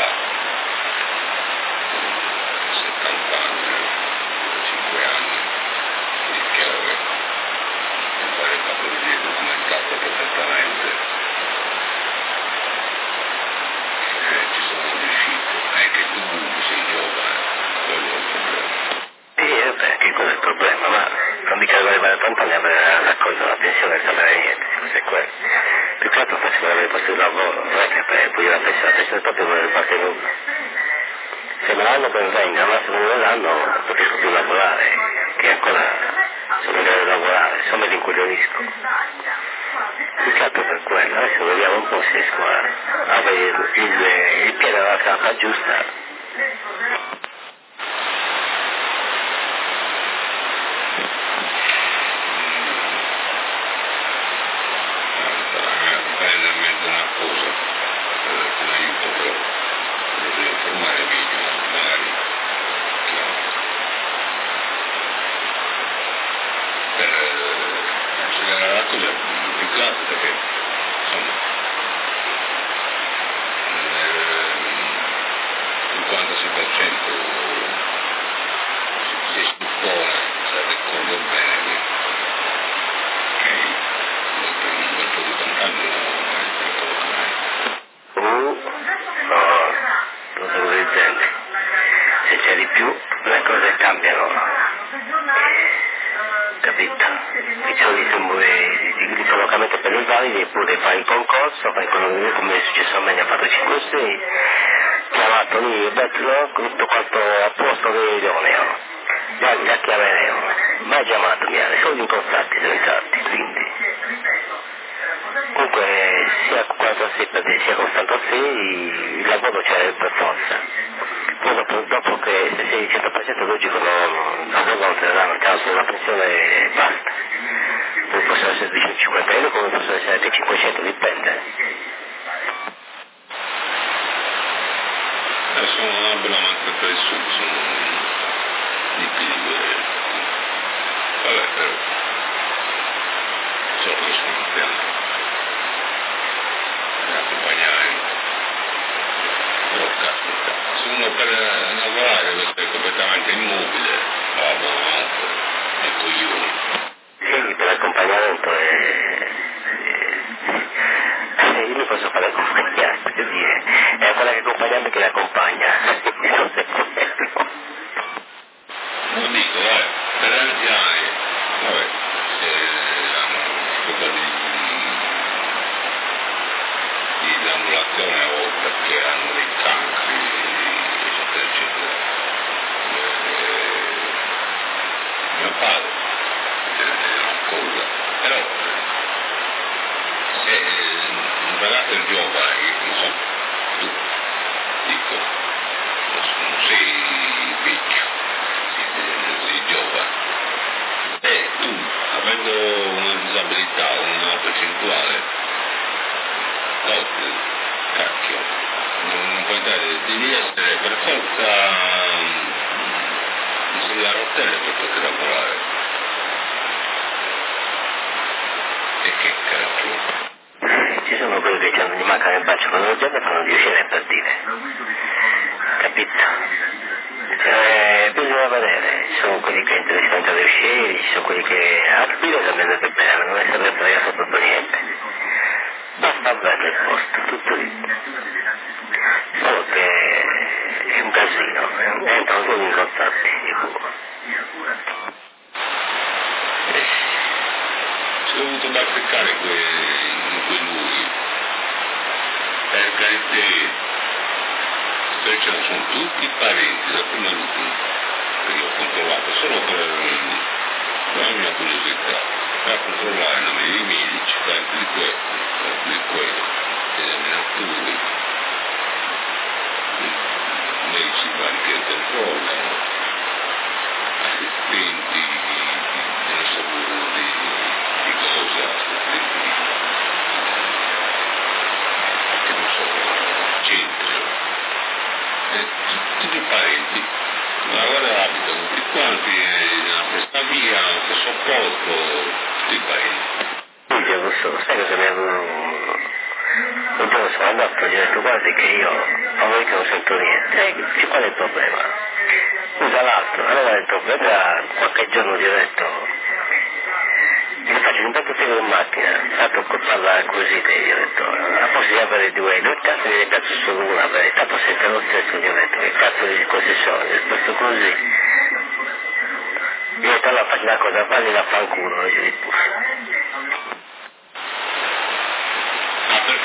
settanta anni, cinque anni, quindi è chiaro che non fare patologie documentate perfettamente, eh, ci sono riuscito, è che tu sei giovane, quello è il problema. Sì, eh, beh, che cosa è il problema? Ma non mica doveva tanto anni a raccogliere la pensione e sapere niente. cos'è quello. Più che altro faccio avere il posto di lavoro, non è che per poi la pensione, la pensione proprio non ne parte nulla. Se me l'hanno ben venga, ma se non me l'hanno non potrei più lavorare, che ancora sono in grado di lavorare, insomma mi rincoglionisco. Più che altro per quello, adesso vediamo un po' se riesco a avere il, il, il piede alla capa giusta.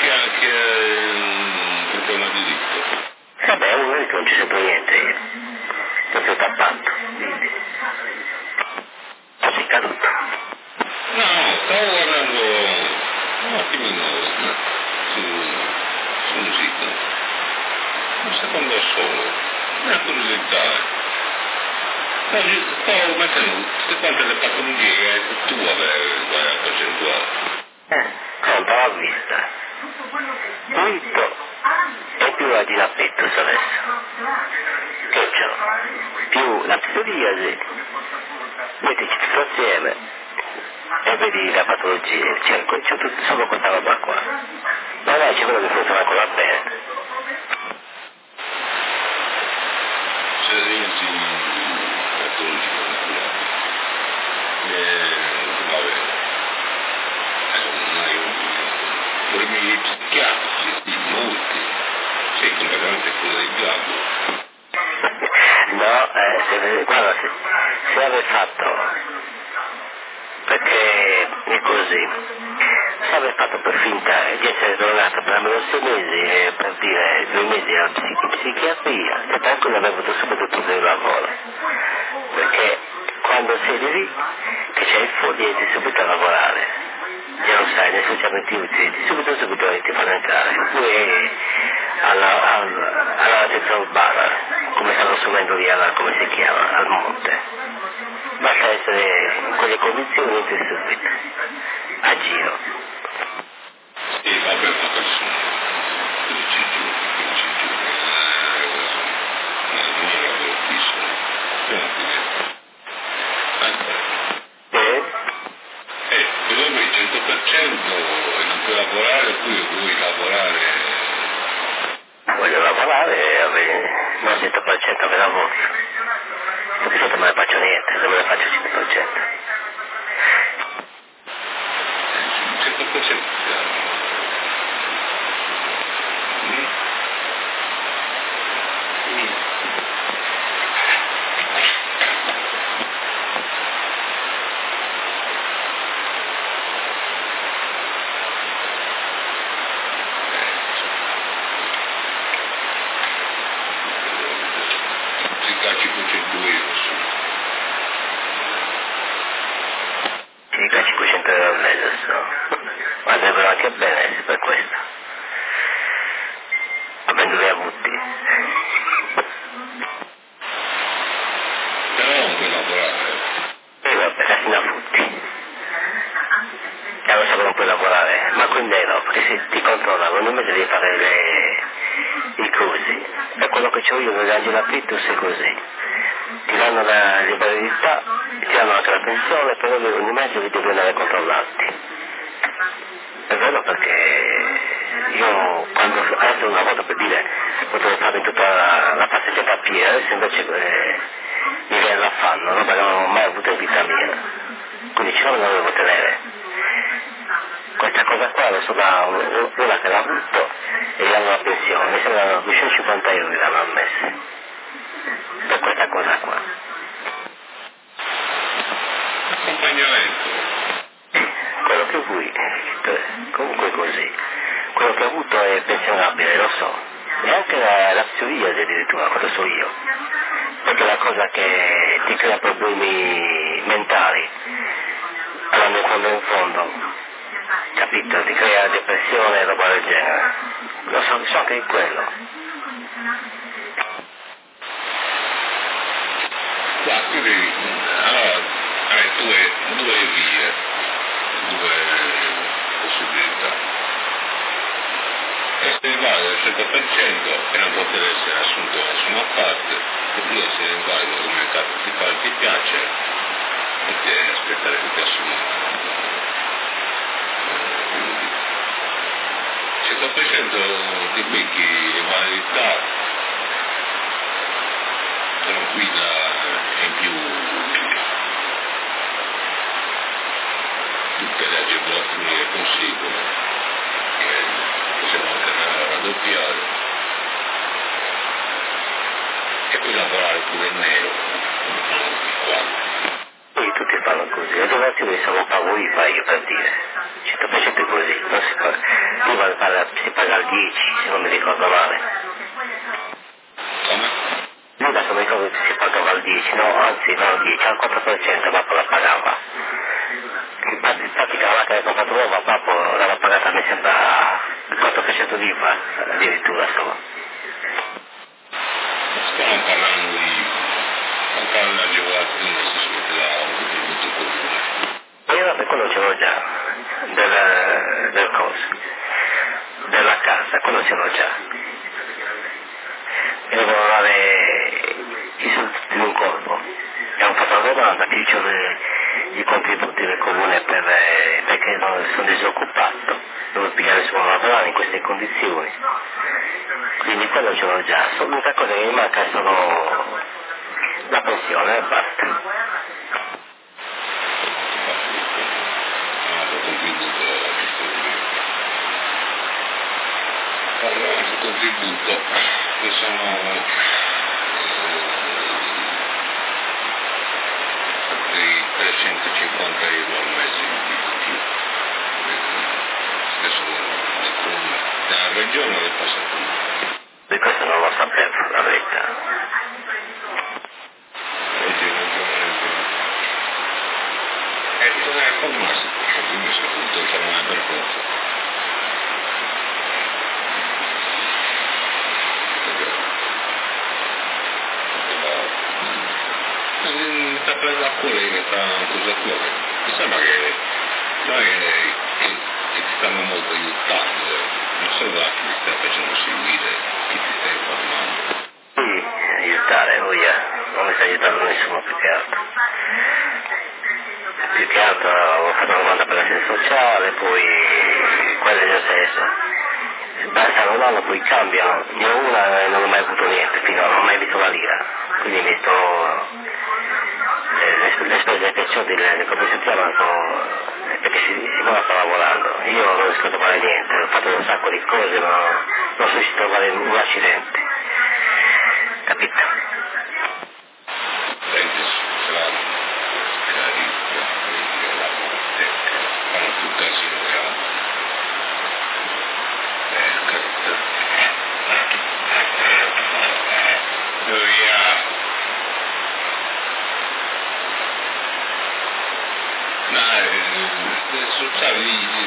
che anche un problema di diritto. Vabbè, uno che non ci sento niente io. Tutto tappato. Così caduto. No, stavo guardando un attimino su, su un sito, un secondo solo, una curiosità. Stavo mettendo tutte quante le patologie che tu avevi quella percentuale. Eh, conta la vista. Tutto è più la diabetes adesso. Che c'ho? Più la psoriasi. Mettici tutto assieme e vedi la patologia. C'è, c'è tutto, solo questa roba qua. Ma dai, c'è quello che funziona ancora bene. Se rientri patologie molecolari, vabbè, non hai un problemi psichiatrici, sì, molti, sei completamente fuori dai gabbo. No, eh, se, guarda, se, se avete fatto, perché è così, se avete fatto per finta di essere drogato per almeno sei mesi e per dire due mesi alla psichi- psichiatria, e tranquillo avrei avuto subito tutto il lavoro, perché quando sei lì che c'è il fuori inizi subito a lavorare, già lo sai, nei socialmente utili, subito subito ti fanno entrare, lui alla, alla, alla terza urbana, come stanno assumendo lì alla, come si chiama, al monte. Basta essere in quelle condizioni entri subito, a giro. Sì, vabbè, ma questo quindici giorni, quindici giorni, non è lavoro fisso, Eh? eh, però il cento per cento e non puoi lavorare, oppure vuoi lavorare. Voglio lavorare e avere non cento per cento che lavoro. Perché sotto me ne faccio niente, se me ne faccio cento per cento. cento per cento mm? Mm. Si dà cinquecento euro su. Ti dico cinquecento euro al mese, so. Ma andrebbero anche bene per questo. Avendo li avuti. Però non puoi lavorare. E vabbè, casi da futti. E lo so che non puoi lavorare, ma quindi no, perché se ti controllano, ogni mese devi fare le, i cosi. E quello che c'ho io nell'Angela Pittus è così. Ti danno la liberalità, ti danno anche la pensione, però ogni mese devi andare controllati. È vero perché io quando adesso una volta per dire potevo fare in tutta la, la passeggiata a piedi, adesso invece eh, mi viene l'affanno, no? Perché non ho mai avuto in vita mia. Quindi ce l'ho non dovevo tenere. Questa cosa qua lo so da una che l'ha avuto e gli danno la pensione, mi sembra duecentocinquanta euro gli danno al mese. Per questa cosa qua. Accompagnamento. Quello che vuoi, comunque è così. Quello che ho avuto è pensionabile, lo so. E anche la, la psoriasi addirittura, quello so io. Perché è la cosa che ti crea problemi mentali. Quando, quando in fondo, capito, ti crea depressione e roba del genere. Lo so, so che è quello. Qua, quindi, allora, hai due, due vie, due possibilità. E se ne vale al cento per cento e non poter essere assunto da nessuna parte, oppure se ne vale come mercato principale ti piace e ti aspettare che ti assumano. cento per cento ti becchi le validità tranquilla e in più tutte le agevolazioni che conseguono, che possiamo alternare a raddoppiare, e poi lavorare pure in nero, come fanno tutti qua. Poi tutti fanno così, le donazioni sono pago I V A io per dire. cento per cento è così, non si paga, prima si paga, si paga al dieci, se non mi ricordo male. Come? Io adesso mi ricordo che si pagava al dieci, no, anzi no al dieci, al quattro per cento Babbo la pagava. Infatti, infatti che la macchina che ho comprato nuova, Babbo l'aveva pagata, mi sembra, il quattro per cento di I V A, addirittura solo. Stiamo parlando di, stiamo parlando di agevolazione se si mette la contributo comune. Io vabbè, quello ce l'ho già, del, del coso, della casa, quello ce l'ho già. E devo dare i soldi di un colpo. E ho fatto la domanda, ti dicevo i contributi del comune per, perché non sono disoccupato, devo pigliare su una lavorare in queste condizioni. Quindi quello ce l'ho già, l'unica cosa che mi manca è solo la pensione e basta. Allora, il contributo, che sono eh, trecentocinquanta euro al mese in più, stesso del comune, dalla regione del passato. Di questo non lo sapevo, la verità. Oggi la regione è non è formarsi, quindi si è dovuto informare per forza. Mi sta prendendo a cuore che sta cosa tua, mi sembra che noi che, che ti stanno molto aiutando, non solo là che ti stai facendo seguire, che ti stai informando. Sì, aiutare, lui non mi sta aiutando nessuno più che altro. Più che altro ho fatto una domanda per l'assistenza sociale, poi quelle del sesso. Basta un anno, poi cambiano, ne ho una e non ho mai avuto niente, finora non ho mai visto la lira, quindi mi sto, eh, le, le spese del perciò del commesso sono, perché si, si sta lavorando, io non riesco a trovare niente, ho fatto un sacco di cose ma non so se trovare un accidente, capito? Senti, sarà carità, la morte, fanno più casino che altro. Yeah. No, eh, sociali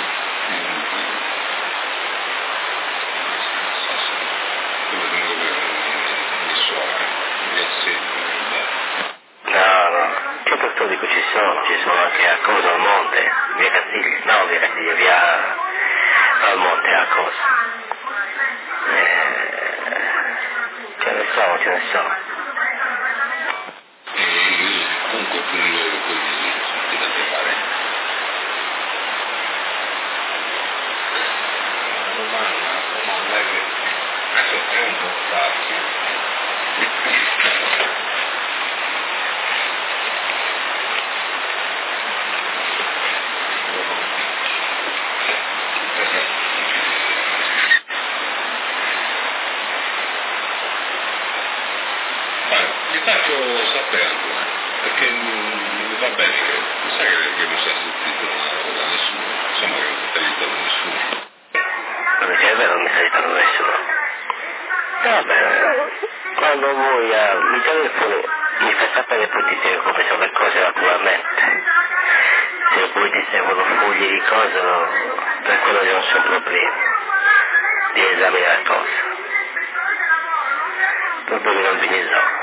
quello che mi suona, mi assegno. No, no, certo storico ci sono, ci sono anche a cosa al monte, via Castiglia, no via Castiglia, via al monte a cosa. Eh, ce ne sono, ce ne sono. E comunque quello che deve fare. La domanda, la domanda è che adesso è un po' facile. Ti faccio sapere ancora, perché mi va bene che mi sa che, che non si è sentito da nessuno, insomma che non ti sta aiutando nessuno. Perché è vero, non mi sta aiutando nessuno. Va bene, quando vuoi uh, mi telefoni, mi fai sapere, poi ti seguo come sono le cose naturalmente. Se poi ti seguono fogli di cose, no, per quello non sono problemi di esaminare cose. Problemi non ve ne so.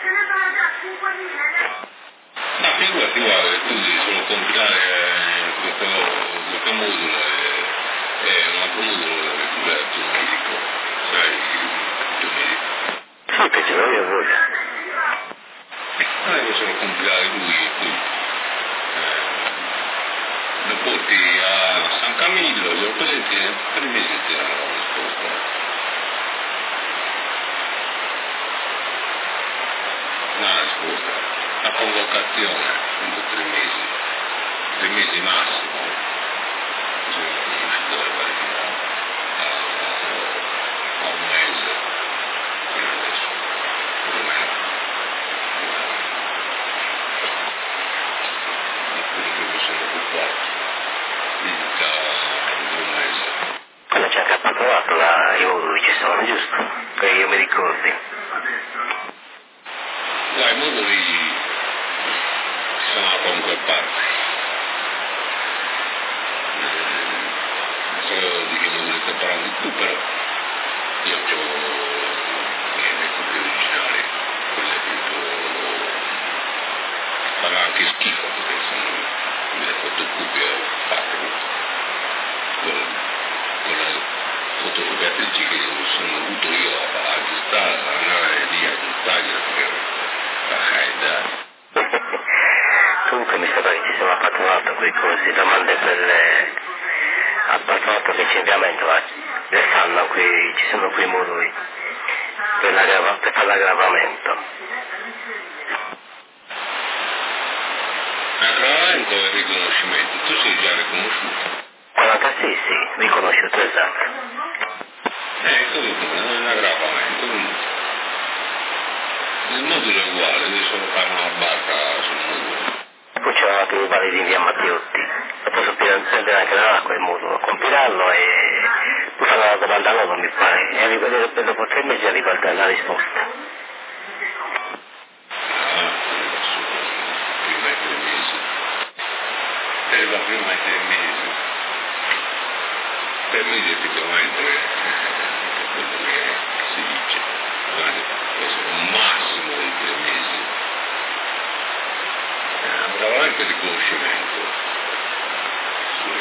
Ma figurati, guarda, tu devi solo compilare questo, questo modulo e, e un altro modulo dove tu vai al tuo medico, sai, il tuo medico. Sì, che ce l'ho io voglio. Ah, devo solo compilare lui e poi eh, lo porti a San Camillo, glielo presenti e per i mesi ti danno la risposta. Una risposta, la convocazione entro tre mesi, tre mesi massimo, così non si dovrebbe arrivare a, a un mese, fino adesso, più o meno, di quelli che mi sono occupato, quindi trovato là i moduli ci sono, giusto? Che io mi ricordi. Dai, i moduli ci sono da qualunque parte. Non so di che moduli stai parlando tu, però io ho le mie copie originali, quelle proprio fanno anche schifo perché sono delle fotocopie fatte con, con le fotocopiatrici che sono dovuto io a aggiustare, andare lì a aggiustargliela perché dai, dai. Comunque mi sembra che ci siano fatto un altro quei corsi, domande per le... a parte il fatto che c'è ovviamente le sanno qui, ci sono quei moduli per, per fare l'aggravamento. Aggravamento e riconoscimento, tu sei già riconosciuto. quaranta sì, sì, riconosciuto, esatto. Eh, comunque, non è un aggravamento. Il modulo è uguale, devi solo fare una barra sul modulo. Poi c'erano altri validi in via Matteotti, lo posso prendere anche da quel modulo, compilarlo e poi fare la domanda loro mi pare, e arriva, dopo tre mesi arriva la risposta. Ah, prima ai tre mesi. Arriva prima ai tre mesi. Per mesi effettivamente è quello che si dice, un massimo di tre mesi. Aggravamento e riconoscimento. Sì.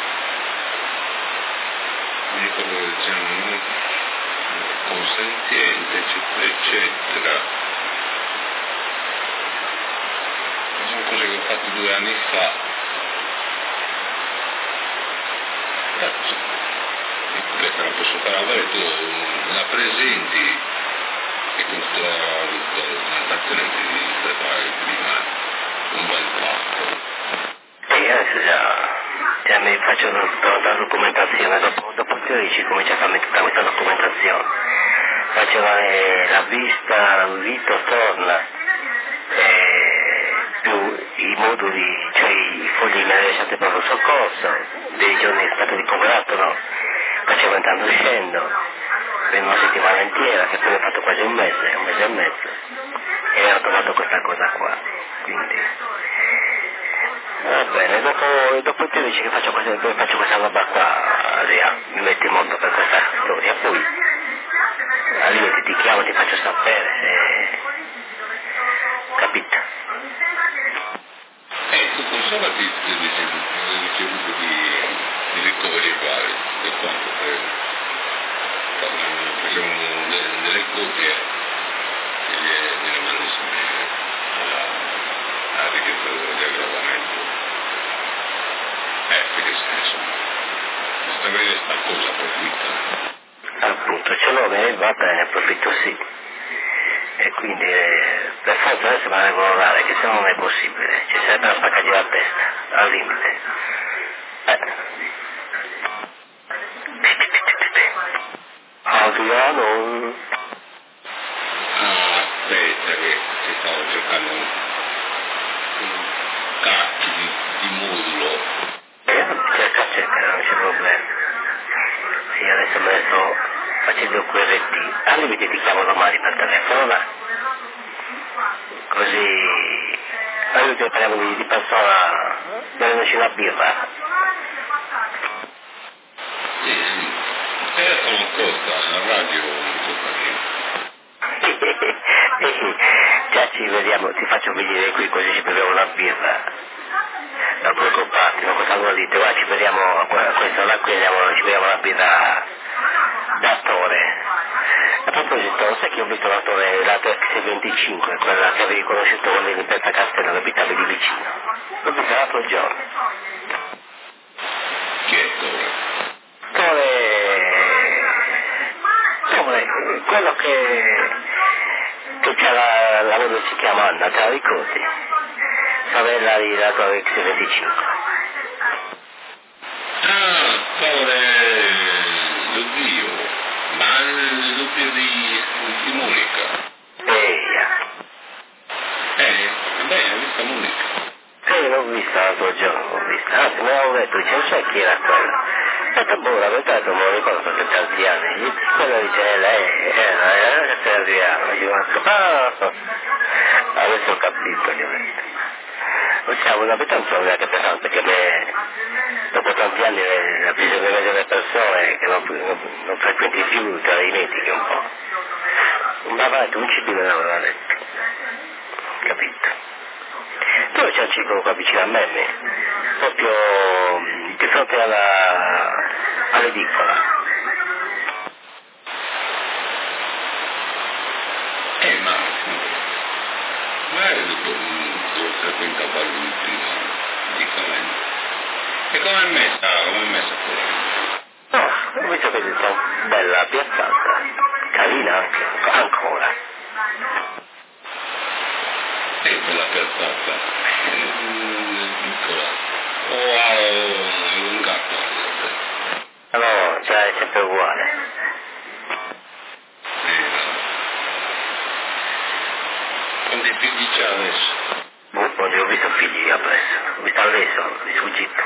Mi ricordo che c'è un consentiente, eccetera, eccetera. Sono cose che ho fatto due anni fa. Cazzo. Questa la posso fare avere, tu la presenti e con tutta la documentazione ti prepari prima. Un bel fatto. E adesso già, già mi faccio tutta la documentazione, dopo, dopo il tredici comincio a farmi tutta questa documentazione. Faccio la, la vista, l'udito, torna, e più i moduli, cioè i fogli mi hanno lasciato proprio soccorso, dei giorni è stato ricoverato, no? Facevo entrando e uscendo, per una settimana intera, che poi ho fatto quasi un mese, un mese e mezzo, e ho trovato questa cosa qua, quindi... Va bene, dopo, dopo il tredici che faccio questa, faccio questa roba qua, Lea, mi metti molto per questa storia, poi al limite ti chiamo e ti faccio sapere se... capito? Eh, tu pensava di ricevuto di, di ricoveri vari, per quanto facciamo delle, delle copie e gliele mando insieme alla richiesta di aggravamento. Eh, perché insomma, questa avere sta cosa approfitta. Appunto, ce l'ho, eh, va bene, approfitto sì. E quindi eh, per forza adesso me la devo dare, che se no non è possibile, ci sarebbe da spaccargli la testa, al limite. Eh. Adriano? Ah, aspetta che ci stavo cercando un, un cacchio di, di modulo. Eh, cerca, cerca, non c'è problema. Sì, adesso me ne sto facendo il Q R T. Al limite ti chiamo domani per telefono, là. Così al limite parliamo di, di persona, bevendoci una birra. Sì, sì. Il telefono costa, la radio non costa niente. Già ci vediamo, ti faccio venire qui così ci beviamo una birra. Non preoccuparti, ma cosa vuol dire? Guarda, ci vediamo a questo là, qui andiamo, ci vediamo una birra d'attore. A proposito, sai che ho visto l'attore, l'attore X venticinque, quella che avevi conosciuto quando eri in Piazza Castello, che abitavi lì vicino. L'ho visto l'altro giorno. Chi è attore? Attore... Come? Quello che... che c'ha la, la voce si chiama Anna, te la ricordi? Sorella di l'attore X venticinque. Ah, attore... lo zio. Ma lo zio di, di Monica. Eia. Eh, beh, hai visto Monica? Sì, l'ho vista l'altro giorno, l'ho vista. Anzi, me l'avevo detto, dice, non so chi era quello. Aspetta, boh, la verità è che non me lo ricordo perché tanti anni. Quello dice, lei, eh, no, era che sei arrivato. Io dico, ah, adesso ho capito, gli ho detto. Diciamo, una vita non so neanche pesante, perché me, dopo tanti anni la bisogna delle persone che non, non, non frequenti più, te la dimentichi un po'. Ma vai, tu un cibo me l'aveva detto. Capito? Tu c'è un circolo qua vicino a me, me, proprio di fronte alla, all'edicola. Eh, ma, ma è dove frequentava lui prima, di come, e come è messa, come è messa fuori? No, ho visto che è bella piazzata, carina anche, ancora. È bella piazzata, piccola, o ha un gatto. No, cioè è sempre uguale. Quanti figli c'ha adesso? Boh, non ne ho visto figli appresso, ho visto adesso, mi è sfuggito.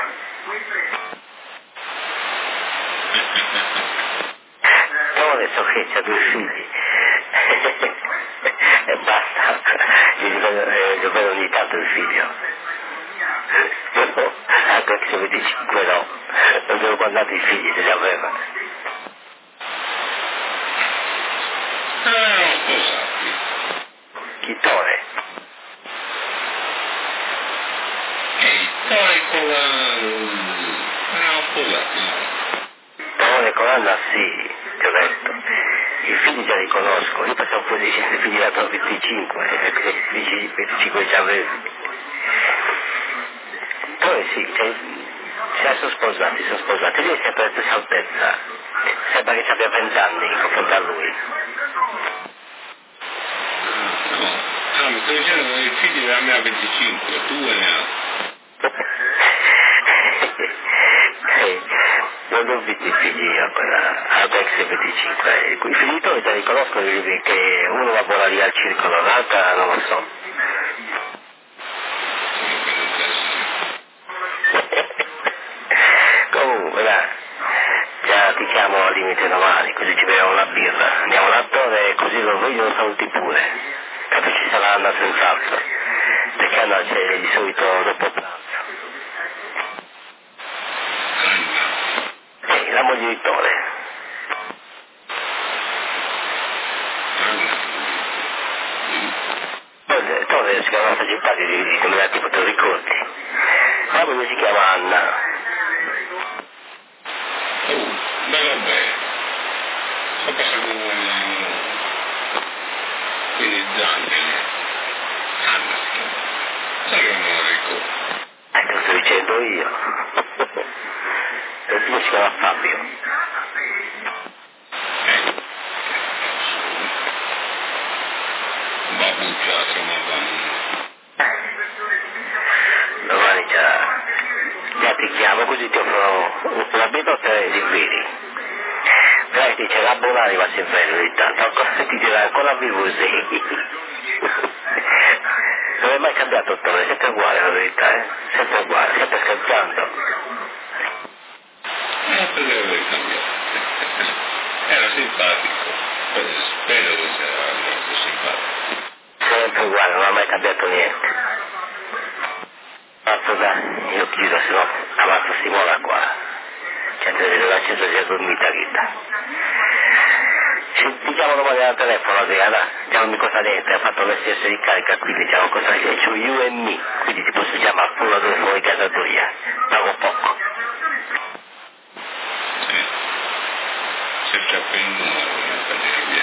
No, adesso che c'ha due figli. E basta, gli vedo, eh, gli vedo ogni tanto il figlio. No, anche se venticinque no, non devo guardare i figli se li aveva. Ah, non sposati. Chi Tore? Ehi, Tore con la... Ah, sposati, no? Tore con Anna sì, ti ho detto. I figli già li conosco, io pensavo fosse i figli da venticinque, e che i venticinque già avevi. Poi sì, cioè, cioè, sono sposati, sono sposati, lui è sempre alla stessa altezza, sembra che abbia vent'anni in confronto a lui. No, ah, mi sto dicendo che i figli della mia venticinque, due ne ha. Eh, non ho visto i figli io, quella, ad ex venticinque, i figli già li conosco, che uno va a volare al circolo, l'altra non lo so. Comunque dai, già ti chiamo al limite domani, così ci beviamo una birra, andiamo all'attore così lo voglio lo saluti pure, capi ci sarà Anna senz'altro, perché Anna c'è di solito dopo pranzo. Sì, la moglie di Tore. Tore, Tore si chiama simpatico di, di come tipo te lo ricordi? La moglie si chiama Anna. Oh, beh vabbè, sto passando quindi Daniel, Anna si chiama, sai che non me lo ricordo. Eh, te lo sto dicendo io. Il figlio si chiama Fabio. Eh, Babuccia, chiamavamo. Domani già, già ti chiamo così ti offro una bidotta e li vedi. Dai, dice la buona arriva sempre ogni tanto, ancora ti dirà ancora vivo sì. Non è mai cambiato Tore, sempre uguale la verità, eh? Sempre uguale, sempre scherzando. Eh, perché deve cambiare? Era simpatico, spero che sia molto simpatico. Sempre uguale, non ha mai cambiato niente. Fatto dai, io chiudo, se no ammazzo Simona qua. Gente dell'acceso si è dormita Rita. Ci ti chiamo domani al telefono, Adriana, chiamami cosa niente, ha fatto l'S S di carica, quindi diciamo cosa c'è, c'ho U e me, quindi ti posso chiamare fuori dove fuori casa tua, pago poco. Sì, se c'è appena il numero, non cadere via.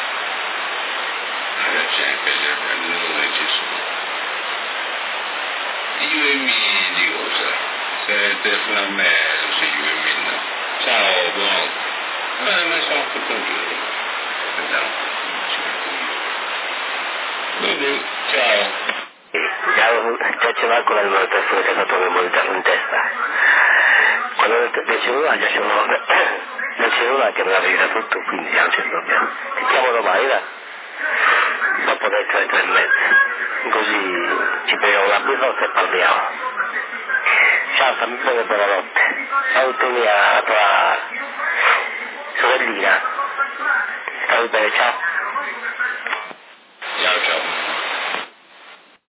Allora c'è anche il numero che ci sono. U e me di cosa? Se telefona a me, lo sei U e me, no. Ciao, buonanotte. Eh, ma sono tutto un giro. Andiamo. Bene, ciao. Già ce l'ho ancora il numero di telefono che è stato memorizzato in testa. Quando del cellulare già ce l'ho, nel cellulare che me l'avevi dato tutto, quindi non c'è problema. Ti chiamo domani, va? Dopo le tre, tre e mezza. Così ci beviamo la birra e parliamo. Ciao, fammi bene buonanotte. Saluto la tua sorellina. Stai bene, ciao.